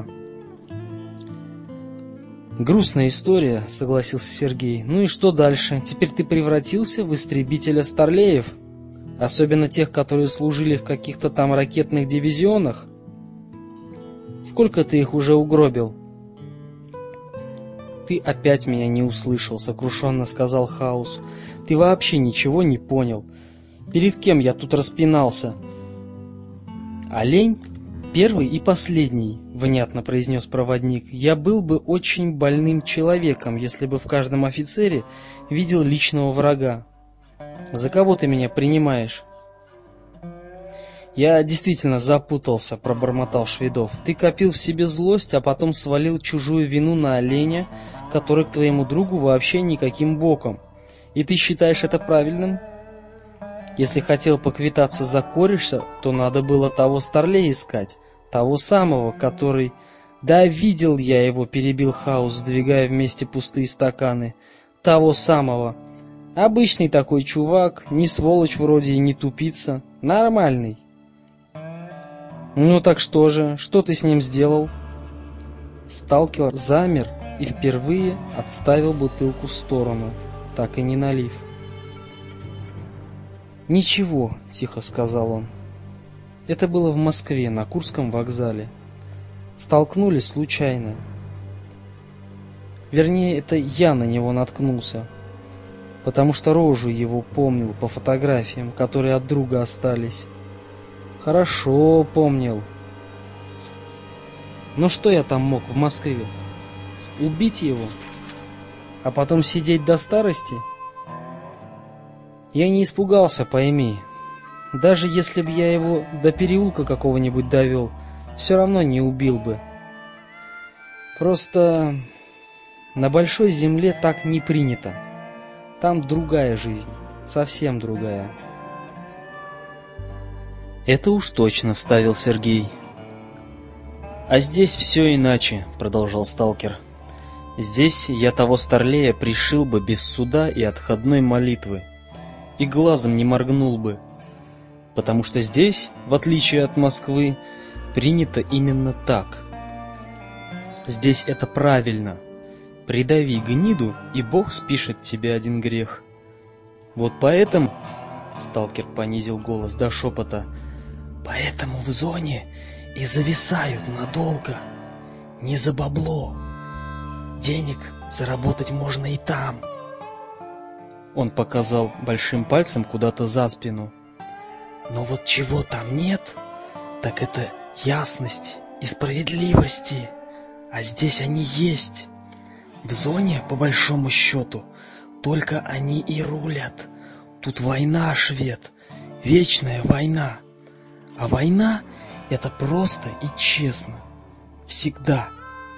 Грустная история, согласился Сергей. Ну и что дальше? Теперь ты превратился в истребителя старлеев? Особенно тех, которые служили в каких-то там ракетных дивизионах? Сколько ты их уже угробил? Ты опять меня не услышал, сокрушенно сказал Хаус. Ты вообще ничего не понял. Перед кем я тут распинался? Олень? Первый и последний, внятно произнес проводник. Я был бы очень больным человеком, если бы в каждом офицере видел личного врага. За кого ты меня принимаешь? Я действительно запутался, пробормотал Шведов. Ты копил в себе злость, а потом свалил чужую вину на оленя, который к твоему другу вообще никаким боком. И ты считаешь это правильным? Если хотел поквитаться за кореша, то надо было того старлея искать, того самого, который... Да видел я его, перебил Хаус, сдвигая вместе пустые стаканы. Того самого. Обычный такой чувак, не сволочь вроде и не тупица. Нормальный. Ну так что же, что ты с ним сделал? Сталкер замер и впервые отставил бутылку в сторону, так и не налив. «Ничего», — тихо сказал он. «Это было в Москве, на Курском вокзале. Столкнулись случайно. Вернее, это я на него наткнулся, потому что рожу его помнил по фотографиям, которые от друга остались. Хорошо помнил. Но что я там мог в Москве? Убить его? А потом сидеть до старости? Я не испугался, пойми. Даже если бы я его до переулка какого-нибудь довел, все равно не убил бы. Просто На большой земле так не принято. Там другая жизнь, совсем другая. Это уж точно, вставил Сергей. А здесь все иначе, продолжал сталкер. Здесь я того старлея пришил бы без суда и отходной молитвы, и глазом не моргнул бы, потому что здесь, в отличие от Москвы, принято именно так. Здесь это правильно. Придави гниду, и Бог спишет тебе один грех. Вот поэтому, сталкер понизил голос до шепота, поэтому в зоне и зависают надолго, не за бабло. Денег заработать можно и там. Он показал большим пальцем куда-то за спину. Но вот чего там нет, так это ясность и справедливости. А здесь они есть. В зоне, по большому счету, только они и рулят. Тут война, швед, вечная война. А война — это просто и честно. Всегда.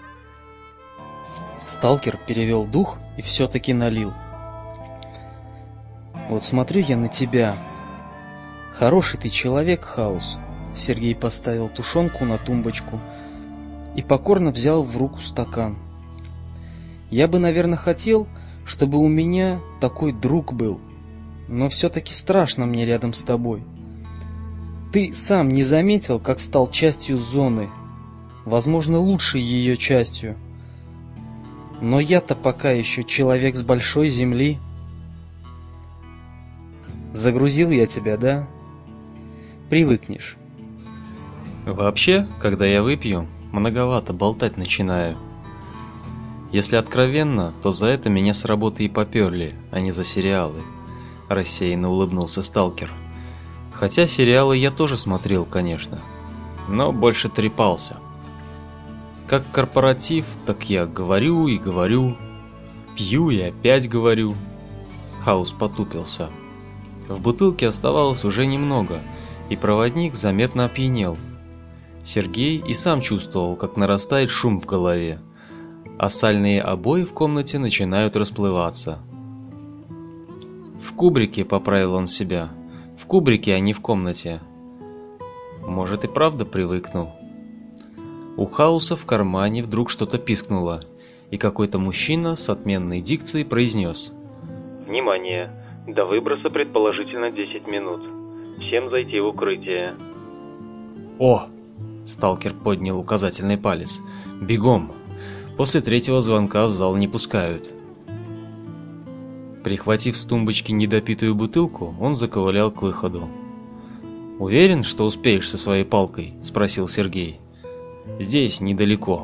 Сталкер перевел дух и все-таки налил. Вот смотрю я на тебя. Хороший ты человек, Хаус. Сергей поставил тушенку на тумбочку и покорно взял в руку стакан. Я бы, наверное, хотел, чтобы у меня такой друг был, но все-таки страшно мне рядом с тобой. Ты сам не заметил, как стал частью зоны, возможно, лучшей ее частью. Но я-то пока еще человек с большой земли. Загрузил я тебя, да? Привыкнешь. Вообще, когда я выпью, многовато болтать начинаю. Если откровенно, то за это меня с работы и поперли, а не за сериалы. Рассеянно улыбнулся сталкер. Хотя сериалы я тоже смотрел, конечно, но больше трепался. Как корпоратив, так я говорю и говорю, пью и опять говорю. Хаус потупился. В бутылке оставалось уже немного, и проводник заметно опьянел. Сергей и сам чувствовал, как нарастает шум в голове, а сальные обои в комнате начинают расплываться. В кубрике, поправил он себя, в кубрике, а не в комнате. Может, и правда привыкнул. У Хауса в кармане вдруг что-то пискнуло, и какой-то мужчина с отменной дикцией произнес: «Внимание! До выброса предположительно десять минут. Всем зайти в укрытие». «О!» — сталкер поднял указательный палец. «Бегом! После третьего звонка в зал не пускают». Прихватив с тумбочки недопитую бутылку, он заковылял к выходу. «Уверен, что успеешь со своей палкой?» — спросил Сергей. «Здесь недалеко».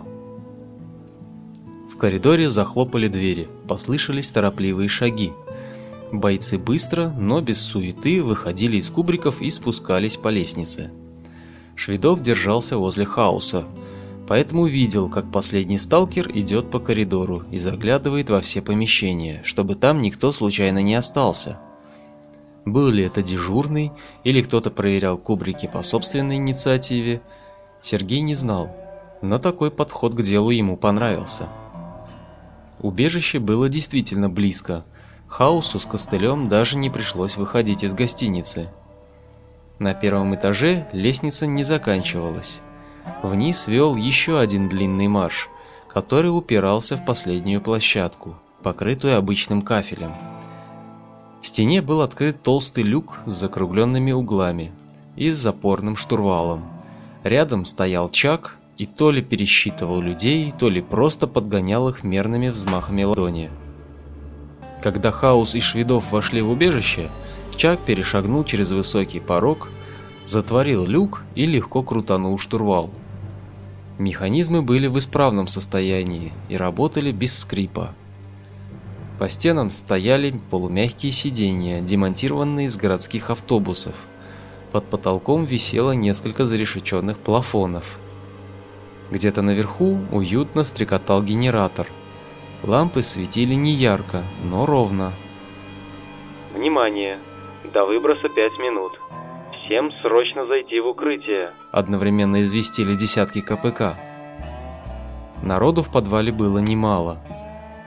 В коридоре захлопали двери, послышались торопливые шаги. Бойцы быстро, но без суеты, выходили из кубриков и спускались по лестнице. Шведов держался возле Хауса, поэтому видел, как последний сталкер идет по коридору и заглядывает во все помещения, чтобы там никто случайно не остался. Был ли это дежурный, или кто-то проверял кубрики по собственной инициативе, Сергей не знал, но такой подход к делу ему понравился. Убежище было действительно близко. Хаусу с костылем даже не пришлось выходить из гостиницы. На первом этаже лестница не заканчивалась. Вниз вел еще один длинный марш, который упирался в последнюю площадку, покрытую обычным кафелем. В стене был открыт толстый люк с закругленными углами и с запорным штурвалом. Рядом стоял Чак и то ли пересчитывал людей, то ли просто подгонял их мерными взмахами ладони. Когда Хаус и Шведов вошли в убежище, Чак перешагнул через высокий порог, затворил люк и легко крутанул штурвал. Механизмы были в исправном состоянии и работали без скрипа. По стенам стояли полумягкие сиденья, демонтированные из городских автобусов. Под потолком висело несколько зарешеченных плафонов. Где-то наверху уютно стрекотал генератор. Лампы светили не ярко, но ровно. «Внимание! До выброса пять минут. Всем срочно зайти в укрытие!» Одновременно известили десятки ка пэ ка. Народу в подвале было немало.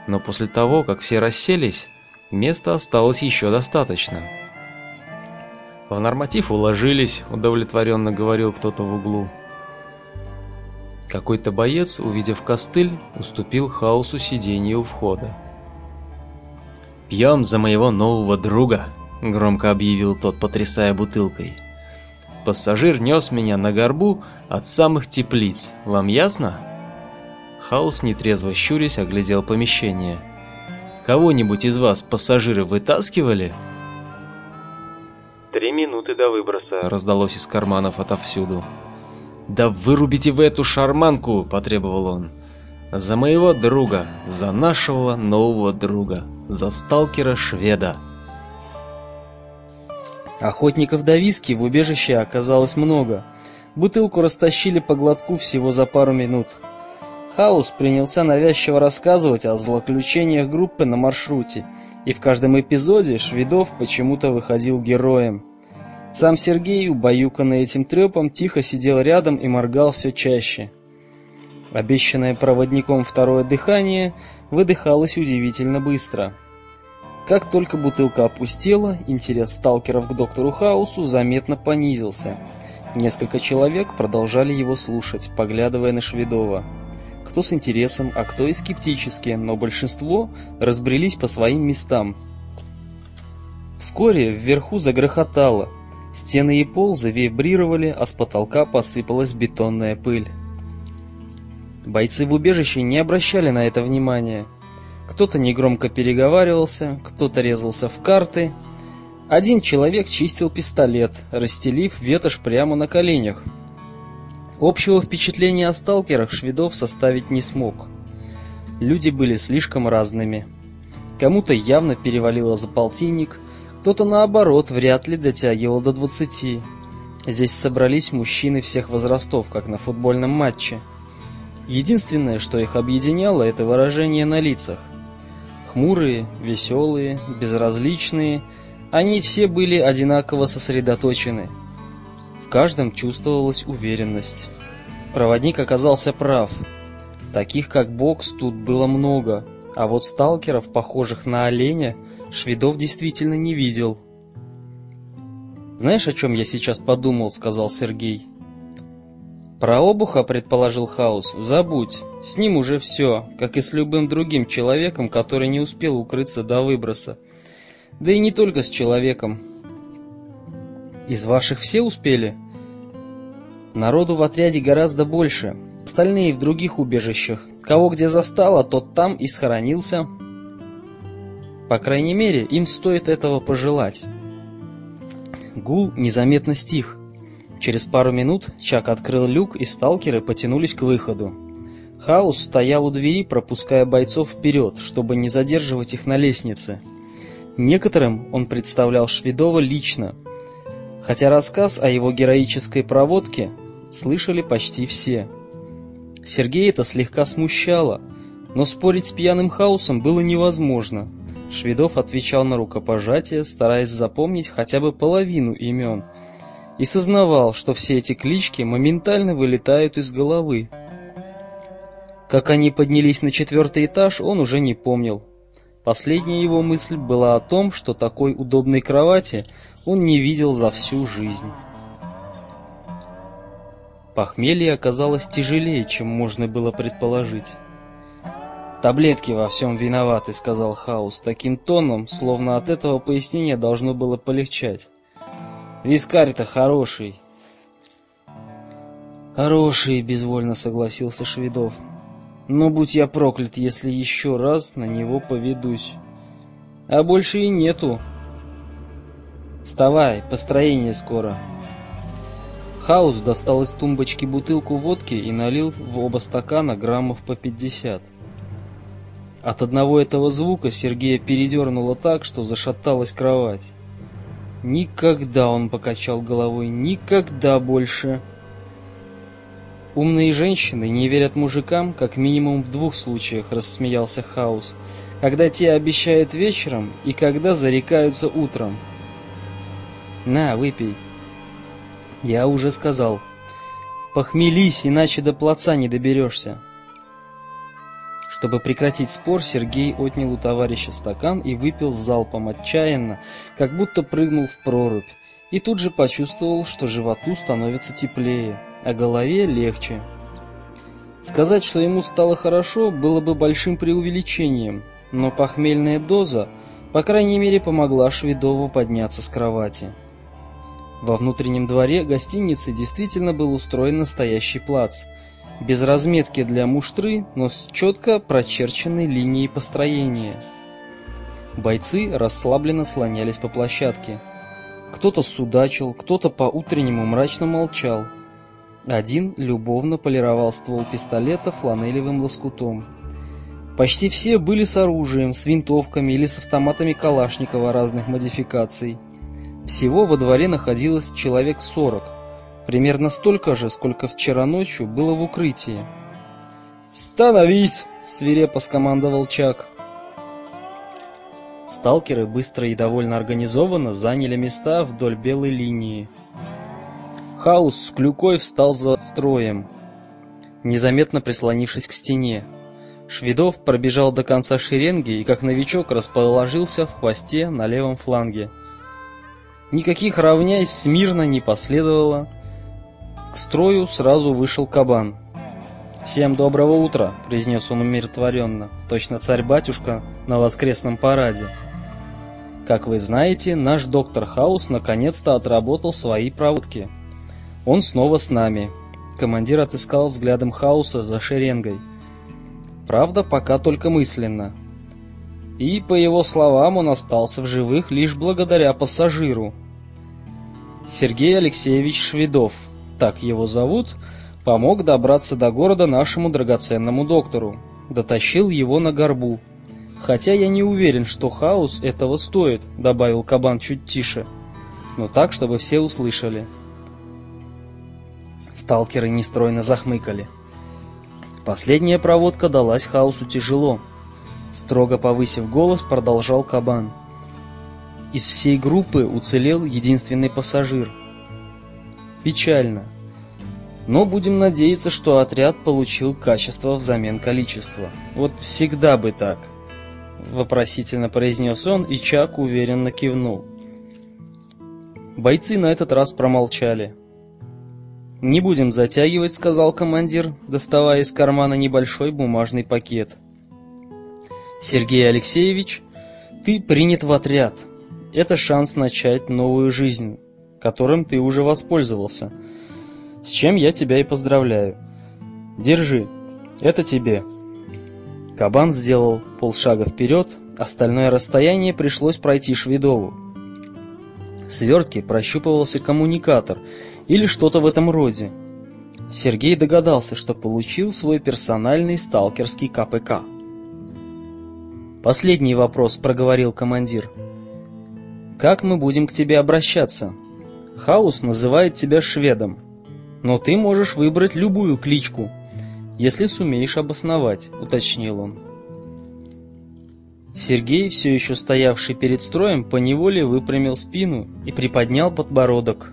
но после того, как все расселись, места осталось еще достаточно. В норматив уложились, удовлетворенно говорил кто-то в углу. Какой-то боец, увидев костыль, уступил Хаосу сиденье у входа. «Пьем за моего нового друга», — громко объявил тот, потрясая бутылкой. «Пассажир нес меня на горбу от самых теплиц. Вам ясно?» Хаос, нетрезво щурясь, оглядел помещение. «Кого-нибудь из вас пассажиры вытаскивали?» «Три минуты до выброса», — раздалось из карманов отовсюду. «Да вырубите вы эту шарманку!» — потребовал он. «За моего друга, за нашего нового друга, за сталкера-шведа!» Охотников до виски в убежище оказалось много. Бутылку растащили по глотку всего за пару минут. Хаус принялся навязчиво рассказывать о злоключениях группы на маршруте, и в каждом эпизоде Шведов почему-то выходил героем. Сам Сергей, убаюканный этим трепом, тихо сидел рядом и моргал все чаще. Обещанное проводником второе дыхание выдыхалось удивительно быстро. Как только бутылка опустела, интерес сталкеров к доктору Хаусу заметно понизился. Несколько человек продолжали его слушать, поглядывая на Шведова. Кто с интересом, а кто и скептически, но большинство разбрелись по своим местам. Вскоре вверху загрохотало. Стены и пол завибрировали, а с потолка посыпалась бетонная пыль. Бойцы в убежище не обращали на это внимания. Кто-то негромко переговаривался, кто-то резался в карты. Один человек чистил пистолет, расстелив ветошь прямо на коленях. Общего впечатления о сталкерах Шведов составить не смог. Люди были слишком разными. Кому-то явно перевалило за полтинник, кто-то, наоборот, вряд ли дотягивал до двадцати. Здесь собрались мужчины всех возрастов, как на футбольном матче. Единственное, что их объединяло, это выражение на лицах. Хмурые, веселые, безразличные, они все были одинаково сосредоточены. В каждом чувствовалась уверенность. Проводник оказался прав. Таких, как Бокс, тут было много, а вот сталкеров, похожих на оленя, Шведов действительно не видел. «Знаешь, о чем я сейчас подумал?» — сказал Сергей. «Про Обуха, — предположил Хаус, — забудь. С ним уже все, как и с любым другим человеком, который не успел укрыться до выброса. Да и не только с человеком. Из ваших все успели? Народу в отряде гораздо больше. Остальные в других убежищах. Кого где застало, тот там и схоронился. По крайней мере, им стоит этого пожелать». Гул незаметно стих. Через пару минут Чак открыл люк, и сталкеры потянулись к выходу. Хаус стоял у двери, пропуская бойцов вперед, чтобы не задерживать их на лестнице. Некоторым он представлял Шведова лично, хотя рассказ о его героической проводке слышали почти все. Сергея это слегка смущало, но спорить с пьяным Хаусом было невозможно. Шведов отвечал на рукопожатие, стараясь запомнить хотя бы половину имен, и сознавал, что все эти клички моментально вылетают из головы. Как они поднялись на четвертый этаж, он уже не помнил. Последняя его мысль была о том, что такой удобной кровати он не видел за всю жизнь. Похмелье оказалось тяжелее, чем можно было предположить. «Таблетки во всем виноваты», — сказал Хаус таким тоном, словно от этого пояснения должно было полегчать. «Вискарь-то хороший». «Хороший», — безвольно согласился Шведов. «Но будь я проклят, если еще раз на него поведусь. А больше и нету. Вставай, построение скоро». Хаус достал из тумбочки бутылку водки и налил в оба стакана граммов по пятьдесят. От одного этого звука Сергея передернуло так, что зашаталась кровать. Никогда, он покачал головой, никогда больше. Умные женщины не верят мужикам как минимум в двух случаях, рассмеялся Хаус. Когда те обещают вечером и когда зарекаются утром. На, выпей. Я уже сказал. Похмелись, иначе до плаца не доберешься. Чтобы прекратить спор, Сергей отнял у товарища стакан и выпил залпом отчаянно, как будто прыгнул в прорубь, и тут же почувствовал, что животу становится теплее, а голове легче. Сказать, что ему стало хорошо, было бы большим преувеличением, но похмельная доза, по крайней мере, помогла Шведову подняться с кровати. Во внутреннем дворе гостиницы действительно был устроен настоящий плац, без разметки для муштры, но с четко прочерченной линией построения. Бойцы расслабленно слонялись по площадке. Кто-то судачил, кто-то по-утреннему мрачно молчал. Один любовно полировал ствол пистолета фланелевым лоскутом. Почти все были с оружием, с винтовками или с автоматами Калашникова разных модификаций. Всего во дворе находилось человек сорок, примерно столько же, сколько вчера ночью было в укрытии. «Становись!» — свирепо скомандовал Чак. Сталкеры быстро и довольно организованно заняли места вдоль белой линии. Хаус с Клюкой встал за строем, незаметно прислонившись к стене. Шведов пробежал до конца шеренги и, как новичок, расположился в хвосте на левом фланге. Никаких равняйсь смирно не последовало. К строю сразу вышел Кабан. «Всем доброго утра», — произнес он умиротворенно, точно царь-батюшка на воскресном параде. «Как вы знаете, наш доктор Хаус наконец-то отработал свои проводки. Он снова с нами». Командир отыскал взглядом Хауса за шеренгой. Правда, пока только мысленно. И, по его словам, он остался в живых лишь благодаря пассажиру. Сергей Алексеевич Шведов, так его зовут, помог добраться до города нашему драгоценному доктору, дотащил его на горбу. Хотя я не уверен, что Хаус этого стоит, добавил Кабан чуть тише, но так, чтобы все услышали. Сталкеры нестройно захмыкали. Последняя проводка далась Хаусу тяжело. Строго повысив голос, продолжал Кабан. Из всей группы уцелел единственный пассажир. Печально. Но будем надеяться, что отряд получил качество взамен количества. Вот всегда бы так. Вопросительно произнес он, и Чак уверенно кивнул. Бойцы на этот раз промолчали. «Не будем затягивать», — сказал командир, доставая из кармана небольшой бумажный пакет. «Сергей Алексеевич, ты принят в отряд. Это шанс начать новую жизнь, которым ты уже воспользовался. С чем я тебя и поздравляю. Держи, это тебе». Кабан сделал полшага вперед, остальное расстояние пришлось пройти Шведову. В свертке прощупывался коммуникатор или что-то в этом роде. Сергей догадался, что получил свой персональный сталкерский ка пэ ка. «Последний вопрос», — проговорил командир. «Как мы будем к тебе обращаться? Хаус называет тебя шведом, но ты можешь выбрать любую кличку, если сумеешь обосновать», — уточнил он. Сергей, все еще стоявший перед строем, поневоле выпрямил спину и приподнял подбородок.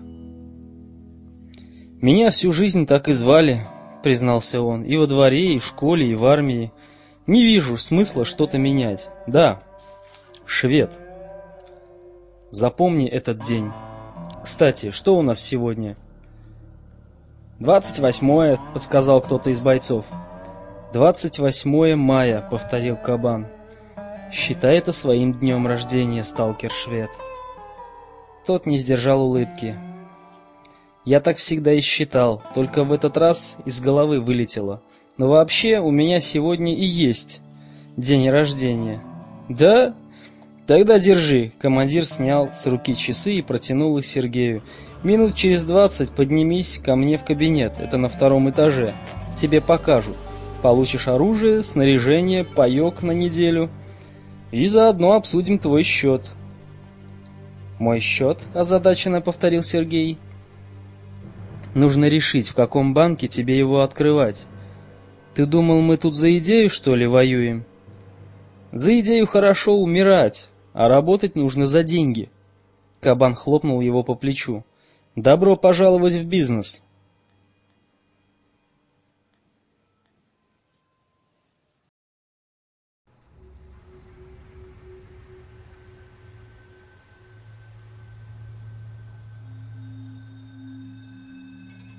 «Меня всю жизнь так и звали», — признался он, — «и во дворе, и в школе, и в армии. Не вижу смысла что-то менять. Да, швед. Запомни этот день. Кстати, что у нас сегодня?» «Двадцать восьмое», — подсказал кто-то из бойцов. «Двадцать восьмое мая», — повторил Кабан. «Считай это своим днем рождения, сталкер-швед». Тот не сдержал улыбки. «Я так всегда и считал, только в этот раз из головы вылетело. Но вообще у меня сегодня и есть день рождения». «Да? Тогда держи». Командир снял с руки часы и протянул их Сергею. «Минут через двадцать поднимись ко мне в кабинет, это на втором этаже. Тебе покажут. Получишь оружие, снаряжение, паёк на неделю. И заодно обсудим твой счет». «Мой счет?» — озадаченно повторил Сергей. «Нужно решить, в каком банке тебе его открывать. Ты думал, мы тут за идею, что ли, воюем? За идею хорошо умирать, а работать нужно за деньги». Кабан хлопнул его по плечу. «Добро пожаловать в бизнес».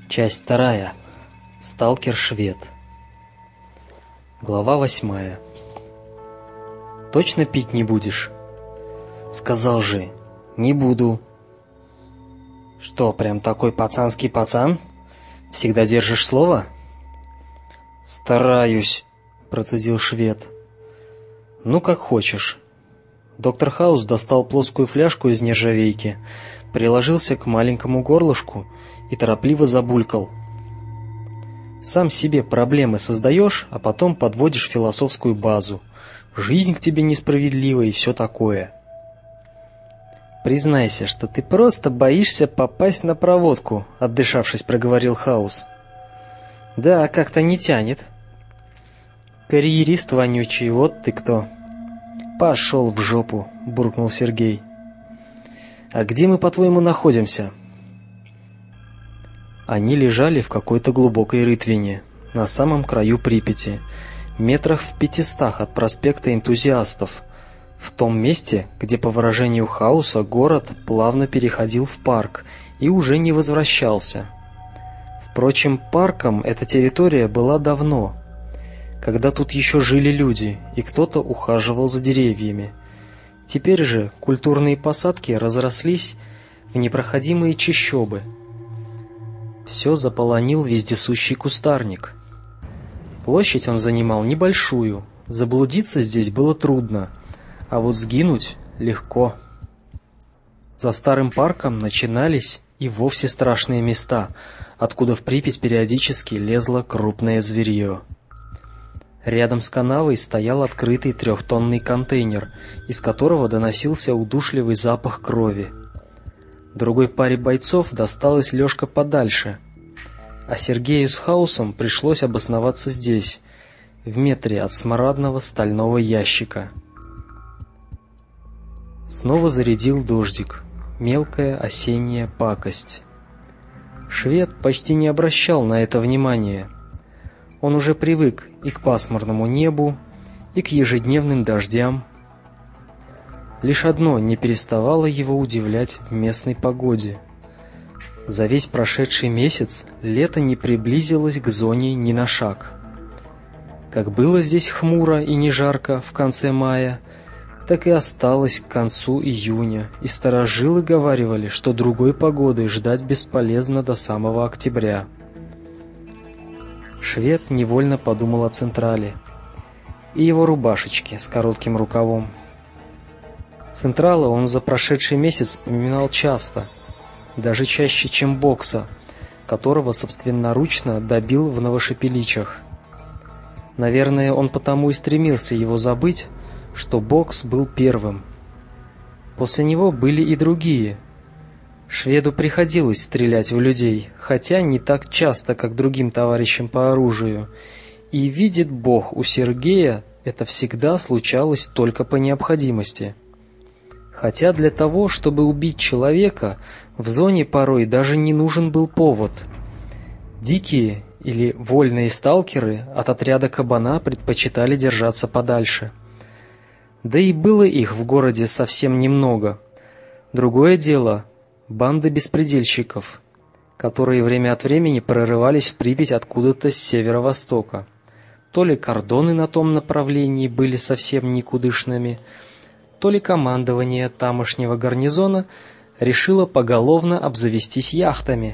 Часть вторая. Сталкер-швед. Глава восьмая. Точно пить не будешь? Сказал же, не буду. Что, прям такой пацанский пацан? Всегда держишь слово? Стараюсь, процедил швед. Ну, как хочешь. Доктор Хаус достал плоскую фляжку из нержавейки, приложился к маленькому горлышку и торопливо забулькал. Сам себе проблемы создаешь, а потом подводишь философскую базу. Жизнь к тебе несправедлива и все такое. Признайся, что ты просто боишься попасть на проводку, отдышавшись, проговорил Хаус. Да, как-то не тянет. Карьерист вонючий, вот ты кто. Пошел в жопу, буркнул Сергей. А где мы, по-твоему, находимся? Они лежали в какой-то глубокой рытвине, на самом краю Припяти, метрах в пятистах от проспекта Энтузиастов, в том месте, где, по выражению Хауса, город плавно переходил в парк и уже не возвращался. Впрочем, парком эта территория была давно, когда тут еще жили люди, и кто-то ухаживал за деревьями. Теперь же культурные посадки разрослись в непроходимые чащобы. Все заполонил вездесущий кустарник. Площадь он занимал небольшую, заблудиться здесь было трудно, а вот сгинуть легко. За старым парком начинались и вовсе страшные места, откуда в Припять периодически лезло крупное зверье. Рядом с канавой стоял открытый трехтонный контейнер, из которого доносился удушливый запах крови. Другой паре бойцов досталась лёжка подальше, а Сергею с Хаусом пришлось обосноваться здесь, в метре от смрадного стального ящика. Снова зарядил дождик, мелкая осенняя пакость. Швед почти не обращал на это внимания. Он уже привык и к пасмурному небу, и к ежедневным дождям. Лишь одно не переставало его удивлять в местной погоде. За весь прошедший месяц лето не приблизилось к зоне ни на шаг. Как было здесь хмуро и не жарко в конце мая, так и осталось к концу июня, и старожилы говаривали, что другой погоды ждать бесполезно до самого октября. Швед невольно подумал о Централе и его рубашечке с коротким рукавом. Централа он за прошедший месяц вспоминал часто, даже чаще, чем Бокса, которого собственноручно добил в Новошепеличах. Наверное, он потому и стремился его забыть, что Бокс был первым. После него были и другие. Шведу приходилось стрелять в людей, хотя не так часто, как другим товарищам по оружию. И видит Бог, у Сергея это всегда случалось только по необходимости. Хотя для того, чтобы убить человека, в зоне порой даже не нужен был повод. Дикие или вольные сталкеры от отряда кабана предпочитали держаться подальше. Да и было их в городе совсем немного. Другое дело — банды беспредельщиков, которые время от времени прорывались в Припять откуда-то с северо-востока. То ли кордоны на том направлении были совсем никудышными, то ли командование тамошнего гарнизона решило поголовно обзавестись яхтами.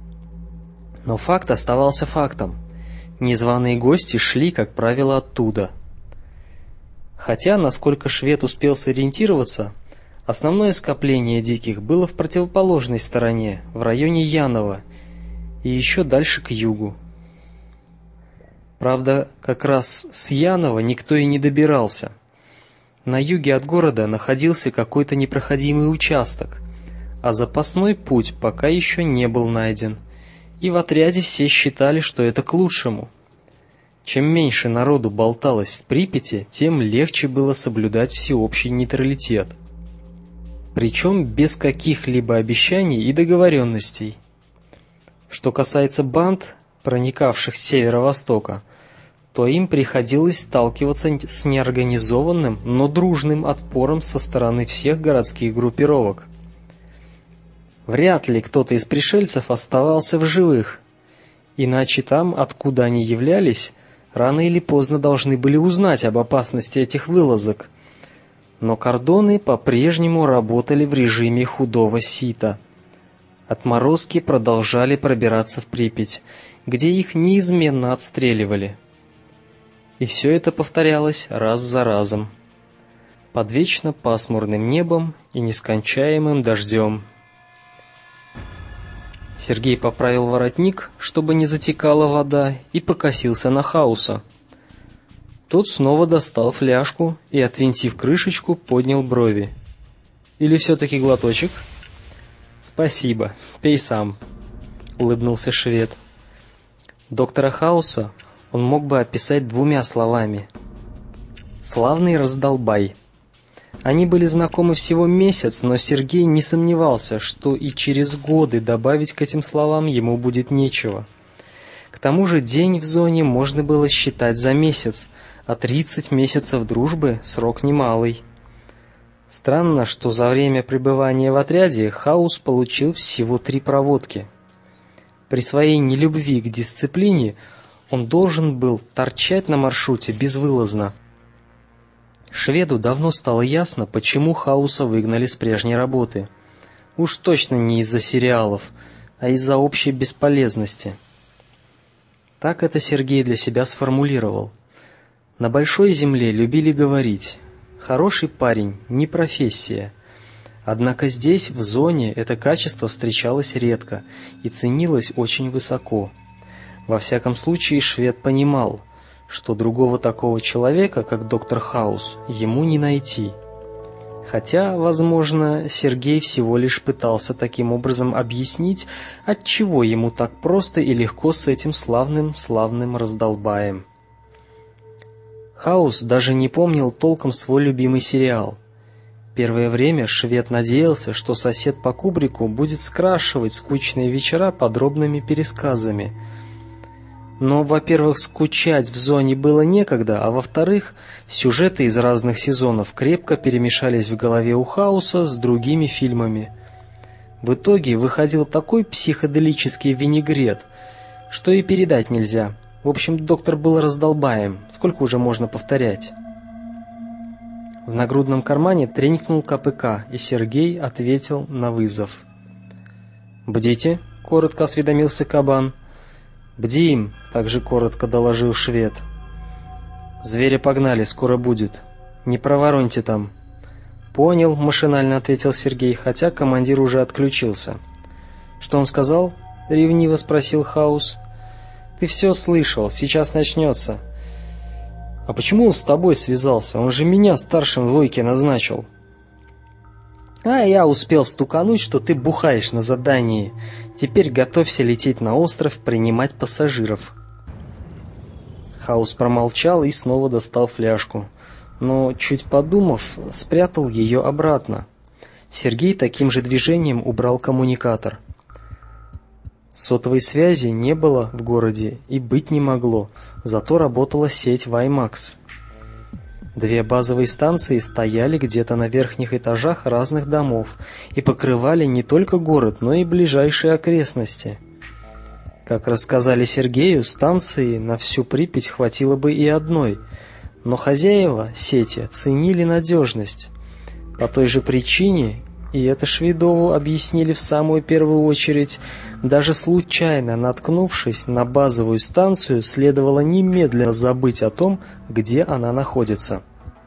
Но факт оставался фактом. Незваные гости шли, как правило, оттуда. Хотя, насколько швед успел сориентироваться, основное скопление диких было в противоположной стороне, в районе Янова, и еще дальше к югу. Правда, как раз с Янова никто и не добирался. На юге от города находился какой-то непроходимый участок, а запасной путь пока еще не был найден, и в отряде все считали, что это к лучшему. Чем меньше народу болталось в Припяти, тем легче было соблюдать всеобщий нейтралитет. Причем без каких-либо обещаний и договоренностей. Что касается банд, проникавших с северо-востока, то им приходилось сталкиваться с неорганизованным, но дружным отпором со стороны всех городских группировок. Вряд ли кто-то из пришельцев оставался в живых, Иначе там, откуда они являлись, рано или поздно должны были узнать об опасности этих вылазок. Но кордоны по-прежнему работали в режиме худого сита. Отморозки продолжали пробираться в Припять, где их неизменно отстреливали. И все это повторялось раз за разом, под вечно пасмурным небом и нескончаемым дождем. Сергей поправил воротник, чтобы не затекала вода, и покосился на Хауса. Тот снова достал фляжку и, отвинтив крышечку, поднял брови. «Или все-таки глоточек?» «Спасибо, пей сам», — улыбнулся швед. Доктора Хауса он мог бы описать двумя словами: славный раздолбай. Они были знакомы всего месяц, но Сергей не сомневался, что и через годы добавить к этим словам ему будет нечего. К тому же день в зоне можно было считать за месяц, а тридцать месяцев дружбы — срок немалый. Странно, что за время пребывания в отряде Хаус получил всего три проводки. При своей нелюбви к дисциплине он должен был торчать на маршруте безвылазно. Шведу давно стало ясно, почему Хауса выгнали с прежней работы. Уж точно не из-за сериалов, а из-за общей бесполезности. Так это Сергей для себя сформулировал. На большой земле любили говорить: хороший парень — не профессия. Однако здесь, в зоне, это качество встречалось редко и ценилось очень высоко. Во всяком случае, швед понимал, что другого такого человека, как доктор Хаус, ему не найти. Хотя, возможно, Сергей всего лишь пытался таким образом объяснить, отчего ему так просто и легко с этим славным-славным раздолбаем. Хаус даже не помнил толком свой любимый сериал. Первое время швед надеялся, что сосед по кубрику будет скрашивать скучные вечера подробными пересказами. Но, во-первых, скучать в зоне было некогда, а во-вторых, сюжеты из разных сезонов крепко перемешались в голове у Хауса с другими фильмами. В итоге выходил такой психоделический винегрет, что и передать нельзя. В общем, доктор был раздолбаем, сколько уже можно повторять. В нагрудном кармане тренькнул ка пэ ка, и Сергей ответил на вызов. «Бдите», — коротко осведомился кабан. «Бдим», — также коротко доложил швед. «Зверя погнали, скоро будет. Не провороньте там». «Понял», — машинально ответил Сергей, хотя командир уже отключился. «Что он сказал?» — ревниво спросил Хаус. «Ты все слышал, сейчас начнется». «А почему он с тобой связался? Он же меня старшим в Войке назначил». «А я успел стукануть, что ты бухаешь на задании. Теперь готовься лететь на остров, принимать пассажиров». Хаус промолчал и снова достал фляжку, но, чуть подумав, спрятал ее обратно. Сергей таким же движением убрал коммуникатор. Сотовой связи не было в городе и быть не могло, зато работала сеть Ваймакс. Две базовые станции стояли где-то на верхних этажах разных домов и покрывали не только город, но и ближайшие окрестности. Как рассказали Сергею, станции на всю Припять хватило бы и одной, но хозяева сети ценили надежность. По той же причине, и это Шведову объяснили в самую первую очередь, даже случайно наткнувшись на базовую станцию, следовало немедленно забыть о том, где она находится.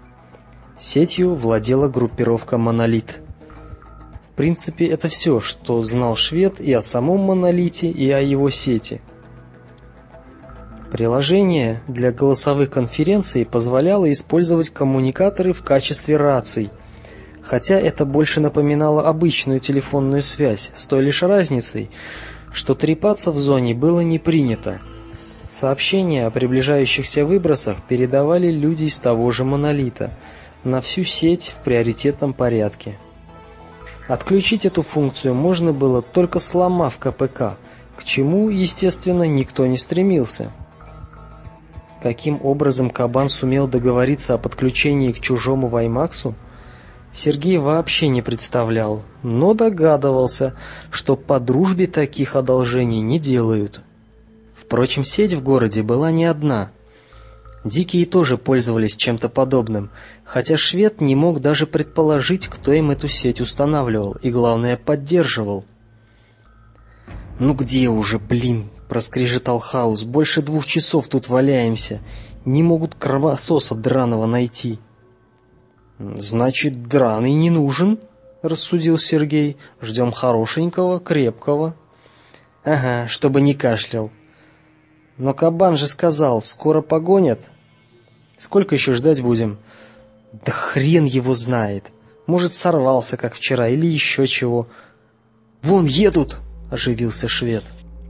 Сетью владела группировка «Монолит». В принципе, это все, что знал швед и о самом «Монолите», и о его сети. Приложение для голосовых конференций позволяло использовать коммуникаторы в качестве раций, хотя это больше напоминало обычную телефонную связь, с той лишь разницей, что трепаться в зоне было не принято. Сообщения о приближающихся выбросах передавали люди из того же «Монолита» на всю сеть в приоритетном порядке. Отключить эту функцию можно было, только сломав ка пэ ка, к чему, естественно, никто не стремился. Каким образом кабан сумел договориться о подключении к чужому Ваймаксу, Сергей вообще не представлял, но догадывался, что по дружбе таких одолжений не делают. В Впрочем, сеть в городе была не одна. Дикие тоже пользовались чем-то подобным, хотя швед не мог даже предположить, кто им эту сеть устанавливал и, главное, поддерживал. «Ну где уже, блин?» — проскрежетал Хаус. «Больше двух часов тут валяемся. Не могут кровососа драного найти». «Значит, драный не нужен?» — рассудил Сергей. «Ждем хорошенького, крепкого». «Ага, чтобы не кашлял. Но кабан же сказал, скоро погонят. Сколько еще ждать будем?» «Да хрен его знает. Может, сорвался, как вчера, или еще чего». «Вон едут!» — оживился швед.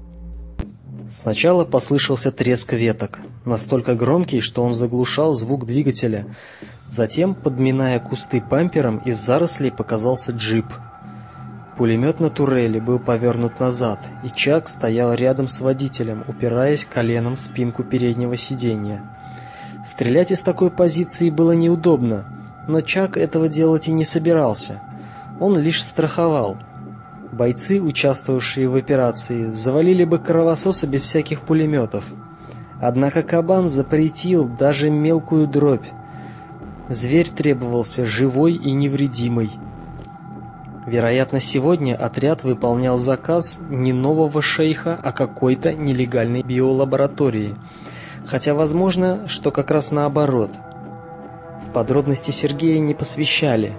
Сначала послышался треск веток, настолько громкий, что он заглушал звук двигателя. Затем, подминая кусты пампером, из зарослей показался джип. Пулемет на турели был повернут назад, и Чак стоял рядом с водителем, упираясь коленом в спинку переднего сиденья. Стрелять из такой позиции было неудобно, но Чак этого делать и не собирался. Он лишь страховал. Бойцы, участвовавшие в операции, завалили бы кровососа без всяких пулеметов. Однако кабан запретил даже мелкую дробь. Зверь требовался живой и невредимый. Вероятно, сегодня отряд выполнял заказ не нового шейха, а какой-то нелегальной биолаборатории. Хотя возможно, что как раз наоборот. В подробности Сергея не посвящали.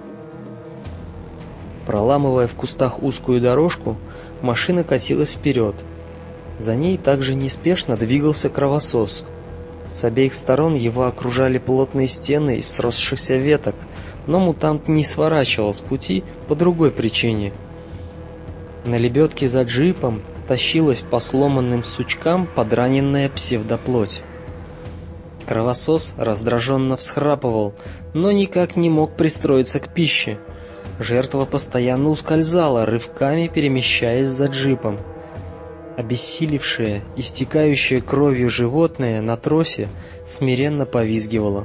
Проламывая в кустах узкую дорожку, машина катилась вперед. За ней также неспешно двигался кровосос. С обеих сторон его окружали плотные стены из сросшихся веток, но мутант не сворачивал с пути по другой причине. На лебедке за джипом тащилась по сломанным сучкам подраненная псевдоплоть. Кровосос раздраженно всхрапывал, но никак не мог пристроиться к пище. Жертва постоянно ускользала, рывками перемещаясь за джипом. Обессилевшее, истекающее кровью животное на тросе смиренно повизгивало.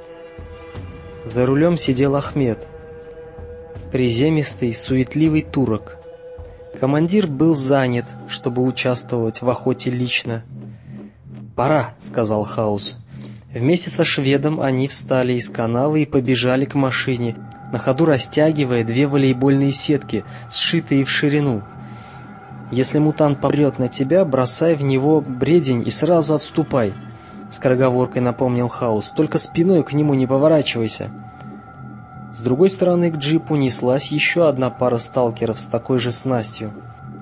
За рулем сидел Ахмед, приземистый, суетливый турок. Командир был занят, чтобы участвовать в охоте лично. «Пора», — сказал Хаус. Вместе со шведом они встали из канавы и побежали к машине, на ходу растягивая две волейбольные сетки, сшитые в ширину. «Если мутант попрет на тебя, бросай в него бредень и сразу отступай», — скороговоркой напомнил Хаус. «Только спиной к нему не поворачивайся». С другой стороны к джипу неслась еще одна пара сталкеров с такой же снастью.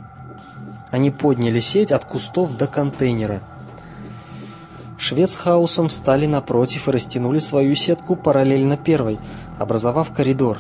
Они подняли сеть от кустов до контейнера. Швед с Хаусом встали напротив и растянули свою сетку параллельно первой, образовав коридор.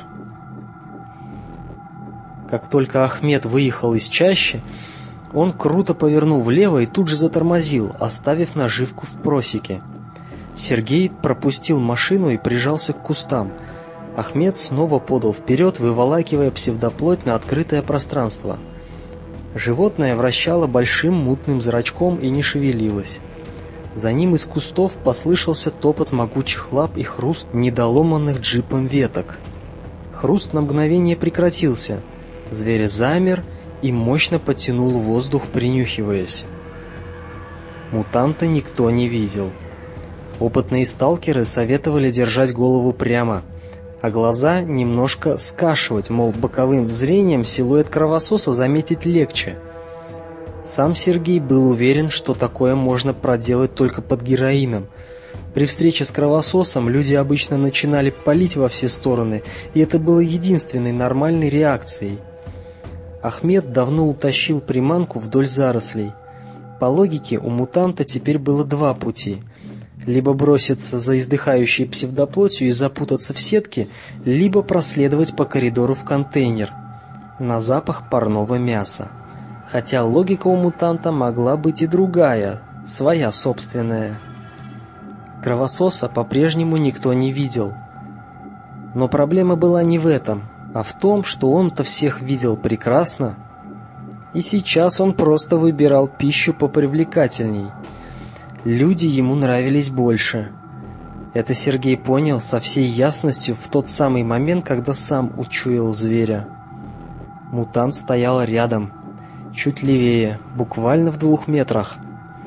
Как только Ахмед выехал из чащи, он круто повернул влево и тут же затормозил, оставив наживку в просеке. Сергей пропустил машину и прижался к кустам. Ахмед снова подал вперед, выволакивая псевдоплоть на открытое пространство. Животное вращало большим мутным зрачком и не шевелилось. За ним из кустов послышался топот могучих лап и хруст недоломанных джипом веток. Хруст на мгновение прекратился. Зверь замер и мощно потянул воздух, принюхиваясь. Мутанта никто не видел. Опытные сталкеры советовали держать голову прямо, а глаза немножко скашивать, мол, боковым зрением силуэт кровососа заметить легче. Сам Сергей был уверен, что такое можно проделать только под героином. При встрече с кровососом люди обычно начинали палить во все стороны, и это было единственной нормальной реакцией. Ахмед давно утащил приманку вдоль зарослей. По логике, у мутанта теперь было два пути: либо броситься за издыхающей псевдоплотью и запутаться в сетке, либо проследовать по коридору в контейнер на запах парного мяса. Хотя логика у мутанта могла быть и другая, своя собственная. Кровососа по-прежнему никто не видел. Но проблема была не в этом, а в том, что он-то всех видел прекрасно, и сейчас он просто выбирал пищу попривлекательней. Люди ему нравились больше. Это Сергей понял со всей ясностью в тот самый момент, когда сам учуял зверя. Мутант стоял рядом, чуть левее, буквально в двух метрах.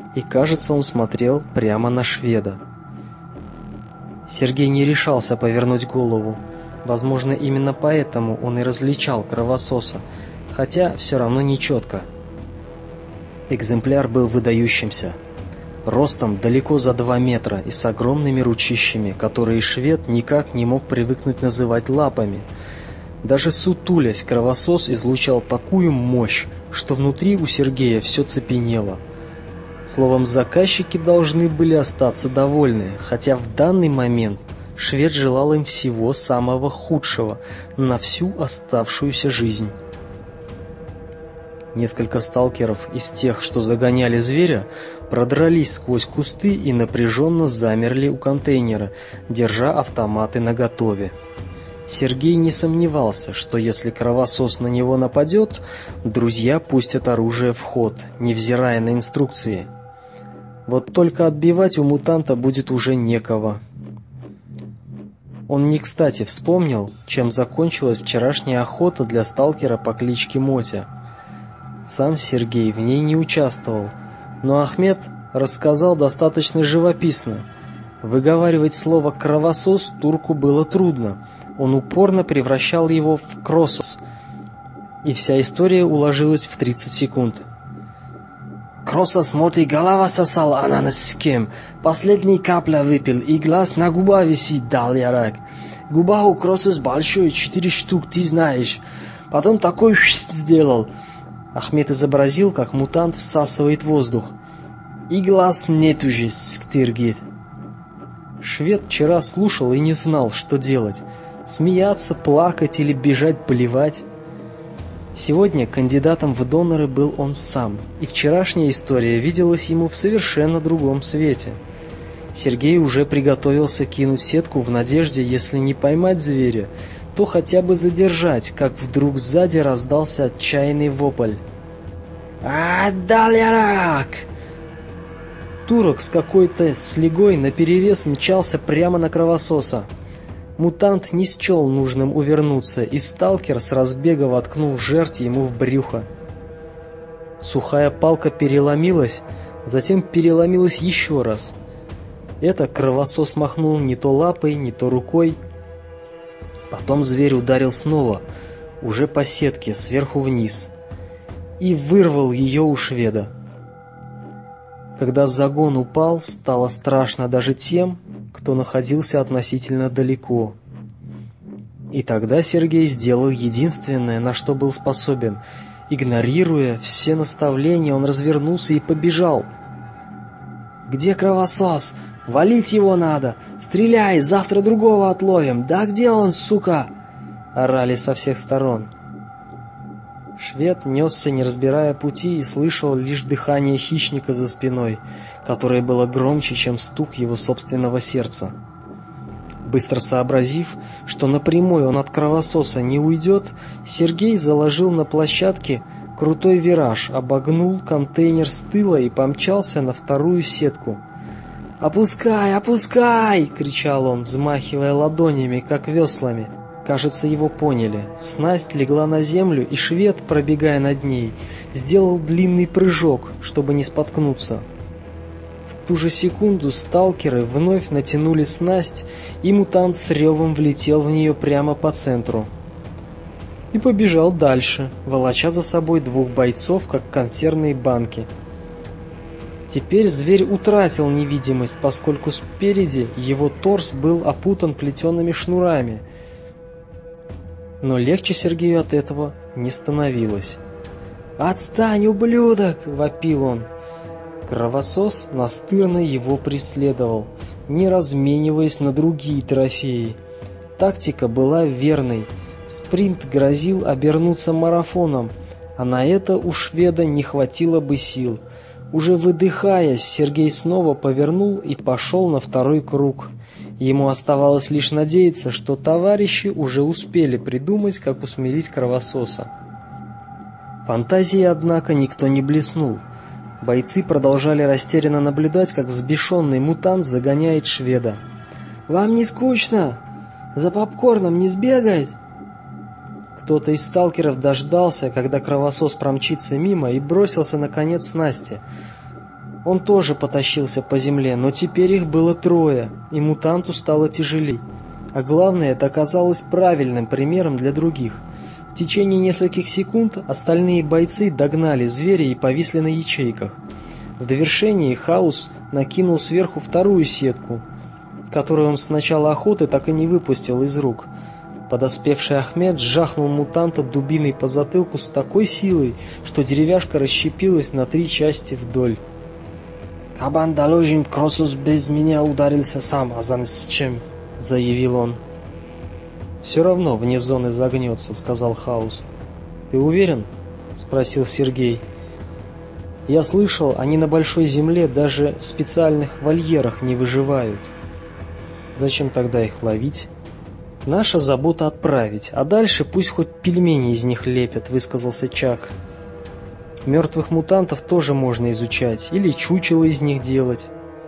и, кажется, он смотрел прямо на шведа. Сергей не решался повернуть голову. Возможно, именно поэтому он и различал кровососа, хотя все равно не четко. Экземпляр был выдающимся. Ростом далеко за два метра и с огромными ручищами, которые швед никак не мог привыкнуть называть лапами. Даже сутулясь, кровосос излучал такую мощь, что внутри у Сергея все цепенело. Словом, заказчики должны были остаться довольны, хотя в данный момент швед желал им всего самого худшего на всю оставшуюся жизнь. Несколько сталкеров из тех, что загоняли зверя, продрались сквозь кусты и напряженно замерли у контейнера, держа автоматы наготове. Сергей не сомневался, что если кровосос на него нападет, друзья пустят оружие в ход, невзирая на инструкции. Вот только отбивать у мутанта будет уже некого. Он не кстати вспомнил, чем закончилась вчерашняя охота для сталкера по кличке Мотя. Сам Сергей в ней не участвовал, но Ахмед рассказал достаточно живописно. Выговаривать слово «кровосос» турку было трудно. Он упорно превращал его в «кросос», и вся история уложилась в тридцать секунд. «Кросос Моти голова сосал ананасским, последний капля выпил, и глаз на губа висит, дал ярак. Губа у Кросос большой, четыре штук, ты знаешь. Потом такой сделал». Ахмед изобразил, как мутант всасывает воздух. «И глаз нет уже, сктыргит». Швед вчера слушал и не знал, что делать. Смеяться, плакать или бежать поливать. Сегодня кандидатом в доноры был он сам, и вчерашняя история виделась ему в совершенно другом свете. Сергей уже приготовился кинуть сетку в надежде, если не поймать зверя, то хотя бы задержать, как вдруг сзади раздался отчаянный вопль. «Адалярак!» Турок с какой-то слегой наперевес мчался прямо на кровососа. Мутант не счел нужным увернуться, и сталкер с разбега воткнул жерть ему в брюхо. Сухая палка переломилась, затем переломилась еще раз. Это кровосос махнул не то лапой, не то рукой. Потом зверь ударил снова, уже по сетке, сверху вниз, и вырвал ее у шведа. Когда загон упал, стало страшно даже тем, кто находился относительно далеко. И тогда Сергей сделал единственное, на что был способен. Игнорируя все наставления, он развернулся и побежал. «Где кровосос? Валить его надо! Стреляй, завтра другого отловим! Да где он, сука?» — орали со всех сторон. Швед несся, не разбирая пути, и слышал лишь дыхание хищника за спиной, которое было громче, чем стук его собственного сердца. Быстро сообразив, что напрямую он от кровососа не уйдет, Сергей заложил на площадке крутой вираж, обогнул контейнер с тыла и помчался на вторую сетку. «Опускай, опускай!» — кричал он, взмахивая ладонями, как веслами. Кажется, его поняли. Снасть легла на землю, и швед, пробегая над ней, сделал длинный прыжок, чтобы не споткнуться. В ту же секунду сталкеры вновь натянули снасть, и мутант с ревом влетел в нее прямо по центру. И побежал дальше, волоча за собой двух бойцов, как консервные банки. Теперь зверь утратил невидимость, поскольку спереди его торс был опутан плетеными шнурами. Но легче Сергею от этого не становилось. «Отстань, ублюдок!» — вопил он. Кровосос настырно его преследовал, не размениваясь на другие трофеи. Тактика была верной. Спринт грозил обернуться марафоном, а на это у шведа не хватило бы сил. Уже выдыхаясь, Сергей снова повернул и пошел на второй круг. Ему оставалось лишь надеяться, что товарищи уже успели придумать, как усмирить кровососа. Фантазии, однако, никто не блеснул. Бойцы продолжали растерянно наблюдать, как взбешенный мутант загоняет шведа. «Вам не скучно? За попкорном не сбегать?» Кто-то из сталкеров дождался, когда кровосос промчится мимо, и бросился на конец снасти. Он тоже потащился по земле, но теперь их было трое, и мутанту стало тяжелей. А главное, это оказалось правильным примером для других. В течение нескольких секунд остальные бойцы догнали зверя и повисли на ячейках. В довершении Хаус накинул сверху вторую сетку, которую он с начала охоты так и не выпустил из рук. Подоспевший Ахмед жахнул мутанта дубиной по затылку с такой силой, что деревяшка расщепилась на три части вдоль. «Кабан, доложим, Кросус без меня ударился сам, а за с чем?» — заявил он. «Все равно вне зоны загнется», — сказал Хаус. «Ты уверен?» — спросил Сергей. «Я слышал, они на большой земле даже в специальных вольерах не выживают. Зачем тогда их ловить?» «Наша забота отправить, а дальше пусть хоть пельмени из них лепят», — высказался Чак. «Мертвых мутантов тоже можно изучать, или чучело из них делать».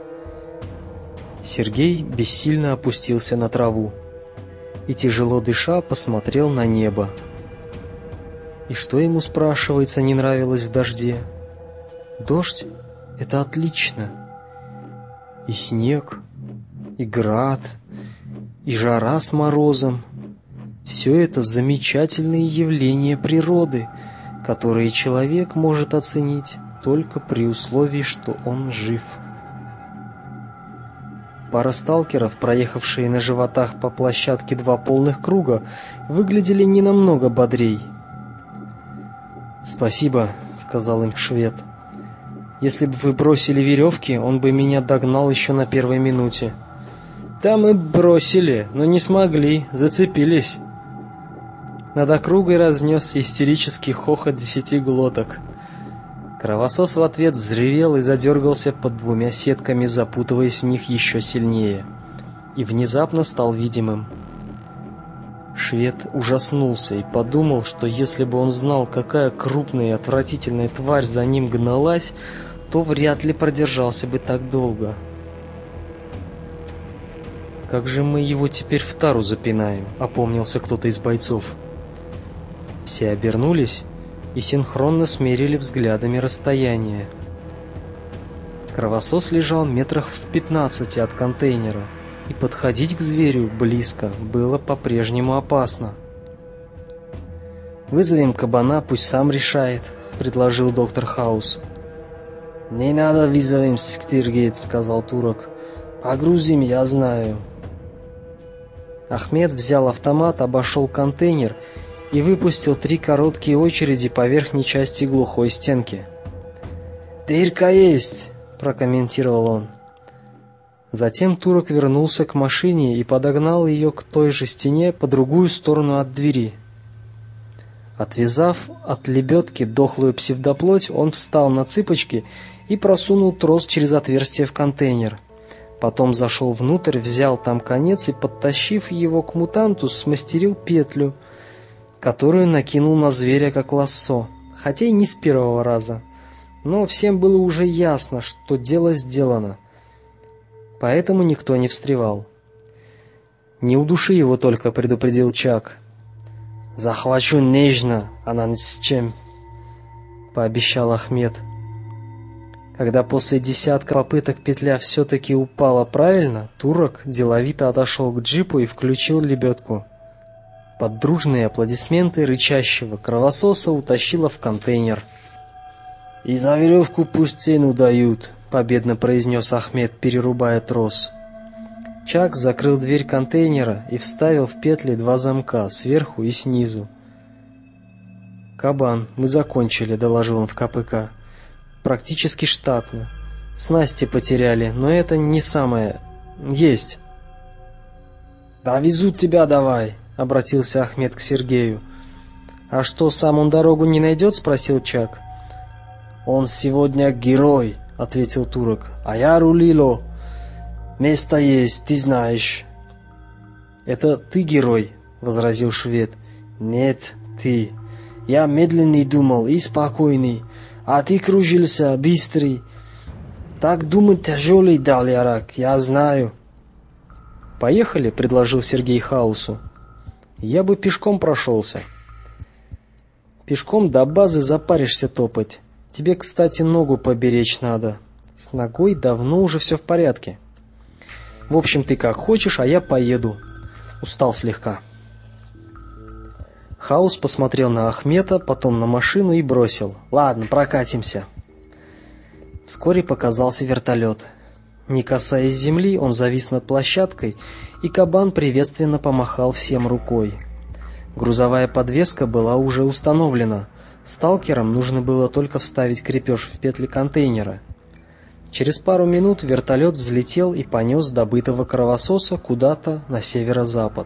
Сергей бессильно опустился на траву и, тяжело дыша, посмотрел на небо. И что ему, спрашивается, не нравилось в дожде? Дождь — это отлично. И снег, и град, и жара с морозом — все это замечательные явления природы, которые человек может оценить только при условии, что он жив. Пара сталкеров, проехавшие на животах по площадке два полных круга, выглядели не намного бодрей. «Спасибо», — сказал им швед. «Если бы вы бросили веревки, он бы меня догнал еще на первой минуте». «Да мы бросили, но не смогли, зацепились». Над округой разнесся истерический хохот десяти глоток. Кровосос в ответ взревел и задергался под двумя сетками, запутываясь в них еще сильнее, и внезапно стал видимым. Швед ужаснулся и подумал, что если бы он знал, какая крупная и отвратительная тварь за ним гналась, то вряд ли продержался бы так долго. «Как же мы его теперь в тару запинаем?» — опомнился кто-то из бойцов. Все обернулись и синхронно смерили взглядами расстояние. Кровосос лежал метрах в пятнадцати от контейнера, и подходить к зверю близко было по-прежнему опасно. «Вызовем кабана, пусть сам решает», — предложил доктор Хаус. «Не надо вызовем, Сергей», — сказал турок. «Погрузим, я знаю». Ахмед взял автомат, обошел контейнер и выпустил три короткие очереди по верхней части глухой стенки. «Дырка есть», — прокомментировал он. Затем турок вернулся к машине и подогнал ее к той же стене по другую сторону от двери. Отвязав от лебедки дохлую псевдоплоть, он встал на цыпочки и просунул трос через отверстие в контейнер. Потом зашел внутрь, взял там конец и, подтащив его к мутанту, смастерил петлю, которую накинул на зверя как лассо, хотя и не с первого раза. Но всем было уже ясно, что дело сделано, поэтому никто не встревал. «Не удуши его только», — предупредил Чак. «Захвачу нежно, она ни с чем», — пообещал Ахмед. Когда после десятка попыток петля все-таки упала правильно, турок деловито отошел к джипу и включил лебедку. Под дружные аплодисменты рычащего кровососа утащило в контейнер. «И за веревку пусть цену дают», — победно произнес Ахмед, перерубая трос. Чак закрыл дверь контейнера и вставил в петли два замка, сверху и снизу. «Кабан, мы закончили», — доложил он в ка пэ ка. «Практически штатно. Снасти потеряли, но это не самое... Есть». «Довезут тебя давай», — обратился Ахмед к Сергею. «А что, сам он дорогу не найдет?» — спросил Чак. «Он сегодня герой», — ответил турок. «А я рулило. Место есть, ты знаешь». «Это ты герой», — возразил швед. «Нет, ты. Я медленный думал и спокойный, а ты кружился, быстрый. Так думать тяжелый дал ярак, я знаю». «Поехали», — предложил Сергей Хаусу. «Я бы пешком прошелся». «Пешком до базы запаришься топать. Тебе, кстати, ногу поберечь надо. С ногой давно уже все в порядке. В общем, ты как хочешь, а я поеду. Устал слегка. Хаус посмотрел на Ахмета, потом на машину и бросил: ладно, прокатимся. Вскоре показался вертолет. Не касаясь земли, он завис над площадкой, и кабан приветственно помахал всем рукой. Грузовая подвеска была уже установлена. Сталкерам нужно было только вставить крепеж в петли контейнера. Через пару минут вертолет взлетел и понес добытого кровососа куда-то на северо-запад.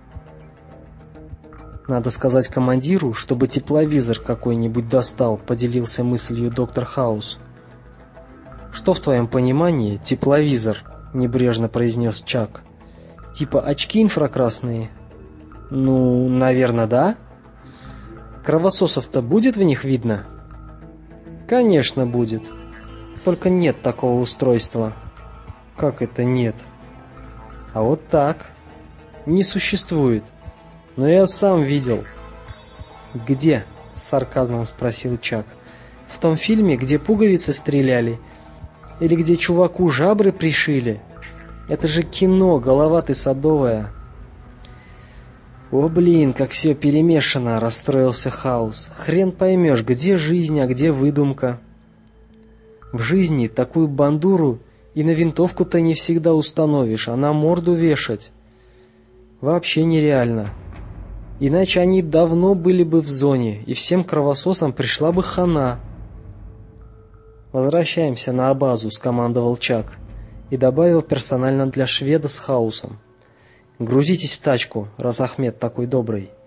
«Надо сказать командиру, чтобы тепловизор какой-нибудь достал», — поделился мыслью доктор Хаус. «Что в твоем понимании тепловизор?» — небрежно произнес Чак. «Типа очки инфракрасные?» «Ну, наверное, да. Кровососов-то будет в них видно?» «Конечно будет. Только нет такого устройства». «Как это нет?» «А вот так. Не существует. Но я сам видел». «Где?» — с сарказмом спросил Чак. «В том фильме, где пуговицы стреляли? Или где чуваку жабры пришили? Это же кино, голова ты садовая». «О, блин, как все перемешано», — расстроился Хаус. «Хрен поймешь, где жизнь, а где выдумка». «В жизни такую бандуру и на винтовку-то не всегда установишь, а на морду вешать вообще нереально. Иначе они давно были бы в зоне, и всем кровососам пришла бы хана». «Возвращаемся на базу», — скомандовал Чак и добавил персонально для шведа с Хаусом: «Грузитесь в тачку, раз Ахмед такой добрый».